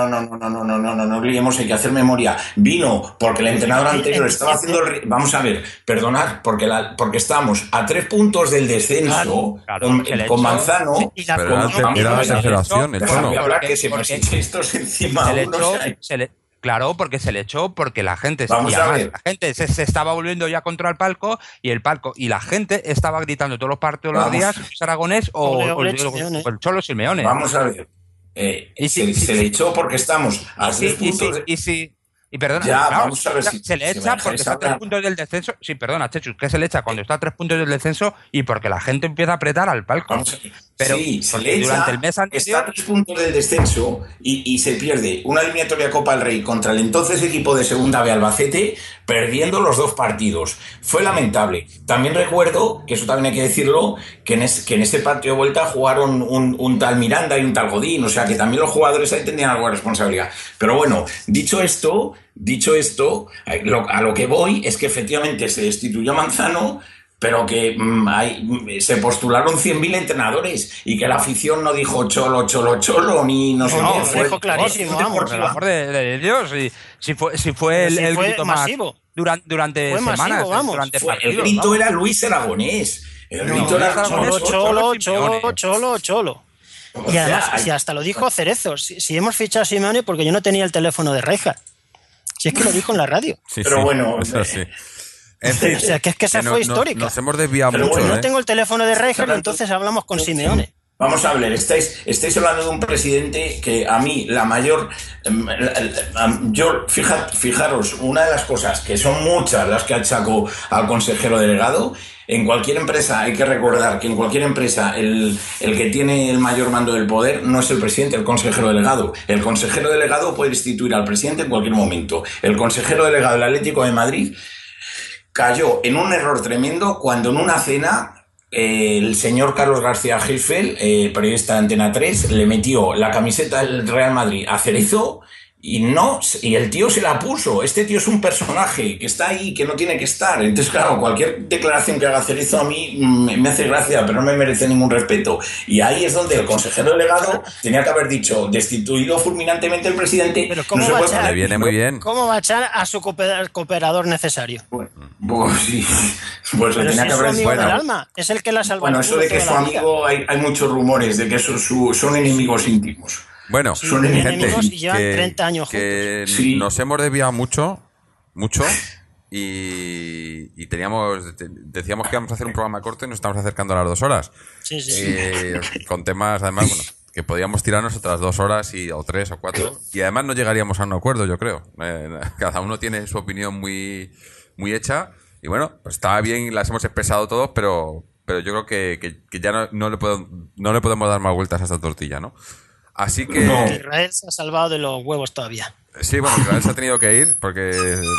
no liemos, hay que hacer memoria. Vino porque el entrenador anterior estaba haciendo vamos a ver, perdonad, porque estamos a 3 puntos del descenso con Manzano. Pero era la tercera opción, el Cholo. Que se nos eche estos encima. Claro, porque se le echó, porque la gente se estaba volviendo ya contra el palco y la gente estaba gritando todos los partidos los días Aragonés o el Cholo Simeone. Vamos a ver. Se le echó porque estamos a 6 puntos. Y perdona, vamos a ver se le echa porque está a 3 puntos del descenso. Sí, perdona, Chechu, que se le echa cuando está a 3 puntos del descenso y porque la gente empieza a apretar al palco. Pero se le echa, durante el mes anterior está a 3 puntos del descenso y se pierde una eliminatoria de Copa del Rey contra el entonces equipo de Segunda B Albacete, perdiendo los 2 partidos. Fue lamentable. También recuerdo, que eso también hay que decirlo, que en ese partido de vuelta jugaron un tal Miranda y un tal Godín, o sea que también los jugadores ahí tenían algo de responsabilidad. Pero bueno, dicho esto, a lo que voy es que efectivamente se destituyó a Manzano, pero que se postularon 100.000 entrenadores y que la afición no dijo cholo, ni no sé qué. Fue clarísimo, vamos. Por el amor de Dios, si fue el grito masivo. Durante semanas, masivo, vamos. Durante partidos. El grito era Luis Aragonés. El grito era Cholo. Y además, si hasta lo dijo Cerezo, si hemos fichado a Simeone porque yo no tenía el teléfono de Rijkaard. Si es que lo dijo en la radio. Pero bueno, eso sí. En fin, o sea, que es que esa fue histórica. Nos hemos desviado mucho. Bueno, no tengo el teléfono de Rijkaard, entonces hablamos con Simeone. Vamos a hablar, estáis hablando de un presidente que a mí la mayor... fijaros, una de las cosas, que son muchas las que achaco al consejero delegado, En cualquier empresa hay que recordar que en cualquier empresa el que tiene el mayor mando del poder no es el presidente, el consejero delegado. El consejero delegado puede destituir al presidente en cualquier momento. El consejero delegado del Atlético de Madrid cayó en un error tremendo cuando en una cena el señor Carlos García Hirschfeld, periodista de Antena 3, le metió la camiseta del Real Madrid a Cerezo y el tío se la puso. Este tío es un personaje que está ahí, que no tiene que estar. Entonces, claro, cualquier declaración que haga Cerezo a mí me hace gracia, pero no me merece ningún respeto. Y ahí es donde el consejero delegado tenía que haber dicho, destituido fulminantemente el presidente. Pero ¿cómo va a echar? Le viene muy bien. ¿Cómo va a echar a su cooperador necesario? Pues sí, pues lo Pero tenía si que es su haber amigo dicho. del alma, es el que la salva. Bueno, eso de que su amigo, hay muchos rumores de que son enemigos íntimos. Bueno, Sí, son enemigos y que, llevan 30 años que juntos. Sí. nos hemos desviado mucho, y decíamos que íbamos a hacer un programa corto y nos estamos acercando a las 2 horas. Sí, sí, sí. Con temas, además, bueno, que podíamos tirarnos otras 2 horas o 3 o 4, y además no llegaríamos a un acuerdo, yo creo. Cada uno tiene su opinión muy, muy hecha, y bueno, pues estaba bien, las hemos expresado todos, pero yo creo que ya no le podemos dar más vueltas a esta tortilla, ¿no? Así que... No. Israel se ha salvado de los huevos todavía. Sí, bueno, Israel se ha tenido que ir porque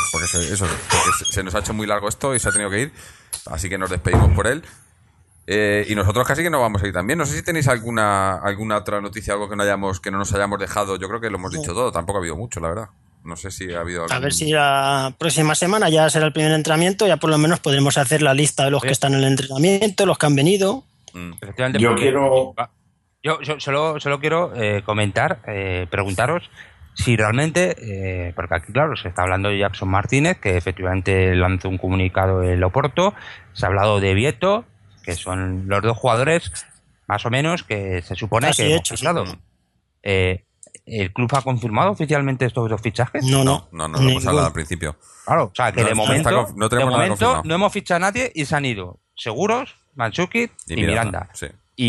se nos ha hecho muy largo esto y se ha tenido que ir. Así que nos despedimos por él. Y nosotros casi que nos vamos a ir también. No sé si tenéis alguna otra noticia, algo que no nos hayamos dejado. Yo creo que lo hemos dicho todo. Tampoco ha habido mucho, la verdad. No sé si ha habido A ver si la próxima semana ya será el primer entrenamiento, ya por lo menos podremos hacer la lista de los que están en el entrenamiento, los que han venido. Efectivamente, Yo porque- quiero... Yo solo quiero comentar, preguntaros si realmente, porque aquí, claro, se está hablando de Jackson Martínez, que efectivamente lanzó un comunicado en Oporto, se ha hablado de Vieto, que son los dos jugadores, más o menos, que se supone Casi que hemos hechos, fichado. ¿El club ha confirmado oficialmente estos dos fichajes? No, No, lo hemos ningún. hablado al principio. Claro, o sea, que No, de no momento, está no tenemos de nada momento confirmado. no hemos fichado a nadie y se han ido seguros Mandzukic y Miranda. Sí.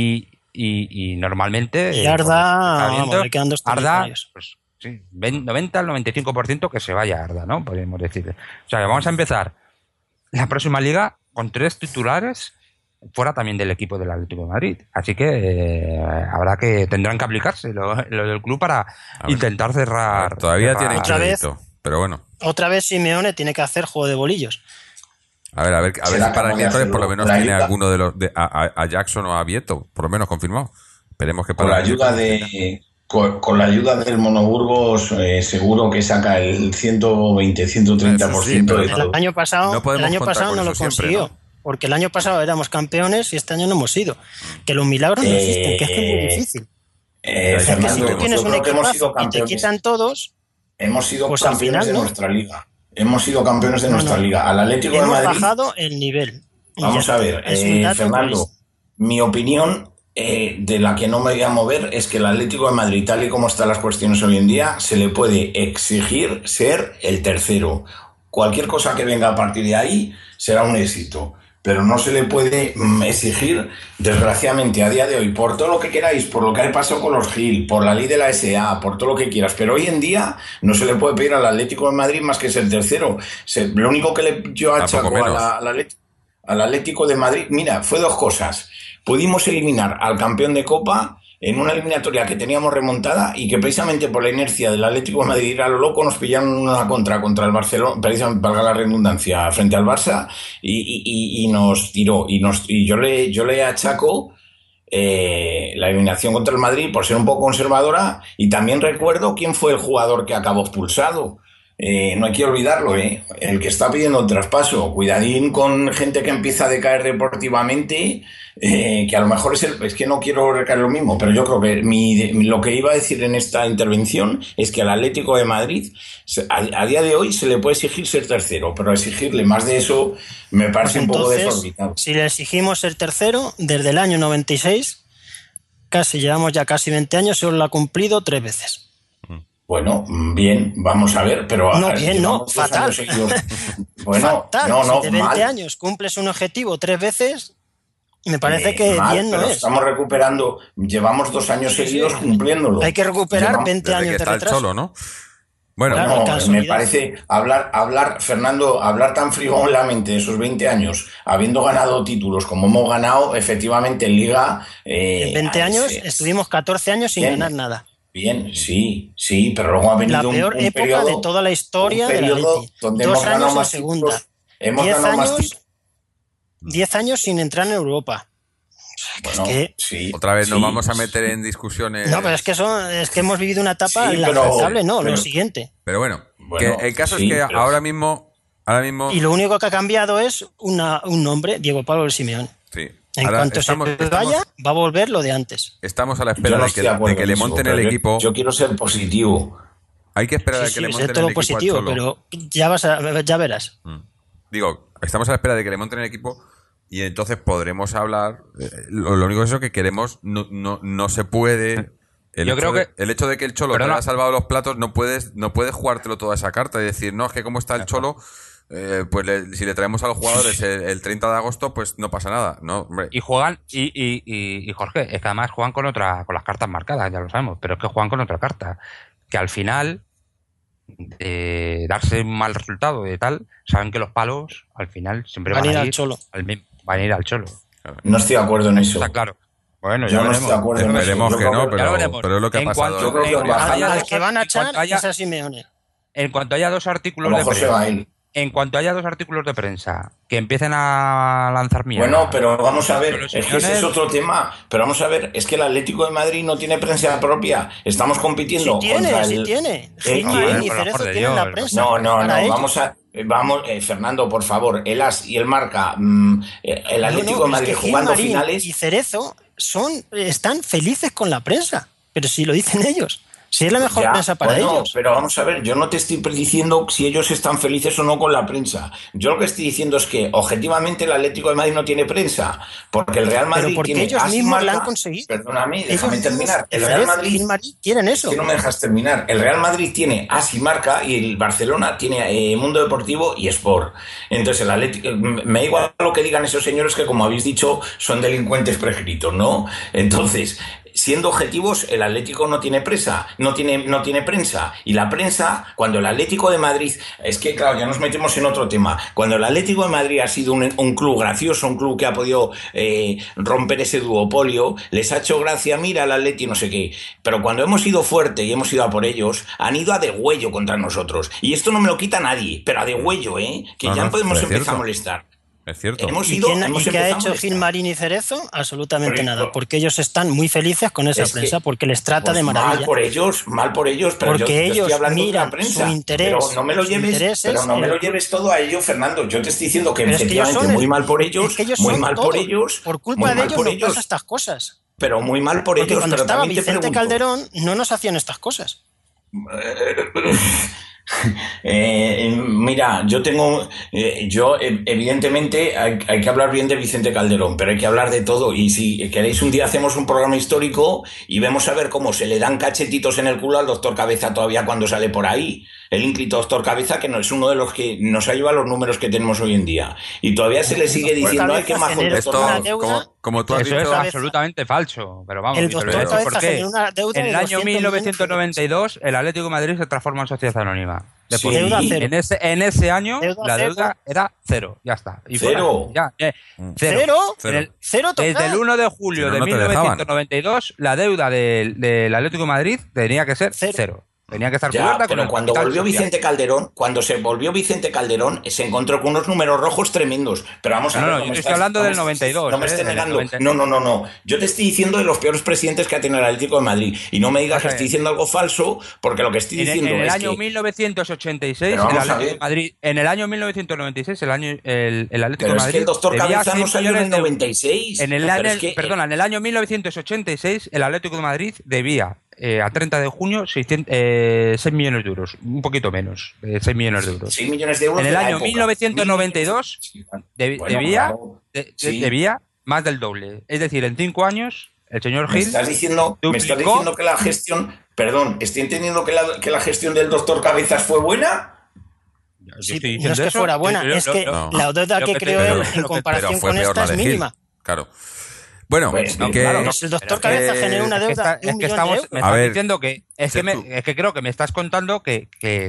Y normalmente... Y Arda, por lo que está viendo, vamos, le quedan 2 Arda, territorios. pues sí, 90 al 95% que se vaya Arda, ¿no? Podríamos decir. O sea, que vamos a empezar la próxima liga con 3 titulares fuera también del equipo del Atlético de Madrid. Así que tendrán que aplicarse lo del club para ver. intentar cerrar. Todavía cerrar- tiene Otra vez. crédito, pero bueno. Otra vez Simeone tiene que hacer juego de bolillos. A ver si Será para el capaz de miércoles por lo hacerlo. menos La tiene ayuda. alguno de los a Jackson o a Vieto, por lo menos confirmado. Esperemos que Con para la el ayuda miércoles con la ayuda del Monoburgos, seguro que saca el 120-130% Eso sí, pero de no. todo. El año pasado No no, podemos contar con no lo eso siempre, consiguió. ¿no? Porque el año pasado éramos campeones y este año no hemos sido. Que los milagros no existen, que es muy difícil. Es Es que si Fernando, tú tienes yo un creo que hemos sido equipazo y te campeones. quitan todos, Hemos sido pues al campeones final, de ¿no? nuestra liga. Hemos sido campeones de No, nuestra no. liga. Al Atlético de hemos Madrid. bajado el nivel. Y Vamos ya a está. ver, Es un dato Fernando, realista. mi opinión de la que no me voy a mover es que el Atlético de Madrid, tal y como están las cuestiones hoy en día, se le puede exigir ser el tercero. Cualquier cosa que venga a partir de ahí será un éxito. Pero no se le puede exigir, desgraciadamente, a día de hoy, por todo lo que queráis, por lo que ha pasado con los Gil, por la ley de la SA, por todo lo que quieras. Pero hoy en día no se le puede pedir al Atlético de Madrid más que ser tercero. Lo único que yo achaco menos. al Atlético de Madrid, mira, fue 2 cosas. Pudimos eliminar al campeón de Copa en una eliminatoria que teníamos remontada y que precisamente por la inercia del Atlético de Madrid ir a lo loco nos pillaron una contra el Barcelona, precisamente valga la redundancia, frente al Barça y nos tiró. Y yo le achaco la eliminación contra el Madrid por ser un poco conservadora, y también recuerdo quién fue el jugador que acabó expulsado. No hay que olvidarlo, el que está pidiendo el traspaso. Cuidadín con gente que empieza a decaer deportivamente, que a lo mejor es que no quiero recaer lo mismo, pero yo creo que lo que iba a decir en esta intervención es que al Atlético de Madrid a día de hoy se le puede exigir ser tercero, pero exigirle más de eso me parece un poco Entonces, desorbitado. si le exigimos ser tercero, desde el año 96, llevamos ya casi 20 años, solo lo ha cumplido 3 veces. Bueno, bien, vamos a ver, pero... No, bien, no, llevamos 2 fatal. años seguidos. Bueno, Fatal. no, Si de 20 mal. años cumples un objetivo 3 veces, me parece que mal, bien no pero es. estamos recuperando, llevamos 2 años seguidos cumpliéndolo. Hay que recuperar Llevamos- 20 desde que años de está el retraso. Cholo, ¿no? Bueno, Claro, No, me casualidad. parece Fernando, hablar tan frivolamente de esos 20 años, habiendo ganado títulos como hemos ganado, efectivamente en Liga. En 20 años sí, estuvimos 14 años sin bien, ganar nada. bien, sí, pero luego ha La venido peor un época periodo, de toda la historia del Atleti. donde 2 hemos ganado años en más segunda. títulos. Hemos 10 ganado más años, títulos. 10 años sin entrar en Europa. Bueno, que- sí. otra vez nos sí. vamos a meter en discusiones. No, pero es que hemos vivido una etapa Sí, inaceptable, no, pero- lo siguiente. Pero bueno, Bueno, que el caso sí, es que pero- ahora mismo, Y lo único que ha cambiado es un nombre, Diego Pablo Simeone. sí. En Ahora cuanto se vaya, va a volver lo de antes. estamos a la Yo espera no de estoy de que acuerdo le en eso, monten pero el yo- equipo. Yo quiero ser positivo. Hay que esperar a Sí, que le sí, monten es todo el equipo al positivo, Cholo. pero ya verás. Digo, estamos a la espera de que le monten el equipo y entonces podremos hablar. Lo único es eso que queremos, no se puede. Yo creo que- el hecho de que el Cholo te Perdona. haya salvado los platos, no puedes jugártelo toda esa carta y decir, no, es que como está el Cholo, pues si le traemos a los jugadores el 30 de agosto, pues no pasa nada. No, hombre. Y juegan, y Jorge, es que además juegan con las cartas marcadas, ya lo sabemos, pero es que juegan con otra carta. Que al final, darse un mal resultado y tal, saben que los palos al final siempre Van van a ir a al ir Cholo. van a ir al Cholo. No estoy de acuerdo en eso. Está claro. Bueno, Yo ya no veremos. estoy de acuerdo en eso. Esperemos Yo que creo no, ya lo veremos. pero es lo que ha En pasado. cuanto- Yo creo que en bajando- cuanto haya Al dos- que van a en cuanto echar haya- es a Simeone. En cuanto haya dos A artículos lo de mejor se va prensa, él. en cuanto haya dos artículos de prensa que empiecen a lanzar mierda. Bueno, pero vamos a ver, Los es que ese es señores- otro tema. Pero vamos a ver, es que el Atlético de Madrid no tiene prensa propia. Estamos compitiendo Sí contra tiene, el... sí tiene. ¿El Gilmarín qué? y Por el amor Cerezo de tienen la Dios. prensa. No, para ellos. vamos, Fernando, por favor, el AS y el Marca, el Atlético No, de Madrid es que jugando Gilmarín finales. y Cerezo están felices con la prensa, pero si lo dicen ellos, si es la mejor Ya, prensa para bueno, ellos. pero vamos a ver, yo no te estoy diciendo si ellos están felices o no con la prensa. Yo lo que estoy diciendo es que objetivamente el Atlético de Madrid no tiene prensa, porque el Real Madrid Pero porque tiene ellos AS y mismos la Marca. han conseguido. Perdóname, Ellos déjame mismos, terminar. El Real Cerezo y Madrid Gilmarín quieren eso. que no me dejas terminar. El Real Madrid tiene AS y Marca y el Barcelona tiene Mundo Deportivo y Sport. Entonces, el Atlético, me da igual lo que digan esos señores que, como habéis dicho, son delincuentes prescritos, ¿no? Entonces, siendo objetivos, el Atlético no tiene prensa, no tiene prensa. Y la prensa, cuando el Atlético de Madrid, es que claro, ya nos metemos en otro tema. Cuando el Atlético de Madrid ha sido un club gracioso, un club que ha podido romper ese duopolio, les ha hecho gracia, mira el Atleti, no sé qué. Pero cuando hemos ido fuerte y hemos ido a por ellos, han ido a degüello contra nosotros. Y esto no me lo quita nadie, pero a degüello, que No, ya no, podemos es empezar cierto. a molestar. Es cierto. Hemos ¿Y ido, qué, hemos y qué ha empezado a hecho molestar. Gilmarín y Cerezo? Absolutamente Pero- nada, porque ellos están muy felices con esa Es que, prensa, porque les trata Pues de maravilla. mal por ellos, pero Porque yo ellos estoy hablando de miran la prensa. su interés, pero no me lo su lleves, interés pero es no me lo el- lleves todo a ello, Fernando. Yo te estoy diciendo que Pero es que ellos efectivamente son muy el- mal por ellos, es que ellos muy son mal todo. por ellos, Por muy culpa de mal ellos por nos ellos, pasa estas cosas. pero muy mal por Porque ellos. cuando Pero estaba también te Vicente pregunto, Calderón no nos hacían estas cosas. Mira, evidentemente hay que hablar bien de Vicente Calderón, pero hay que hablar de todo. Y si queréis un día hacemos un programa histórico y vemos a ver cómo se le dan cachetitos en el culo al doctor Cabeza todavía cuando sale por ahí. El ínclito doctor Cabeza, que no es uno de los que nos ha llevado los números que tenemos hoy en día. Y todavía se le sigue doctor diciendo, ay, qué Cabeza majo el genera doctor una Cabeza. deuda. Como tú has Eso es dicho, Cabeza. absolutamente falso. Pero vamos, El y te lo doctor voy a decir por Cabeza qué. genera una deuda En de el año 200 millones. 1992, el Atlético de Madrid se transforma en sociedad anónima. De Sí. por- Deuda cero. En ese año, Deuda la cero. deuda era cero. Ya está. Y Cero. fuera. Ya, Cero, En el- cero total. Desde el 1 de julio Si no, de no te dejaban. 1992, la deuda del Atlético de Madrid tenía que ser Cero. cero. Tenía que estar Ya, cubierta con pero el cuando capital volvió social. Vicente Calderón, cuando se volvió Vicente Calderón, se encontró con unos números rojos tremendos. Pero vamos a No, ver. no, no yo me estoy hablando no del me- 92, No me estés del negando. 90. No. Yo te estoy diciendo de los peores presidentes que ha tenido el Atlético de Madrid. Y no me digas que Vamos a estoy ver. diciendo algo falso, porque lo que estoy En diciendo el es año que... 1986, Pero el vamos a Atlético ver. de Madrid, en el año 1996, el Atlético Pero de es Madrid que el doctor debía Cabeza no 6 salió en el millones de- 96. En el Pero año, es que, perdona, en el año 1986, el Atlético de Madrid debía a 30 de junio 6 millones de euros, un poquito menos, 6 millones de euros. 6 millones de euros En el de la año época. 1992 Bueno, debía, claro. Sí. debía más del doble. Es decir, en 5 años, el señor Me Gil estás diciendo duplicó- que la gestión... Perdón, ¿estoy entendiendo que la gestión del doctor Cabezas fue buena? Yo Sí, estoy no diciendo es que eso, fuera buena, yo- es que no. la deuda lo que que te- creó pero- él lo en que- comparación pero fue con peor esta la es de Gil. mínima. Claro. Bueno, Pues, que, claro, El doctor Cabeza generó una deuda de un millón de euros. Me A estás ver, diciendo que es que creo que me estás contando que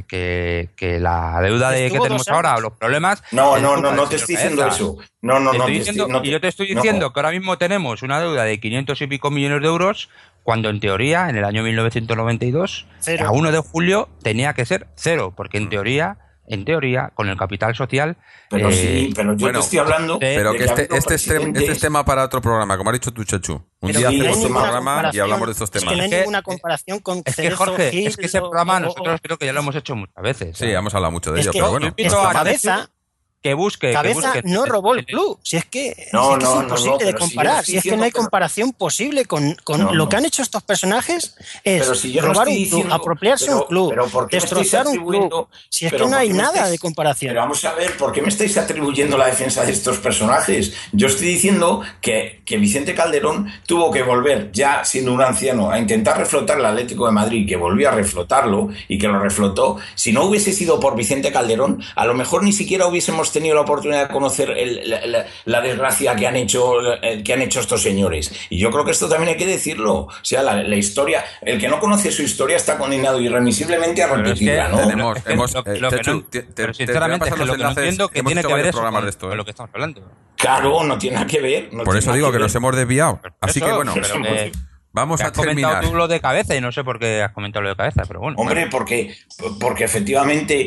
la deuda que Estuvo tenemos 2 años. ahora, los problemas. No, es no, culpa no, del no te señor estoy diciendo Cabeza. eso. No, no, Te no. estoy diciendo, y yo te estoy diciendo que ahora mismo tenemos una deuda de 500 y pico millones de euros, cuando en teoría, en el año 1992, Cero. a 1 de julio tenía que ser cero, porque en teoría, con el capital social. Pero sí, pero yo bueno, te estoy hablando. pero de que ha habido este presidentes- es tema para otro programa, como ha dicho tú, Chechu. Un Pero día sí, no hay hacemos un ninguna programa y comparación, hablamos de estos Es que temas. no hay Es que- ninguna comparación con Es que Cerezo, Jorge, Gil es que ese o- programa o- nosotros creo que ya lo hemos hecho muchas veces. Sí, hemos hablado mucho de Es ello, que pero yo bueno. invito a Cabeza, que busque. Cabeza no robó el club. Si es que, No, si es, que no, es no, imposible no, de pero si yo comparar. estoy Si es que no hay diciendo que no. comparación posible con No, lo no. que han hecho estos personajes, es Pero si yo no robar estoy un club, diciendo- apropiarse pero- un club, pero ¿por qué me estáis destrozar un club. atribuyendo- Si es pero que no por hay qué me nada estáis- de comparación. Pero vamos a ver, ¿por qué me estáis atribuyendo la defensa de estos personajes? Yo estoy diciendo que Vicente Calderón tuvo que volver, ya siendo un anciano, a intentar reflotar el Atlético de Madrid, que volvió a reflotarlo y que lo reflotó. Si no hubiese sido por Vicente Calderón, a lo mejor ni siquiera hubiésemos tenido la oportunidad de conocer la desgracia que han hecho estos señores. Y yo creo que esto también hay que decirlo. O sea, la historia, el que no conoce su historia está condenado irremisiblemente a Pero es repetirla, que- ¿no? Tenemos, Es que hemos, lo que Chechu, no- te pero voy a sinceramente pasar es que los lo que no enlaces. entiendo que Hemos tiene hecho que ver varios eso programas con, de esto, con lo que estamos hablando. Claro, no tiene nada que ver. no Por tiene eso nada digo que ver. nos hemos desviado. Así Eso, que bueno, pero que- vamos que a has comentado terminar. tú lo de Cabeza y no sé por qué has comentado lo de Cabeza, pero bueno. Hombre, porque efectivamente,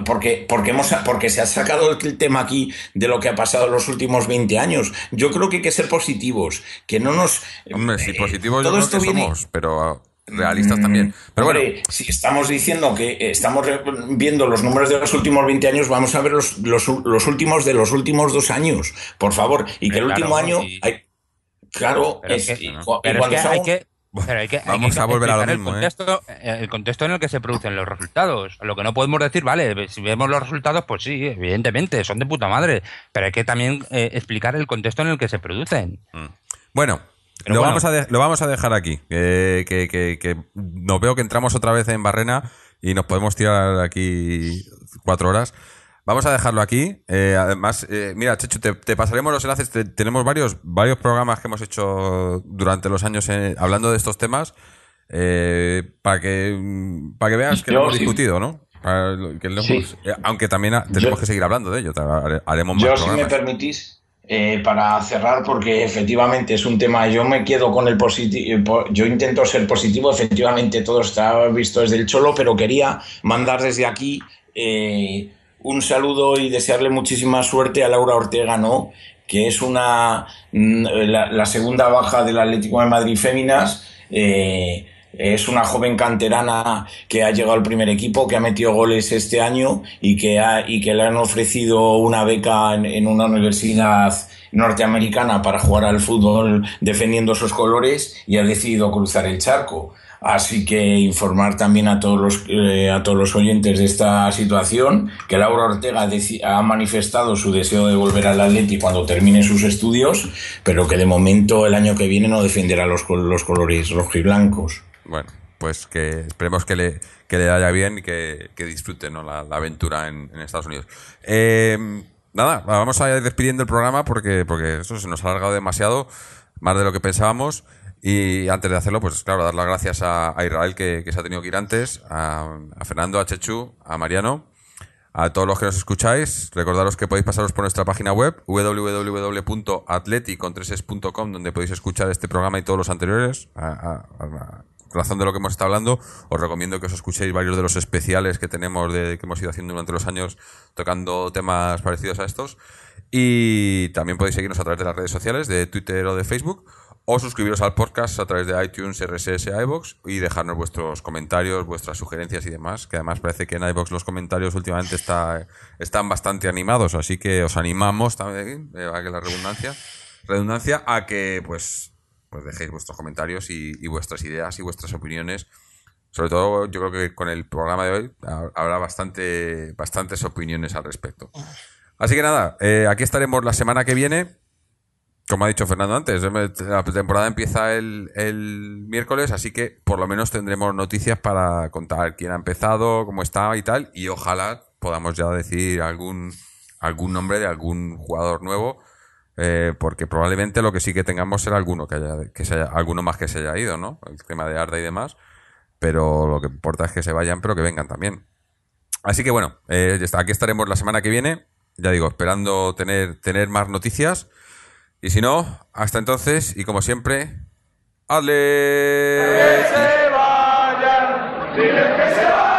porque se ha sacado el tema aquí de lo que ha pasado en los últimos 20 años. Yo creo que hay que ser positivos, que no nos... Hombre, si positivos yo todo creo esto que viene- somos, pero realistas también. Pero Hombre, bueno, si estamos diciendo que estamos viendo los números de los últimos 20 años, vamos a ver los últimos de los últimos 2 años, por favor. Y que el Claro, último año... y- Claro, Pero es, es que- y Pero cuando es que son- hay que. Pero hay que Vamos a volver a lo explicar mismo, el contexto en el que se producen los resultados. Lo que no podemos decir, vale, si vemos los resultados, pues sí, evidentemente, son de puta madre. Pero hay que también explicar el contexto en el que se producen. bueno. Pero Lo, bueno. lo vamos a dejar aquí. Que nos veo que entramos otra vez en Barrena y nos podemos tirar aquí 4 horas. Vamos a dejarlo aquí. Además, mira, Chechu, te pasaremos los enlaces. Tenemos varios programas que hemos hecho durante los años hablando de estos temas para que veas que Yo lo hemos sí. discutido, ¿no? Sí. Aunque también tenemos Yo- que seguir hablando de ello. Haremos más Yo, si me programas. permitís, para cerrar, porque efectivamente es un tema, yo me quedo con el positivo, yo intento ser positivo, efectivamente todo está visto desde el cholo, pero quería mandar desde aquí un saludo y desearle muchísima suerte a Laura Ortega, ¿no? Que es la segunda baja del Atlético de Madrid Féminas. Es una joven canterana que ha llegado al primer equipo, que ha metido goles este año y que le han ofrecido una beca en una universidad norteamericana para jugar al fútbol defendiendo sus colores y ha decidido cruzar el charco. Así que informar también a todos los oyentes de esta situación que Laura Ortega ha manifestado su deseo de volver al Atleti cuando termine sus estudios, pero que de momento el año que viene no defenderá los colores rojiblancos. Bueno, pues que esperemos que le vaya bien y que disfruten, ¿no? la aventura en Estados Unidos. Nada, vamos a ir despidiendo el programa porque eso se nos ha alargado demasiado, más de lo que pensábamos. Y antes de hacerlo, pues claro, dar las gracias a Israel que se ha tenido que ir antes, a Fernando, a Chechu, a Mariano, a todos los que nos escucháis. Recordaros que podéis pasaros por nuestra página web www.atleticontreses.com, donde podéis escuchar este programa y todos los anteriores. A razón de lo que hemos estado hablando, os recomiendo que os escuchéis varios de los especiales que tenemos que hemos ido haciendo durante los años tocando temas parecidos a estos. Y también podéis seguirnos a través de las redes sociales, de Twitter o de Facebook, o suscribiros al podcast a través de iTunes, RSS, iVoox y dejarnos vuestros comentarios, vuestras sugerencias y demás, que además parece que en iVoox los comentarios últimamente están bastante animados, así que os animamos también, a que la redundancia, a que pues dejéis vuestros comentarios y vuestras ideas y vuestras opiniones. Sobre todo, yo creo que con el programa de hoy habrá bastantes opiniones al respecto. Así que nada, aquí estaremos la semana que viene. Como ha dicho Fernando antes, la temporada empieza el miércoles, así que por lo menos tendremos noticias para contar quién ha empezado, cómo está y tal, y ojalá podamos ya decir algún nombre de algún jugador nuevo Porque probablemente lo que sí que tengamos será alguno alguno más que se haya ido, ¿no? El tema de Arda y demás. Pero lo que importa es que se vayan, pero que vengan también. Así que bueno, aquí estaremos la semana que viene. Ya digo, esperando tener más noticias. Y si no, hasta entonces, y como siempre, ¡ale! Que se vayan, diles que se vayan.